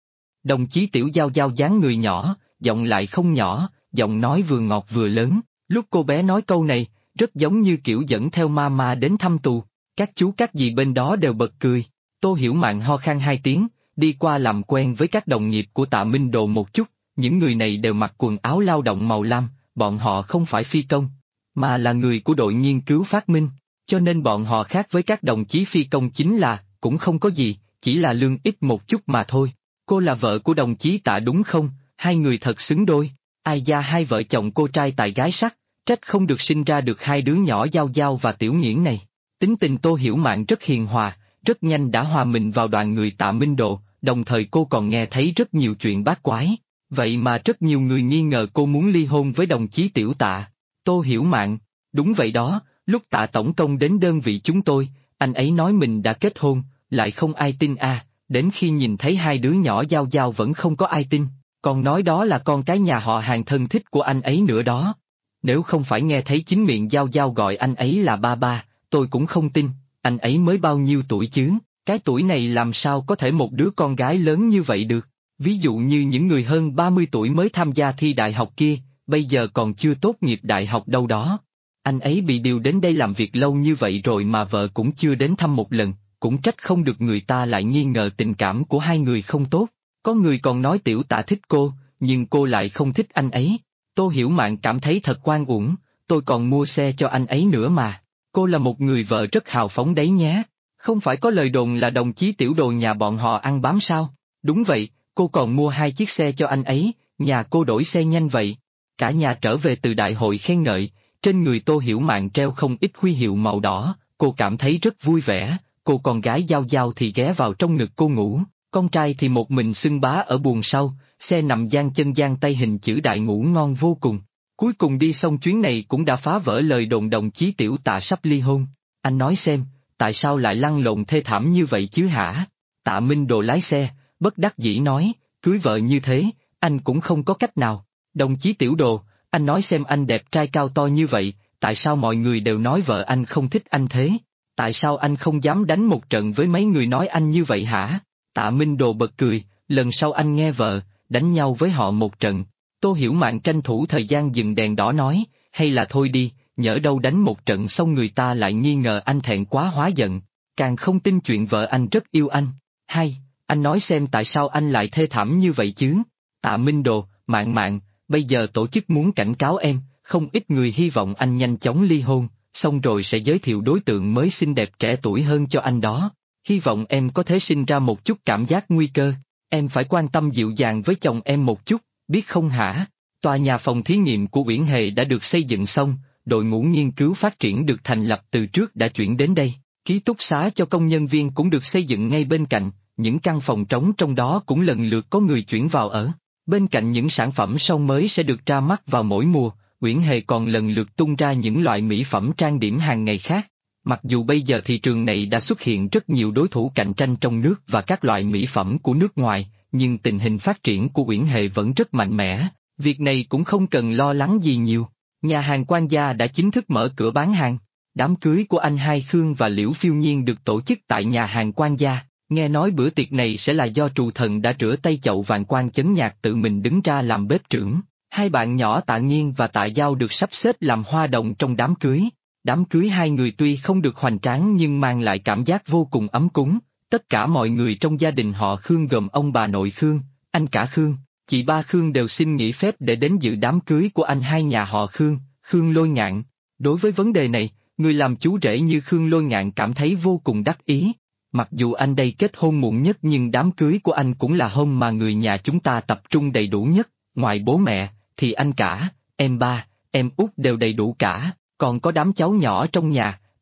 Đồng chí Tiểu Giao Giao dáng người nhỏ, giọng lại không nhỏ, giọng nói vừa ngọt vừa lớn. Lúc cô bé nói câu này, rất giống như kiểu dẫn theo mama đến thăm tù. Các chú các dì bên đó đều bật cười. Tô Hiểu Mạn ho khan hai tiếng, đi qua làm quen với các đồng nghiệp của Tạ Minh Đồ một chút. Những người này đều mặc quần áo lao động màu lam, bọn họ không phải phi công, mà là người của đội nghiên cứu phát minh, cho nên bọn họ khác với các đồng chí phi công chính là, cũng không có gì, chỉ là lương ít một chút mà thôi. Cô là vợ của đồng chí Tạ đúng không? Hai người thật xứng đôi. Ai da hai vợ chồng cô trai tài gái sắc, trách không được sinh ra được hai đứa nhỏ Giao Giao và Tiểu Nghiễn này. Tính tình Tô Hiểu Mạn rất hiền hòa, rất nhanh đã hòa mình vào đoàn người Tạ Minh Độ, đồng thời cô còn nghe thấy rất nhiều chuyện bát quái. Vậy mà rất nhiều người nghi ngờ cô muốn ly hôn với đồng chí Tiểu Tạ. Tô Hiểu Mạn, đúng vậy đó, lúc Tạ tổng công đến đơn vị chúng tôi, anh ấy nói mình đã kết hôn, lại không ai tin à, đến khi nhìn thấy hai đứa nhỏ Giao Giao vẫn không có ai tin, còn nói đó là con cái nhà họ hàng thân thích của anh ấy nữa đó. Nếu không phải nghe thấy chính miệng Giao Giao gọi anh ấy là ba ba, tôi cũng không tin, anh ấy mới bao nhiêu tuổi chứ, cái tuổi này làm sao có thể một đứa con gái lớn như vậy được. Ví dụ như những người hơn 30 tuổi mới tham gia thi đại học kia, bây giờ còn chưa tốt nghiệp đại học đâu đó. Anh ấy bị điều đến đây làm việc lâu như vậy rồi mà vợ cũng chưa đến thăm một lần, cũng trách không được người ta lại nghi ngờ tình cảm của hai người không tốt. Có người còn nói Tiểu Tạ thích cô, nhưng cô lại không thích anh ấy. Tô Hiểu Mạn cảm thấy thật oan uổng, tôi còn mua xe cho anh ấy nữa mà. Cô là một người vợ rất hào phóng đấy nhé. Không phải có lời đồn là đồng chí Tiểu Đồ nhà bọn họ ăn bám sao? Đúng vậy. Cô còn mua hai chiếc xe cho anh ấy, nhà cô đổi xe nhanh vậy. Cả nhà trở về từ đại hội khen ngợi, trên người Tô Hiểu Mạn treo không ít huy hiệu màu đỏ, cô cảm thấy rất vui vẻ, cô con gái Giao Giao thì ghé vào trong ngực cô ngủ, con trai thì một mình xưng bá ở buồng sau, xe nằm dang chân dang tay hình chữ đại ngủ ngon vô cùng. Cuối cùng đi xong chuyến này cũng đã phá vỡ lời đồn đồng chí Tiểu Tạ sắp ly hôn. Anh nói xem, tại sao lại lăn lộn thê thảm như vậy chứ hả? Tạ Minh Đồ lái xe, bất đắc dĩ nói, cưới vợ như thế, anh cũng không có cách nào. Đồng chí Tiểu Đồ, anh nói xem anh đẹp trai cao to như vậy, tại sao mọi người đều nói vợ anh không thích anh thế? Tại sao anh không dám đánh một trận với mấy người nói anh như vậy hả? Tạ Minh Đồ bật cười, lần sau anh nghe vợ, đánh nhau với họ một trận. Tô Hiểu Mạn tranh thủ thời gian dừng đèn đỏ nói, hay là thôi đi, nhỡ đâu đánh một trận xong người ta lại nghi ngờ anh thẹn quá hóa giận, càng không tin chuyện vợ anh rất yêu anh. Hay, anh nói xem tại sao anh lại thê thảm như vậy chứ? Tạ Minh Đồ, Mạn, bây giờ tổ chức muốn cảnh cáo em, không ít người hy vọng anh nhanh chóng ly hôn, xong rồi sẽ giới thiệu đối tượng mới xinh đẹp trẻ tuổi hơn cho anh đó. Hy vọng em có thể sinh ra một chút cảm giác nguy cơ, em phải quan tâm dịu dàng với chồng em một chút, biết không hả? Tòa nhà phòng thí nghiệm của Uyển Hệ đã được xây dựng xong, đội ngũ nghiên cứu phát triển được thành lập từ trước đã chuyển đến đây, ký túc xá cho công nhân viên cũng được xây dựng ngay bên cạnh, những căn phòng trống trong đó cũng lần lượt có người chuyển vào ở. Bên cạnh những sản phẩm son mới sẽ được ra mắt vào mỗi mùa, Uyển Hề còn lần lượt tung ra những loại mỹ phẩm trang điểm hàng ngày khác. Mặc dù bây giờ thị trường này đã xuất hiện rất nhiều đối thủ cạnh tranh trong nước và các loại mỹ phẩm của nước ngoài, nhưng tình hình phát triển của Uyển Hề vẫn rất mạnh mẽ, việc này cũng không cần lo lắng gì nhiều. Nhà hàng Quan Gia đã chính thức mở cửa bán hàng. Đám cưới của anh Hai Khương và Liễu Phiêu Nhiên được tổ chức tại nhà hàng Quan Gia. Nghe nói bữa tiệc này sẽ là do trù thần đã rửa tay chậu vàng Quan Chấn Nhạc tự mình đứng ra làm bếp trưởng. Hai bạn nhỏ Tạ Nghiên và Tạ Giao được sắp xếp làm hoa đồng trong đám cưới. Đám cưới hai người tuy không được hoành tráng nhưng mang lại cảm giác vô cùng ấm cúng. Tất cả mọi người trong gia đình họ Khương gồm ông bà nội Khương, anh cả Khương, chị ba Khương đều xin nghỉ phép để đến dự đám cưới của anh hai nhà họ Khương, Khương Lôi Ngạn. Đối với vấn đề này, người làm chú rể như Khương Lôi Ngạn cảm thấy vô cùng đắc ý. Mặc dù anh đây kết hôn muộn nhất nhưng đám cưới của anh cũng là hôm mà người nhà chúng ta tập trung đầy đủ nhất, ngoài bố mẹ, thì anh cả, em ba, em út đều đầy đủ cả, còn có đám cháu nhỏ trong nhà,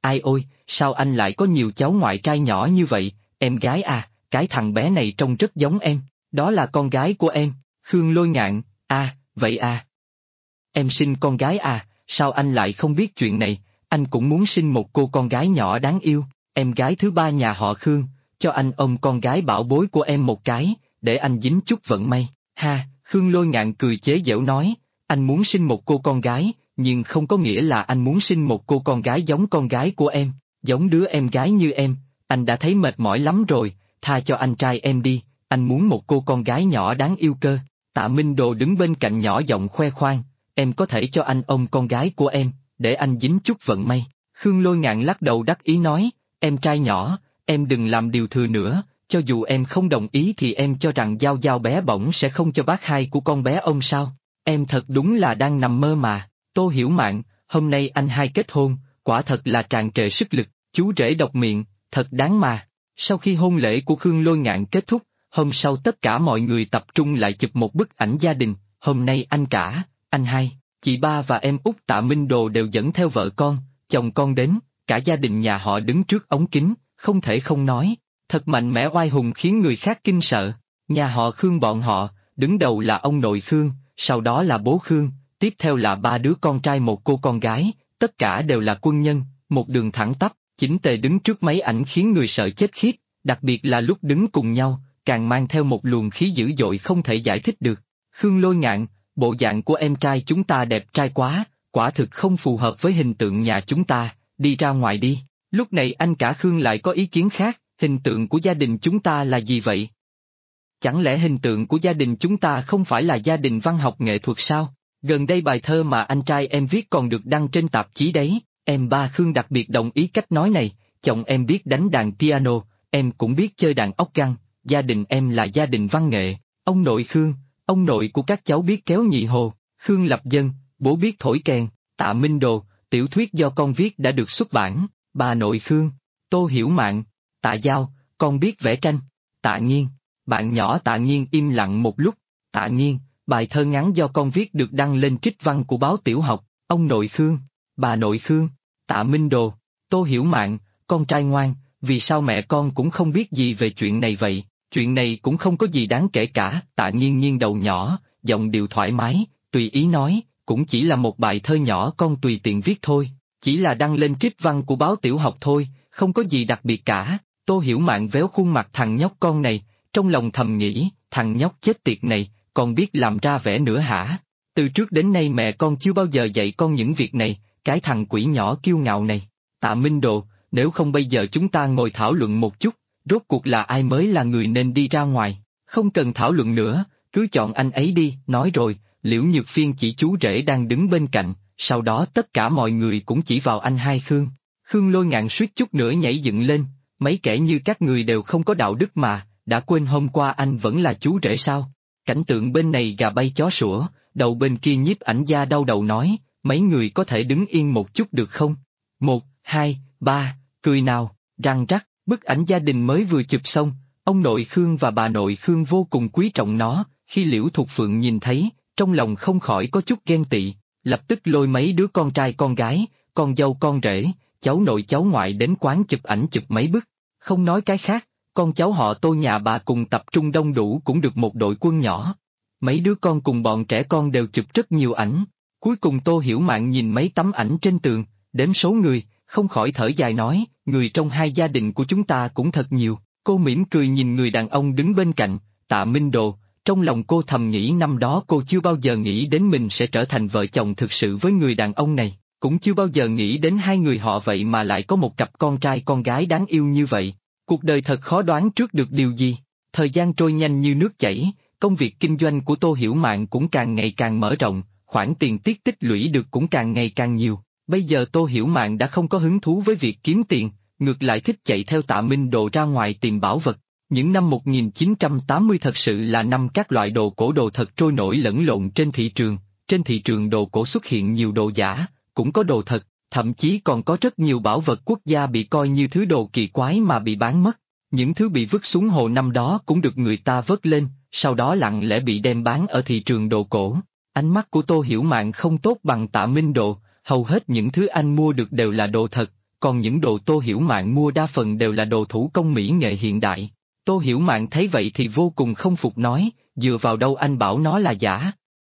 Ai ôi, sao anh lại có nhiều cháu ngoại trai nhỏ như vậy, em gái à, cái thằng bé này trông rất giống em, đó là con gái của em, Khương Lôi Ngạn, vậy à. Em sinh con gái à, sao anh lại không biết chuyện này, anh cũng muốn sinh một cô con gái nhỏ đáng yêu, em gái thứ ba nhà họ Khương, cho anh ôm con gái bảo bối của em một cái, để anh dính chút vận may, ha, Khương Lôi Ngạn cười chế giễu nói, anh muốn sinh một cô con gái, nhưng không có nghĩa là anh muốn sinh một cô con gái giống con gái của em, giống đứa em gái như em, anh đã thấy mệt mỏi lắm rồi, tha cho anh trai em đi, anh muốn một cô con gái nhỏ đáng yêu cơ. Tạ Minh Đồ đứng bên cạnh nhỏ giọng khoe khoang, em có thể cho anh ôm con gái của em, để anh dính chút vận may. Khương Lôi Ngạn lắc đầu đắc ý nói, em trai nhỏ, em đừng làm điều thừa nữa, cho dù em không đồng ý thì em cho rằng Giao Giao bé bỏng sẽ không cho bác hai của con bé ôm sao, em thật đúng là đang nằm mơ mà. Tô Hiểu Mạn, hôm nay anh hai kết hôn, quả thật là tràn trề sức lực, chú rể độc miệng, thật đáng mà. Sau khi hôn lễ của Khương Lôi Ngạn kết thúc, hôm sau tất cả mọi người tập trung lại chụp một bức ảnh gia đình, hôm nay anh cả, anh hai, chị ba và em út Tạ Minh Đồ đều dẫn theo vợ con, chồng con đến, cả gia đình nhà họ đứng trước ống kính, không thể không nói, thật mạnh mẽ oai hùng khiến người khác kinh sợ. Nhà họ Khương bọn họ, đứng đầu là ông nội Khương, sau đó là bố Khương, tiếp theo là ba đứa con trai một cô con gái, tất cả đều là quân nhân, một đường thẳng tắp, chỉnh tề đứng trước máy ảnh khiến người sợ chết khiếp, đặc biệt là lúc đứng cùng nhau, càng mang theo một luồng khí dữ dội không thể giải thích được. Khương Lôi Ngạn, bộ dạng của em trai chúng ta đẹp trai quá, quả thực không phù hợp với hình tượng nhà chúng ta, đi ra ngoài đi. Lúc này anh cả Khương lại có ý kiến khác, hình tượng của gia đình chúng ta là gì vậy? Chẳng lẽ hình tượng của gia đình chúng ta không phải là gia đình văn học nghệ thuật sao? Gần đây bài thơ mà anh trai em viết còn được đăng trên tạp chí đấy, em ba Khương đặc biệt đồng ý cách nói này, chồng em biết đánh đàn piano, em cũng biết chơi đàn óc găng, gia đình em là gia đình văn nghệ, ông nội Khương, ông nội của các cháu biết kéo nhị hồ, Khương Lập Dân, bố biết thổi kèn, Tạ Minh Đồ, tiểu thuyết do con viết đã được xuất bản, bà nội Khương, Tô Hiểu Mạn, Tạ Giao, con biết vẽ tranh, Tạ Nghiên, bạn nhỏ Tạ Nghiên im lặng một lúc, Tạ Nghiên, bài thơ ngắn do con viết được đăng lên trích văn của báo tiểu học, ông nội Khương, bà nội Khương, Tạ Minh Đồ, Tô Hiểu Mạn, con trai ngoan, vì sao mẹ con cũng không biết gì về chuyện này vậy, chuyện này cũng không có gì đáng kể cả, Tạ Nghiên nghiêng đầu nhỏ, giọng điệu thoải mái, tùy ý nói, cũng chỉ là một bài thơ nhỏ con tùy tiện viết thôi, chỉ là đăng lên trích văn của báo tiểu học thôi, không có gì đặc biệt cả. Tô Hiểu Mạn véo khuôn mặt thằng nhóc con này, trong lòng thầm nghĩ, thằng nhóc chết tiệt này, còn biết làm ra vẻ nữa hả? Từ trước đến nay mẹ con chưa bao giờ dạy con những việc này, cái thằng quỷ nhỏ kiêu ngạo này. Tạ Minh Đồ, nếu không bây giờ chúng ta ngồi thảo luận một chút, rốt cuộc là ai mới là người nên đi ra ngoài, không cần thảo luận nữa, cứ chọn anh ấy đi, nói rồi, Liễu Nhược Phiên chỉ chú rể đang đứng bên cạnh, sau đó tất cả mọi người cũng chỉ vào anh hai Khương. Khương Lôi Ngạn suýt chút nữa nhảy dựng lên, mấy kẻ như các người đều không có đạo đức mà, đã quên hôm qua anh vẫn là chú rể sao? Cảnh tượng bên này gà bay chó sủa, đầu bên kia nhiếp ảnh gia đau đầu nói, mấy người có thể đứng yên một chút được không? 1, 2, 3, cười nào, răng rắc, bức ảnh gia đình mới vừa chụp xong, ông nội Khương và bà nội Khương vô cùng quý trọng nó, khi Liễu Thục Phượng nhìn thấy, trong lòng không khỏi có chút ghen tị, lập tức lôi mấy đứa con trai con gái, con dâu con rể, cháu nội cháu ngoại đến quán chụp ảnh chụp mấy bức, không nói cái khác, con cháu họ Tô nhà bà cùng tập trung đông đủ cũng được một đội quân nhỏ. Mấy đứa con cùng bọn trẻ con đều chụp rất nhiều ảnh, cuối cùng Tô Hiểu Mạn nhìn mấy tấm ảnh trên tường, đếm số người, không khỏi thở dài nói, người trong hai gia đình của chúng ta cũng thật nhiều, cô mỉm cười nhìn người đàn ông đứng bên cạnh, Tạ Minh Đồ, trong lòng cô thầm nghĩ năm đó cô chưa bao giờ nghĩ đến mình sẽ trở thành vợ chồng thực sự với người đàn ông này. Cũng chưa bao giờ nghĩ đến hai người họ vậy mà lại có một cặp con trai con gái đáng yêu như vậy. Cuộc đời thật khó đoán trước được điều gì. Thời gian trôi nhanh như nước chảy, công việc kinh doanh của Tô Hiểu Mạn cũng càng ngày càng mở rộng, khoản tiền tiết tích lũy được cũng càng ngày càng nhiều. Bây giờ Tô Hiểu Mạn đã không có hứng thú với việc kiếm tiền, ngược lại thích chạy theo Tạ Minh Đồ ra ngoài tìm bảo vật. Những năm 1980 thật sự là năm các loại đồ cổ đồ thật trôi nổi lẫn lộn trên thị trường. Trên thị trường đồ cổ xuất hiện nhiều đồ giả, cũng có đồ thật, thậm chí còn có rất nhiều bảo vật quốc gia bị coi như thứ đồ kỳ quái mà bị bán mất. Những thứ bị vứt xuống hồ năm đó cũng được người ta vớt lên, sau đó lặng lẽ bị đem bán ở thị trường đồ cổ. Ánh mắt của Tô Hiểu Mạn không tốt bằng Tạ Minh Đồ, hầu hết những thứ anh mua được đều là đồ thật, còn những đồ Tô Hiểu Mạn mua đa phần đều là đồ thủ công mỹ nghệ hiện đại. Tô Hiểu Mạn thấy vậy thì vô cùng không phục nói, dựa vào đâu anh bảo nó là giả.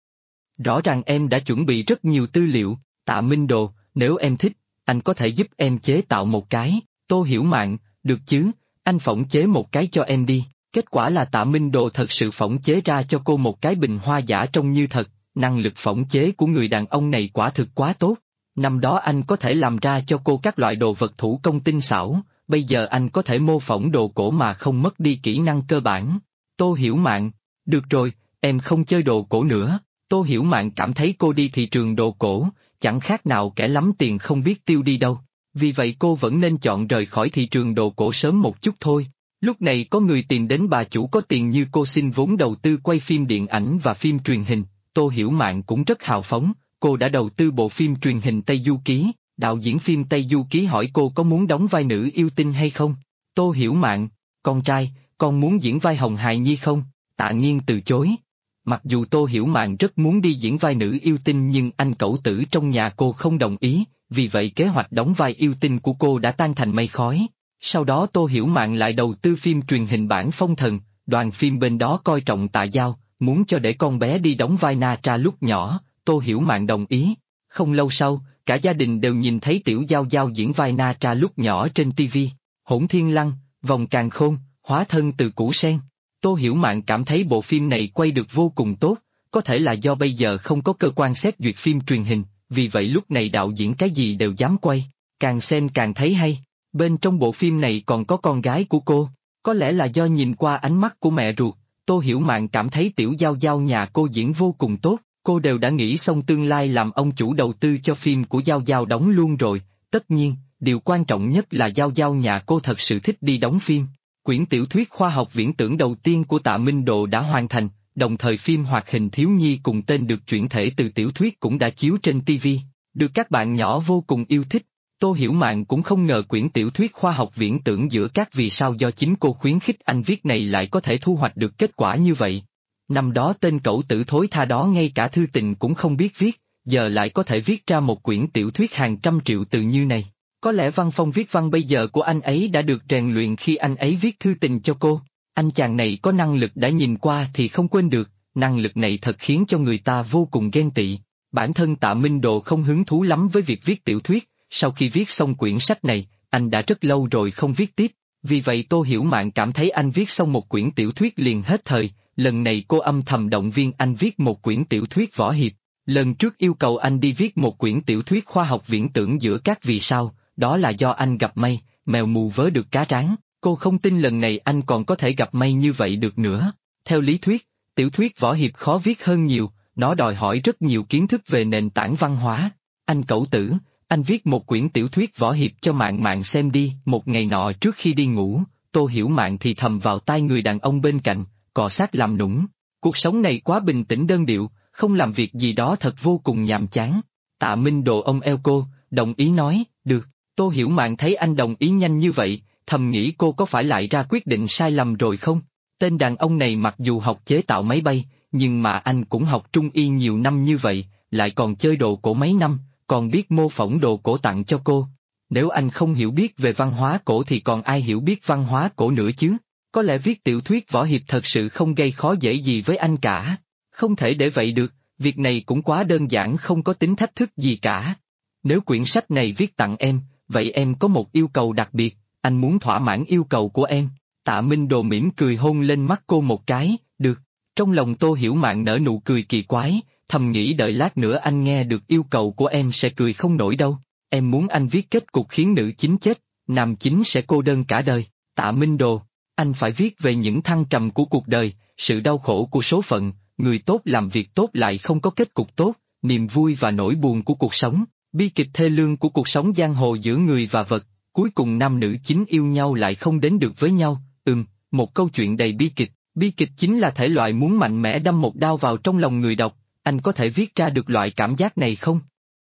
Rõ ràng em đã chuẩn bị rất nhiều tư liệu, Tạ Minh Đồ, nếu em thích, anh có thể giúp em chế tạo một cái. Tô Hiểu Mạn, được chứ, anh phỏng chế một cái cho em đi. Kết quả là Tạ Minh Đồ thật sự phỏng chế ra cho cô một cái bình hoa giả trông như thật, năng lực phỏng chế của người đàn ông này quả thực quá tốt. Năm đó anh có thể làm ra cho cô các loại đồ vật thủ công tinh xảo, bây giờ anh có thể mô phỏng đồ cổ mà không mất đi kỹ năng cơ bản. Tô Hiểu Mạn, được rồi, em không chơi đồ cổ nữa. Tô Hiểu Mạn cảm thấy cô đi thị trường đồ cổ, chẳng khác nào kẻ lắm tiền không biết tiêu đi đâu. Vì vậy cô vẫn nên chọn rời khỏi thị trường đồ cổ sớm một chút thôi. Lúc này có người tìm đến bà chủ có tiền như cô xin vốn đầu tư quay phim điện ảnh và phim truyền hình. Tô Hiểu Mạn cũng rất hào phóng, cô đã đầu tư bộ phim truyền hình Tây Du Ký. Đạo diễn phim Tây Du Ký hỏi cô có muốn đóng vai nữ yêu tinh hay không. Tô Hiểu Mạn, con trai, con muốn diễn vai Hồng Hài Nhi không? Tạ Nghiên từ chối. Mặc dù Tô Hiểu Mạn rất muốn đi diễn vai nữ yêu tinh nhưng anh cẩu tử trong nhà cô không đồng ý, vì vậy kế hoạch đóng vai yêu tinh của cô đã tan thành mây khói. Sau đó Tô Hiểu Mạn lại đầu tư phim truyền hình bản Phong Thần, đoàn phim bên đó coi trọng Tạ Giao, muốn cho để con bé đi đóng vai Na Tra lúc nhỏ, Tô Hiểu Mạn đồng ý. Không lâu sau, cả gia đình đều nhìn thấy Tiểu Giao Giao diễn vai Na Tra lúc nhỏ trên TV. Hỗn Thiên Lăng, Vòng Càn Khôn, Hóa Thân từ Củ Sen. Tô Hiểu Mạn cảm thấy bộ phim này quay được vô cùng tốt, có thể là do bây giờ không có cơ quan xét duyệt phim truyền hình, vì vậy lúc này đạo diễn cái gì đều dám quay, càng xem càng thấy hay. Bên trong bộ phim này còn có con gái của cô, có lẽ là do nhìn qua ánh mắt của mẹ ruột, Tô Hiểu Mạn cảm thấy Tiểu Giao Giao nhà cô diễn vô cùng tốt, cô đều đã nghĩ xong tương lai làm ông chủ đầu tư cho phim của Giao Giao đóng luôn rồi, tất nhiên, điều quan trọng nhất là Giao Giao nhà cô thật sự thích đi đóng phim. Quyển tiểu thuyết khoa học viễn tưởng đầu tiên của Tạ Minh Độ đã hoàn thành, đồng thời phim hoạt hình thiếu nhi cùng tên được chuyển thể từ tiểu thuyết cũng đã chiếu trên TV, được các bạn nhỏ vô cùng yêu thích. Tô Hiểu Mạn cũng không ngờ quyển tiểu thuyết khoa học viễn tưởng giữa các vì sao do chính cô khuyến khích anh viết này lại có thể thu hoạch được kết quả như vậy. Năm đó tên cẩu tử thối tha đó ngay cả thư tình cũng không biết viết, giờ lại có thể viết ra một quyển tiểu thuyết hàng trăm triệu từ như này. Có lẽ văn phong viết văn bây giờ của anh ấy đã được rèn luyện khi anh ấy viết thư tình cho cô. Anh chàng này có năng lực đã nhìn qua thì không quên được, năng lực này thật khiến cho người ta vô cùng ghen tị. Bản thân Tạ Minh Độ không hứng thú lắm với việc viết tiểu thuyết, sau khi viết xong quyển sách này, anh đã rất lâu rồi không viết tiếp, vì vậy Tô Hiểu Mạn cảm thấy anh viết xong một quyển tiểu thuyết liền hết thời, lần này cô âm thầm động viên anh viết một quyển tiểu thuyết võ hiệp. Lần trước yêu cầu anh đi viết một quyển tiểu thuyết khoa học viễn tưởng giữa các vì sao, đó là do anh gặp may, mèo mù vớ được cá trắng, cô không tin lần này anh còn có thể gặp may như vậy được nữa. Theo lý thuyết, tiểu thuyết võ hiệp khó viết hơn nhiều, nó đòi hỏi rất nhiều kiến thức về nền tảng văn hóa. Anh cẩu tử, anh viết một quyển tiểu thuyết võ hiệp cho Mạn Mạn xem đi. Một ngày nọ trước khi đi ngủ, Tô Hiểu Mạn thì thầm vào tai người đàn ông bên cạnh, cọ sát làm nũng. Cuộc sống này quá bình tĩnh đơn điệu, không làm việc gì đó thật vô cùng nhàm chán. Tạ Minh Độ ông eo cô, đồng ý nói, được. Tô Hiểu Mạn thấy anh đồng ý nhanh như vậy, thầm nghĩ cô có phải lại ra quyết định sai lầm rồi không? Tên đàn ông này mặc dù học chế tạo máy bay, nhưng mà anh cũng học trung y nhiều năm như vậy, lại còn chơi đồ cổ mấy năm, còn biết mô phỏng đồ cổ tặng cho cô. Nếu anh không hiểu biết về văn hóa cổ thì còn ai hiểu biết văn hóa cổ nữa chứ? Có lẽ viết tiểu thuyết võ hiệp thật sự không gây khó dễ gì với anh cả. Không thể để vậy được, việc này cũng quá đơn giản không có tính thách thức gì cả. Nếu quyển sách này viết tặng em, vậy em có một yêu cầu đặc biệt, anh muốn thỏa mãn yêu cầu của em. Tạ Minh Đồ mỉm cười hôn lên mắt cô một cái, được. Trong lòng Tô Hiểu Mạn nở nụ cười kỳ quái, thầm nghĩ đợi lát nữa anh nghe được yêu cầu của em sẽ cười không nổi đâu. Em muốn anh viết kết cục khiến nữ chính chết, nam chính sẽ cô đơn cả đời. Tạ Minh Đồ, anh phải viết về những thăng trầm của cuộc đời, sự đau khổ của số phận, người tốt làm việc tốt lại không có kết cục tốt, niềm vui và nỗi buồn của cuộc sống, bi kịch thê lương của cuộc sống giang hồ giữa người và vật, cuối cùng nam nữ chính yêu nhau lại không đến được với nhau. Một câu chuyện đầy bi kịch. Bi kịch chính là thể loại muốn mạnh mẽ đâm một đao vào trong lòng người đọc, anh có thể viết ra được loại cảm giác này không?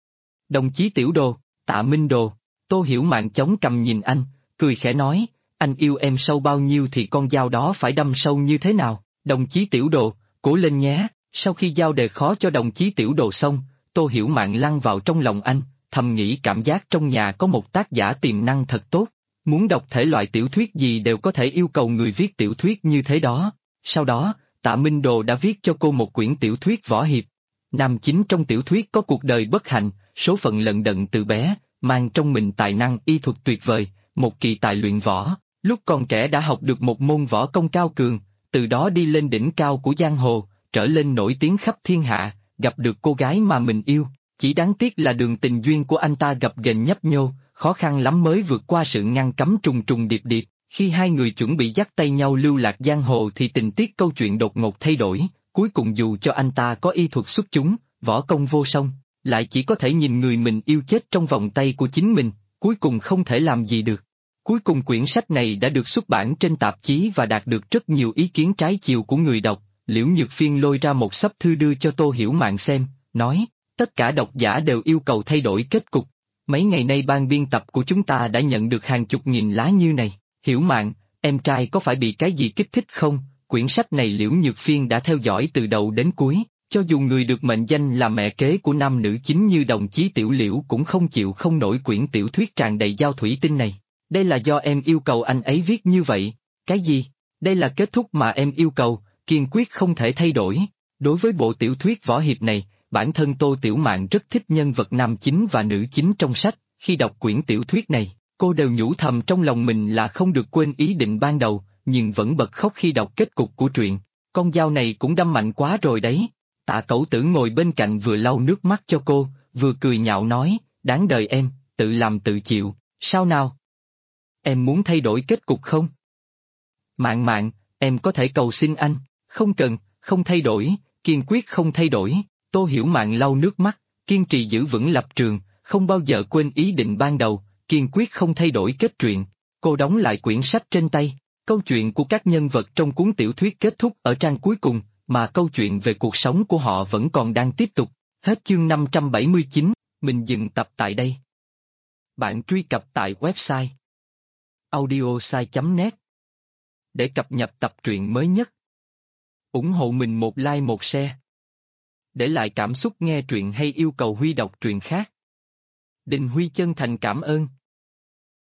Đồng chí Tiểu Đồ, Tạ Minh Đồ, Tô Hiểu Mạn chống cằm nhìn anh, cười khẽ nói, anh yêu em sâu bao nhiêu thì con dao đó phải đâm sâu như thế nào, đồng chí Tiểu Đồ, cố lên nhé. Sau khi giao đề khó cho đồng chí Tiểu Đồ xong, Tô Hiểu Mạn lăn vào trong lòng anh, thầm nghĩ cảm giác trong nhà có một tác giả tiềm năng thật tốt. Muốn đọc thể loại tiểu thuyết gì đều có thể yêu cầu người viết tiểu thuyết như thế đó. Sau đó, Tạ Minh Đồ đã viết cho cô một quyển tiểu thuyết võ hiệp. Nam chính trong tiểu thuyết có cuộc đời bất hạnh, số phận lận đận từ bé, mang trong mình tài năng y thuật tuyệt vời, một kỳ tài luyện võ. Lúc còn trẻ đã học được một môn võ công cao cường, từ đó đi lên đỉnh cao của giang hồ, trở lên nổi tiếng khắp thiên hạ, gặp được cô gái mà mình yêu. Chỉ đáng tiếc là đường tình duyên của anh ta gập ghềnh nhấp nhô, khó khăn lắm mới vượt qua sự ngăn cấm trùng trùng điệp điệp. Khi hai người chuẩn bị dắt tay nhau lưu lạc giang hồ thì tình tiết câu chuyện đột ngột thay đổi, cuối cùng dù cho anh ta có y thuật xuất chúng, võ công vô song, lại chỉ có thể nhìn người mình yêu chết trong vòng tay của chính mình, cuối cùng không thể làm gì được. Cuối cùng quyển sách này đã được xuất bản trên tạp chí và đạt được rất nhiều ý kiến trái chiều của người đọc. Liễu Nhược Phiên lôi ra một xấp thư đưa cho Tô Hiểu Mạn xem, nói, tất cả độc giả đều yêu cầu thay đổi kết cục. Mấy ngày nay ban biên tập của chúng ta đã nhận được hàng chục nghìn lá như này. Hiểu Mạn, em trai có phải bị cái gì kích thích không? Quyển sách này Liễu Nhược Phiên đã theo dõi từ đầu đến cuối, cho dù người được mệnh danh là mẹ kế của nam nữ chính như đồng chí Tiểu Liễu cũng không chịu không nổi quyển tiểu thuyết tràn đầy dao thủy tinh này. Đây là do em yêu cầu anh ấy viết như vậy. Cái gì? Đây là kết thúc mà em yêu cầu, kiên quyết không thể thay đổi. Đối với bộ tiểu thuyết võ hiệp này, bản thân Tô Tiểu Mạn rất thích nhân vật nam chính và nữ chính trong sách. Khi đọc quyển tiểu thuyết này, cô đều nhủ thầm trong lòng mình là không được quên ý định ban đầu, nhưng vẫn bật khóc khi đọc kết cục của truyện. Con dao này cũng đâm mạnh quá rồi đấy. Tạ Cẩu Tử ngồi bên cạnh vừa lau nước mắt cho cô, vừa cười nhạo nói, đáng đời em, tự làm tự chịu, sao nào? Em muốn thay đổi kết cục không? Mạn Mạn, em có thể cầu xin anh, không cần, không thay đổi, kiên quyết không thay đổi. Tô Hiểu Mạn lau nước mắt, kiên trì giữ vững lập trường, không bao giờ quên ý định ban đầu, kiên quyết không thay đổi kết truyện. Cô đóng lại quyển sách trên tay, câu chuyện của các nhân vật trong cuốn tiểu thuyết kết thúc ở trang cuối cùng, mà câu chuyện về cuộc sống của họ vẫn còn đang tiếp tục. Hết chương 579, mình dừng tập tại đây. Bạn truy cập tại website audiosai.net để cập nhật tập truyện mới nhất. Ủng hộ mình một like một share. Để lại cảm xúc nghe truyện hay yêu cầu Huy đọc truyện khác. Đình Huy chân thành cảm ơn.